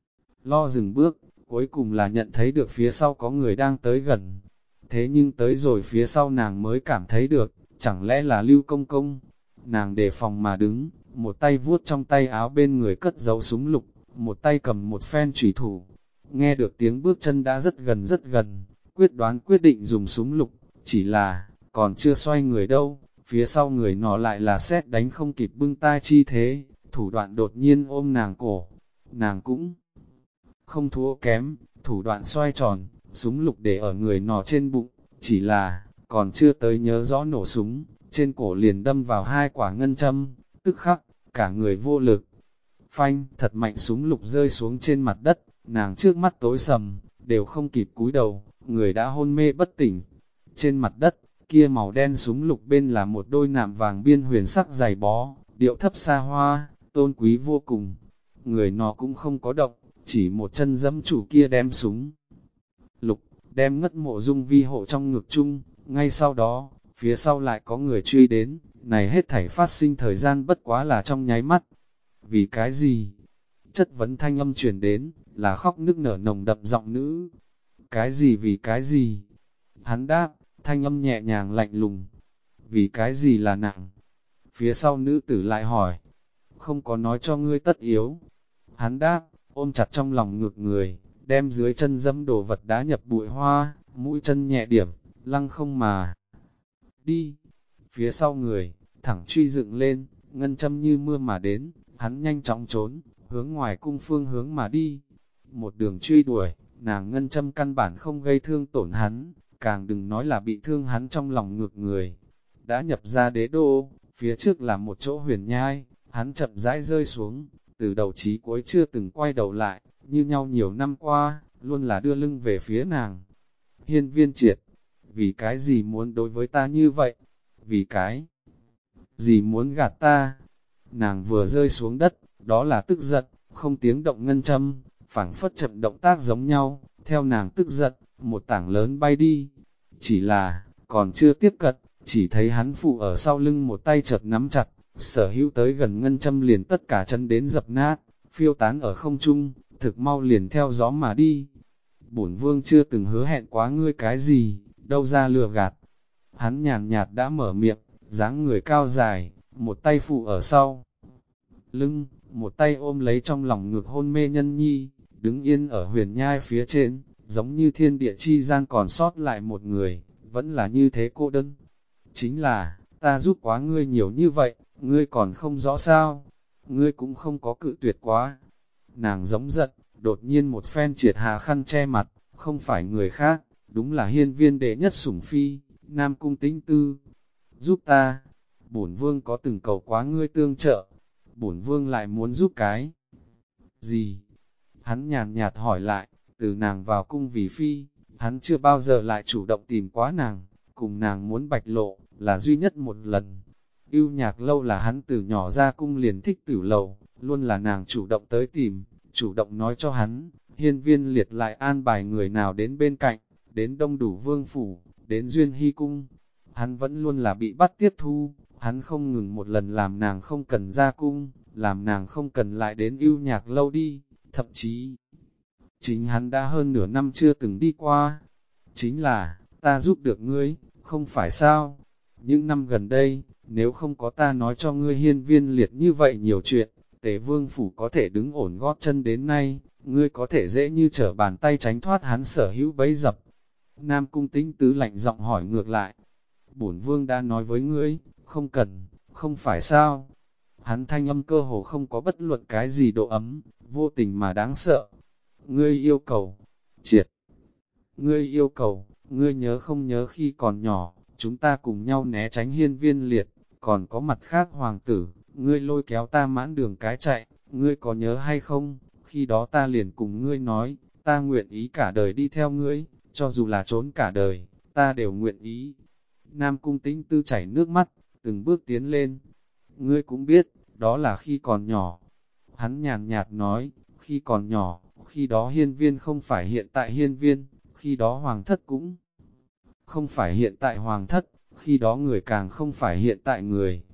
lo dừng bước, cuối cùng là nhận thấy được phía sau có người đang tới gần. Thế nhưng tới rồi phía sau nàng mới cảm thấy được, chẳng lẽ là Lưu Công Công? Nàng đề phòng mà đứng, một tay vuốt trong tay áo bên người cất giấu súng lục, một tay cầm một phen chủy thủ. Nghe được tiếng bước chân đã rất gần, quyết định dùng súng lục, chỉ là, còn chưa xoay người đâu, phía sau người nọ lại là sét đánh không kịp bưng tai chi thế, thủ đoạn đột nhiên ôm nàng cổ. Nàng cũng không thua kém, thủ đoạn xoay tròn, súng lục để ở người nọ trên bụng, chỉ là, còn chưa tới nhớ rõ nổ súng, trên cổ liền đâm vào 2 quả ngân châm, tức khắc, cả người vô lực. Phanh, thật mạnh súng lục rơi xuống trên mặt đất, nàng trước mắt tối sầm, đều không kịp cúi đầu, người đã hôn mê bất tỉnh. Trên mặt đất, kia màu đen súng lục bên là một đôi nạm vàng biên huyền sắc dày bó, điệu thấp xa hoa, tôn quý vô cùng. Người nó cũng không có động, chỉ một chân dẫm chủ kia đem súng lục, đem ngất Mộ Dung Vi hộ trong ngực chung, ngay sau đó, phía sau lại có người truy đến, này hết thảy phát sinh thời gian bất quá là trong nháy mắt. Vì cái gì? Chất vấn thanh âm truyền đến, là khóc nức nở nồng đậm giọng nữ. Cái gì vì cái gì? Hắn đáp, thanh âm nhẹ nhàng lạnh lùng. Vì cái gì là nặng? Phía sau nữ tử lại hỏi, không có nói cho ngươi tất yếu. Hắn đáp, ôm chặt trong lòng ngực người, đem dưới chân dẫm đồ vật đá nhập bụi hoa, mũi chân nhẹ điểm, lăng không mà. Đi! Phía sau người, thẳng truy dựng lên, ngân châm như mưa mà đến, hắn nhanh chóng trốn, hướng ngoài cung phương hướng mà đi. Một đường truy đuổi, nàng ngân châm căn bản không gây thương tổn hắn, càng đừng nói là bị thương hắn trong lòng ngược người. Đã nhập ra đế đô, phía trước là một chỗ huyền nhai, hắn chậm rãi rơi xuống, từ đầu chí cuối chưa từng quay đầu lại, như nhau nhiều năm qua, luôn là đưa lưng về phía nàng. Hiên Viên Triệt, vì cái gì muốn đối với ta như vậy? Vì cái gì muốn gạt ta? Nàng vừa rơi xuống đất, đó là tức giận, không tiếng động ngân châm, phảng phất chậm động tác giống nhau, theo nàng tức giận, một tảng lớn bay đi. Chỉ là, còn chưa tiếp cận, chỉ thấy hắn phụ ở sau lưng một tay chợt nắm chặt, sở hữu tới gần ngân châm liền tất cả chân đến dập nát, phiêu tán ở không trung, thực mau liền theo gió mà đi. Bổn vương chưa từng hứa hẹn quá ngươi cái gì, đâu ra lừa gạt. Hắn nhàn nhạt đã mở miệng, dáng người cao dài, một tay phụ ở sau lưng, một tay ôm lấy trong lòng ngực hôn mê nhân nhi, đứng yên ở huyền nhai phía trên, giống như thiên địa chi gian còn sót lại một người, vẫn là như thế cô đơn. Chính là, ta giúp quá ngươi nhiều như vậy, ngươi còn không rõ sao, ngươi cũng không có cự tuyệt quá. Nàng giống giận, đột nhiên một phen triệt hà khăn che mặt, không phải người khác, đúng là Hiên Viên đệ nhất sủng phi, Nam Cung Tĩnh Tư. Giúp ta, bổn vương có từng cầu quá ngươi tương trợ, bổn vương lại muốn giúp cái gì? Hắn nhàn nhạt hỏi lại, từ nàng vào cung vì phi, hắn chưa bao giờ lại chủ động tìm quá nàng, cùng nàng muốn bạch lộ, là duy nhất một lần. Ưu Nhạc Lâu là hắn từ nhỏ ra cung liền thích Tử Lầu, luôn là nàng chủ động tới tìm, chủ động nói cho hắn, Hiên Viên Liệt lại an bài người nào đến bên cạnh, đến Đông Đủ Vương Phủ, đến Duyên Hy Cung. Hắn vẫn luôn là bị bắt tiếp thu, hắn không ngừng một lần làm nàng không cần ra cung, làm nàng không cần lại đến Ưu Nhạc Lâu đi, thậm chí, chính hắn đã hơn nửa năm chưa từng đi qua. Chính là, ta giúp được ngươi, không phải sao? Những năm gần đây, nếu không có ta nói cho ngươi Hiên Viên Liệt như vậy nhiều chuyện, Tề Vương Phủ có thể đứng ổn gót chân đến nay, ngươi có thể dễ như trở bàn tay tránh thoát hắn sở hữu bấy dập. Nam Cung Tĩnh Tứ lạnh giọng hỏi ngược lại, bổn vương đã nói với ngươi, không cần, không phải sao? Hắn thanh âm cơ hồ không có bất luận cái gì độ ấm, vô tình mà đáng sợ. Ngươi yêu cầu, triệt. Ngươi yêu cầu, ngươi nhớ không nhớ khi còn nhỏ, chúng ta cùng nhau né tránh Hiên Viên Liệt, còn có mặt khác hoàng tử, ngươi lôi kéo ta mãn đường cái chạy, ngươi có nhớ hay không? Khi đó ta liền cùng ngươi nói, ta nguyện ý cả đời đi theo ngươi, cho dù là trốn cả đời, ta đều nguyện ý. Nam Cung Tĩnh Tư chảy nước mắt, từng bước tiến lên. Ngươi cũng biết, đó là khi còn nhỏ. Hắn nhàn nhạt nói, khi còn nhỏ, khi đó Hiên Viên không phải hiện tại Hiên Viên, khi đó Hoàng thất cũng không phải hiện tại Hoàng thất, khi đó người càng không phải hiện tại người.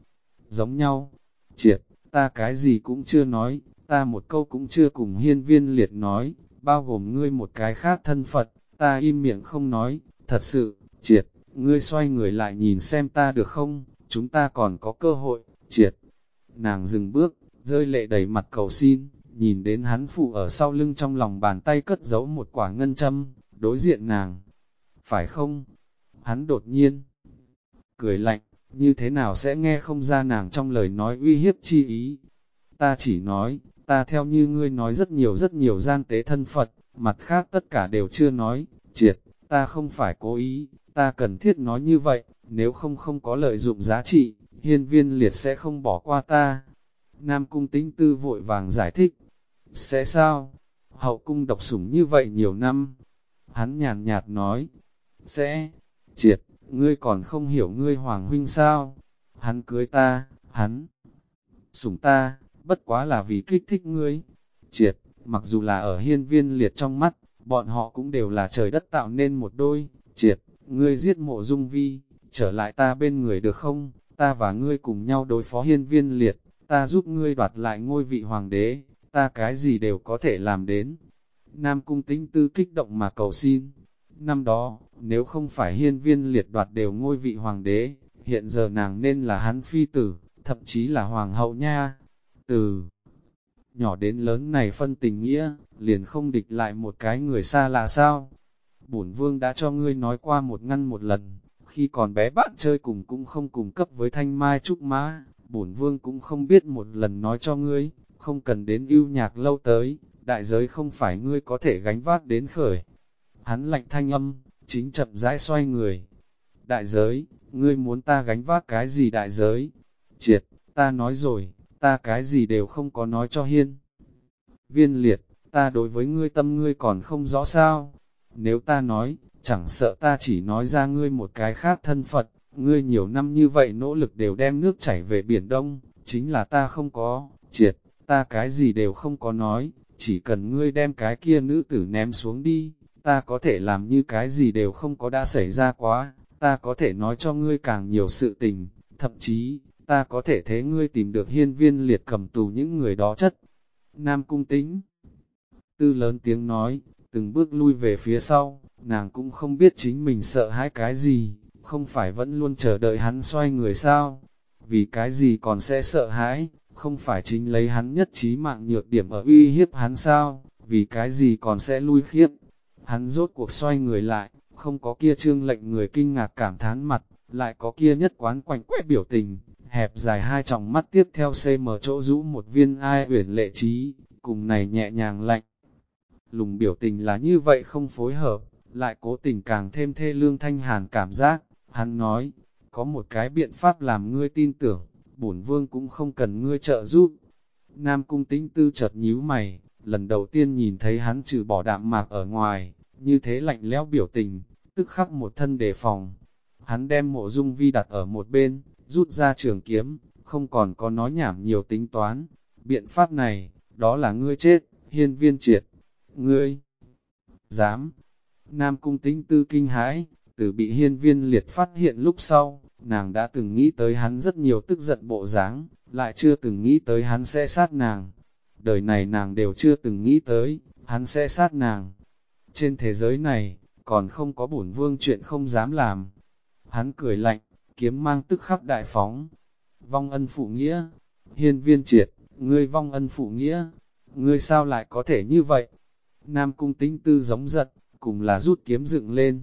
giống nhau. Triệt, ta cái gì cũng chưa nói, ta một câu cũng chưa cùng Hiên Viên Liệt nói, bao gồm ngươi một cái khác thân Phật, ta im miệng không nói, thật sự, Triệt, ngươi xoay người lại nhìn xem ta được không, chúng ta còn có cơ hội, Triệt. Nàng dừng bước, rơi lệ đầy mặt cầu xin, nhìn đến hắn phụ ở sau lưng trong lòng bàn tay cất giấu một quả ngân châm, đối diện nàng. Phải không? Hắn đột nhiên cười lạnh, như thế nào sẽ nghe không ra nàng trong lời nói uy hiếp chi ý. Ta chỉ nói, ta theo như ngươi nói rất nhiều gian tế thân Phật, mặt khác tất cả đều chưa nói, Triệt, ta không phải cố ý, ta cần thiết nói như vậy, nếu không có lợi dụng giá trị, Hiên Viên Liệt sẽ không bỏ qua ta. Nam Cung Tĩnh Tư vội vàng giải thích, sẽ sao? Hậu cung độc sủng như vậy nhiều năm. Hắn nhàn nhạt nói, sẽ, Triệt, ngươi còn không hiểu ngươi Hoàng huynh sao? Hắn cưới ta, hắn sủng ta, bất quá là vì kích thích ngươi. Triệt, mặc dù là ở Hiên Viên Liệt trong mắt, bọn họ cũng đều là trời đất tạo nên một đôi. Triệt, ngươi giết Mộ Dung Vi, trở lại ta bên người được không? Ta và ngươi cùng nhau đối phó Hiên Viên Liệt, ta giúp ngươi đoạt lại ngôi vị hoàng đế, ta cái gì đều có thể làm đến. Nam Cung Tĩnh Tư kích động mà cầu xin. Năm đó, nếu không phải Hiên Viên Liệt đoạt đều ngôi vị hoàng đế, hiện giờ nàng nên là hắn phi tử, thậm chí là hoàng hậu nha. Từ nhỏ đến lớn này phân tình nghĩa, liền không địch lại một cái người xa lạ sao? Bổn vương đã cho ngươi nói qua một ngăn một lần, khi còn bé bạn chơi cùng cũng không cùng cấp với thanh mai trúc mã, bổn vương cũng không biết một lần nói cho ngươi, không cần đến ưu nhạc lâu tới, đại giới không phải ngươi có thể gánh vác đến khởi. Hắn lạnh thanh âm, chính chậm rãi xoay người. Đại giới, ngươi muốn ta gánh vác cái gì đại giới? Triệt, ta nói rồi, ta cái gì đều không có nói cho Hiên Viên Liệt, ta đối với ngươi tâm ngươi còn không rõ sao? Nếu ta nói, chẳng sợ ta chỉ nói ra ngươi một cái khác thân Phật, ngươi nhiều năm như vậy nỗ lực đều đem nước chảy về Biển Đông, chính là ta không có, Triệt, ta cái gì đều không có nói, chỉ cần ngươi đem cái kia nữ tử ném xuống đi, ta có thể làm như cái gì đều không có đã xảy ra quá, ta có thể nói cho ngươi càng nhiều sự tình, thậm chí, ta có thể thế ngươi tìm được Hiên Viên Liệt cầm tù những người đó chất. Nam Cung Tĩnh Tư lớn tiếng nói, từng bước lui về phía sau, nàng cũng không biết chính mình sợ hãi cái gì, không phải vẫn luôn chờ đợi hắn xoay người sao, vì cái gì còn sẽ sợ hãi, không phải chính lấy hắn nhất trí mạng nhược điểm ở uy hiếp hắn sao, vì cái gì còn sẽ lui khiếp. Hắn rốt cuộc xoay người lại, không có kia trương lệnh người kinh ngạc cảm thán mặt, lại có kia nhất quán quạnh quẽ biểu tình, hẹp dài hai tròng mắt tiếp theo CM chỗ rũ một viên ai uyển lệ trí, cùng này nhẹ nhàng lạnh. Lùng biểu tình là như vậy không phối hợp, lại cố tình càng thêm thê lương thanh hàn cảm giác, hắn nói, có một cái biện pháp làm ngươi tin tưởng, bổn vương cũng không cần ngươi trợ giúp. Nam Cung Tĩnh Tư chợt nhíu mày, lần đầu tiên nhìn thấy hắn trừ bỏ đạm mạc ở ngoài, như thế lạnh lẽo biểu tình, tức khắc một thân đề phòng. Hắn đem Mộ Dung Vi đặt ở một bên, rút ra trường kiếm, không còn có nói nhảm nhiều tính toán. Biện pháp này, đó là ngươi chết, Hiên Viên Triệt. Ngươi dám? Nam Cung Tĩnh Tư kinh hãi, từ bị Hiên Viên Liệt phát hiện lúc sau, nàng đã từng nghĩ tới hắn rất nhiều tức giận bộ dáng, lại chưa từng nghĩ tới hắn sẽ sát nàng. Đời này nàng đều chưa từng nghĩ tới, hắn sẽ sát nàng. Trên thế giới này, còn không có bổn vương chuyện không dám làm. Hắn cười lạnh, kiếm mang tức khắc đại phóng. Vong ân phụ nghĩa, Hiên Viên Triệt, ngươi vong ân phụ nghĩa, ngươi sao lại có thể như vậy? Nam Cung Tĩnh Tư giống giật, cùng là rút kiếm dựng lên.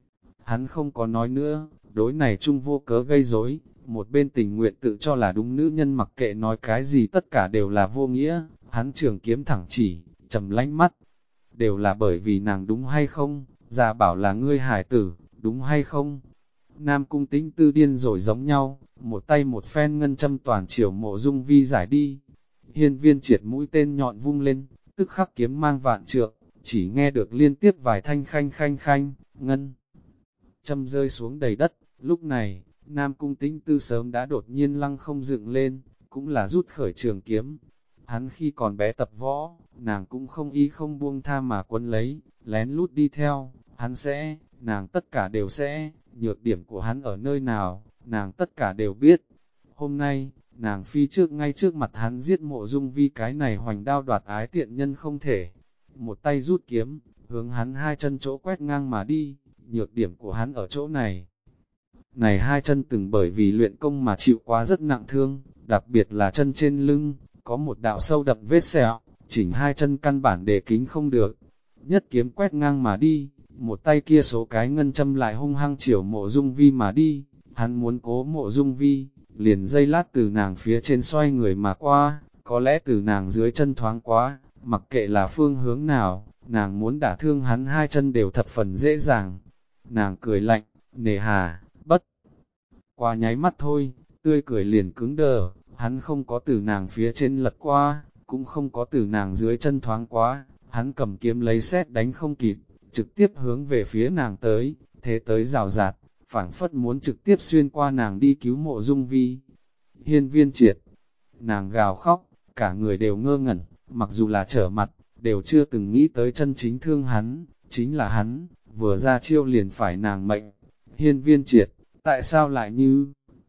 Hắn không có nói nữa, đối này chung vô cớ gây rối, một bên tình nguyện tự cho là đúng nữ nhân mặc kệ nói cái gì tất cả đều là vô nghĩa, hắn trường kiếm thẳng chỉ, trầm lánh mắt. Đều là bởi vì nàng đúng hay không, già bảo là ngươi hải tử, đúng hay không? Nam Cung Tĩnh Tư điên rồi giống nhau, một tay một phen ngân châm toàn chiều Mộ Dung Vi giải đi. Hiên Viên Triệt mũi tên nhọn vung lên, tức khắc kiếm mang vạn trượng, chỉ nghe được liên tiếp vài thanh khanh khanh khanh, ngân châm rơi xuống đầy đất. Lúc này, Nam Cung Tĩnh Tư sớm đã đột nhiên lăng không dựng lên, cũng là rút khởi trường kiếm. Hắn khi còn bé tập võ, nàng cũng không y không buông tha mà quấn lấy, lén lút đi theo, hắn sẽ, nàng tất cả đều sẽ, nhược điểm của hắn ở nơi nào, nàng tất cả đều biết. Hôm nay, nàng phi trước ngay trước mặt hắn giết Mộ Dung Vi cái này hoành đao đoạt ái tiện nhân không thể. Một tay rút kiếm, hướng hắn hai chân chỗ quét ngang mà đi, nhược điểm của hắn ở chỗ này. Này hai chân từng bởi vì luyện công mà chịu quá rất nặng thương, đặc biệt là chân trên lưng, có một đạo sâu đậm vết sẹo, chỉnh hai chân căn bản để kính không được. Nhất kiếm quét ngang mà đi, một tay kia số cái ngân châm lại hung hăng chiều Mộ Dung Vi mà đi, hắn muốn cố Mộ Dung Vi, liền dây lát từ nàng phía trên xoay người mà qua, có lẽ từ nàng dưới chân thoáng quá, mặc kệ là phương hướng nào, nàng muốn đả thương hắn hai chân đều thập phần dễ dàng. Nàng cười lạnh, nề hà, bất qua nháy mắt thôi, tươi cười liền cứng đờ, hắn không có từ nàng phía trên lật qua, cũng không có từ nàng dưới chân thoáng quá, hắn cầm kiếm lấy sét đánh không kịp, trực tiếp hướng về phía nàng tới, thế tới rào rạt, phảng phất muốn trực tiếp xuyên qua nàng đi cứu Mộ Dung Vi. Hiên Viên Triệt, nàng gào khóc, cả người đều ngơ ngẩn, mặc dù là trở mặt, đều chưa từng nghĩ tới chân chính thương hắn, chính là hắn, vừa ra chiêu liền phải nàng mệnh. Hiên Viên Triệt, tại sao lại như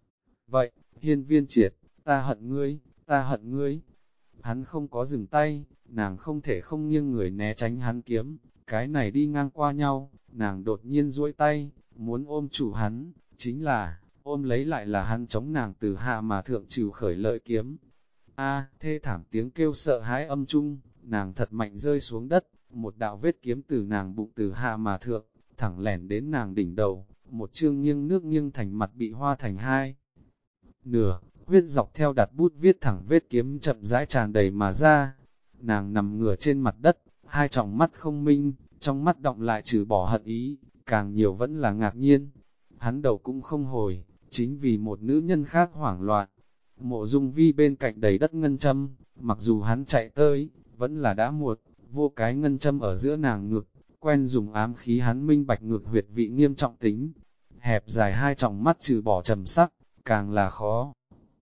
vậy? Hiên Viên Triệt, ta hận ngươi, ta hận ngươi. Hắn không có dừng tay, nàng không thể không nghiêng người né tránh hắn kiếm, cái này đi ngang qua nhau, nàng đột nhiên duỗi tay, muốn ôm chủ hắn, chính là, ôm lấy lại là hắn chống nàng từ hạ mà thượng trừ khởi lợi kiếm. Thê thảm tiếng kêu sợ hãi âm trung, nàng thật mạnh rơi xuống đất, một đạo vết kiếm từ nàng bụng từ hạ mà thượng, thẳng lẻn đến nàng đỉnh đầu, một chương nghiêng nước nghiêng thành mặt bị hoa thành hai nửa, huyết dọc theo đặt bút viết thẳng vết kiếm chậm rãi tràn đầy mà ra. Nàng nằm ngửa trên mặt đất, hai tròng mắt không minh, trong mắt động lại trừ bỏ hận ý, càng nhiều vẫn là ngạc nhiên. Hắn đầu cũng không hồi, chính vì một nữ nhân khác hoảng loạn. Mộ Dung Vi bên cạnh đầy đất ngân châm, mặc dù hắn chạy tới, vẫn là đã muộn, vô cái ngân châm ở giữa nàng ngực, quen dùng ám khí hắn minh bạch ngực huyệt vị nghiêm trọng tính. Hẹp dài hai tròng mắt trừ bỏ trầm sắc, càng là khó.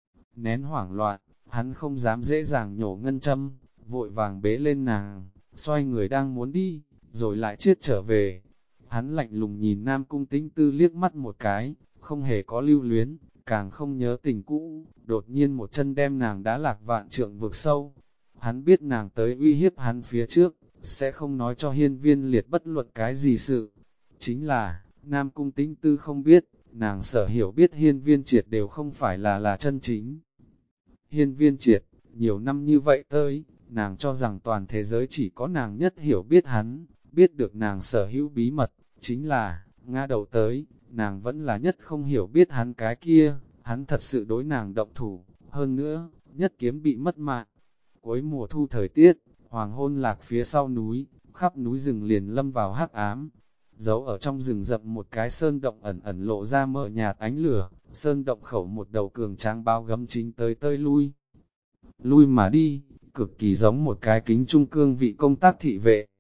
Nén hoảng loạn, hắn không dám dễ dàng nhổ ngân châm, vội vàng bế lên nàng, xoay người đang muốn đi, rồi lại chiết trở về. Hắn lạnh lùng nhìn Nam Cung Tĩnh Tư liếc mắt một cái, không hề có lưu luyến, càng không nhớ tình cũ, đột nhiên một chân đem nàng đá lạc vạn trượng vực sâu. Hắn biết nàng tới uy hiếp hắn phía trước, sẽ không nói cho Hiên Viên Liệt bất luận cái gì sự. Chính là, Nam Cung Tĩnh Tư không biết, nàng sở hiểu biết Hiên Viên Triệt đều không phải là chân chính. Hiên Viên Triệt, nhiều năm như vậy tới, nàng cho rằng toàn thế giới chỉ có nàng nhất hiểu biết hắn, biết được nàng sở hữu bí mật, chính là, ngã đầu tới, nàng vẫn là nhất không hiểu biết hắn cái kia, hắn thật sự đối nàng động thủ, hơn nữa, nhất kiếm bị mất mạng. Cuối mùa thu thời tiết, hoàng hôn lạc phía sau núi, khắp núi rừng liền lâm vào hắc ám. Giấu ở trong rừng rậm một cái sơn động ẩn ẩn lộ ra mờ nhạt ánh lửa, sơn động khẩu một đầu cường tráng bao gấm chính tới tơi lui. Lui mà đi, cực kỳ giống một cái kính trung cương vị công tác thị vệ.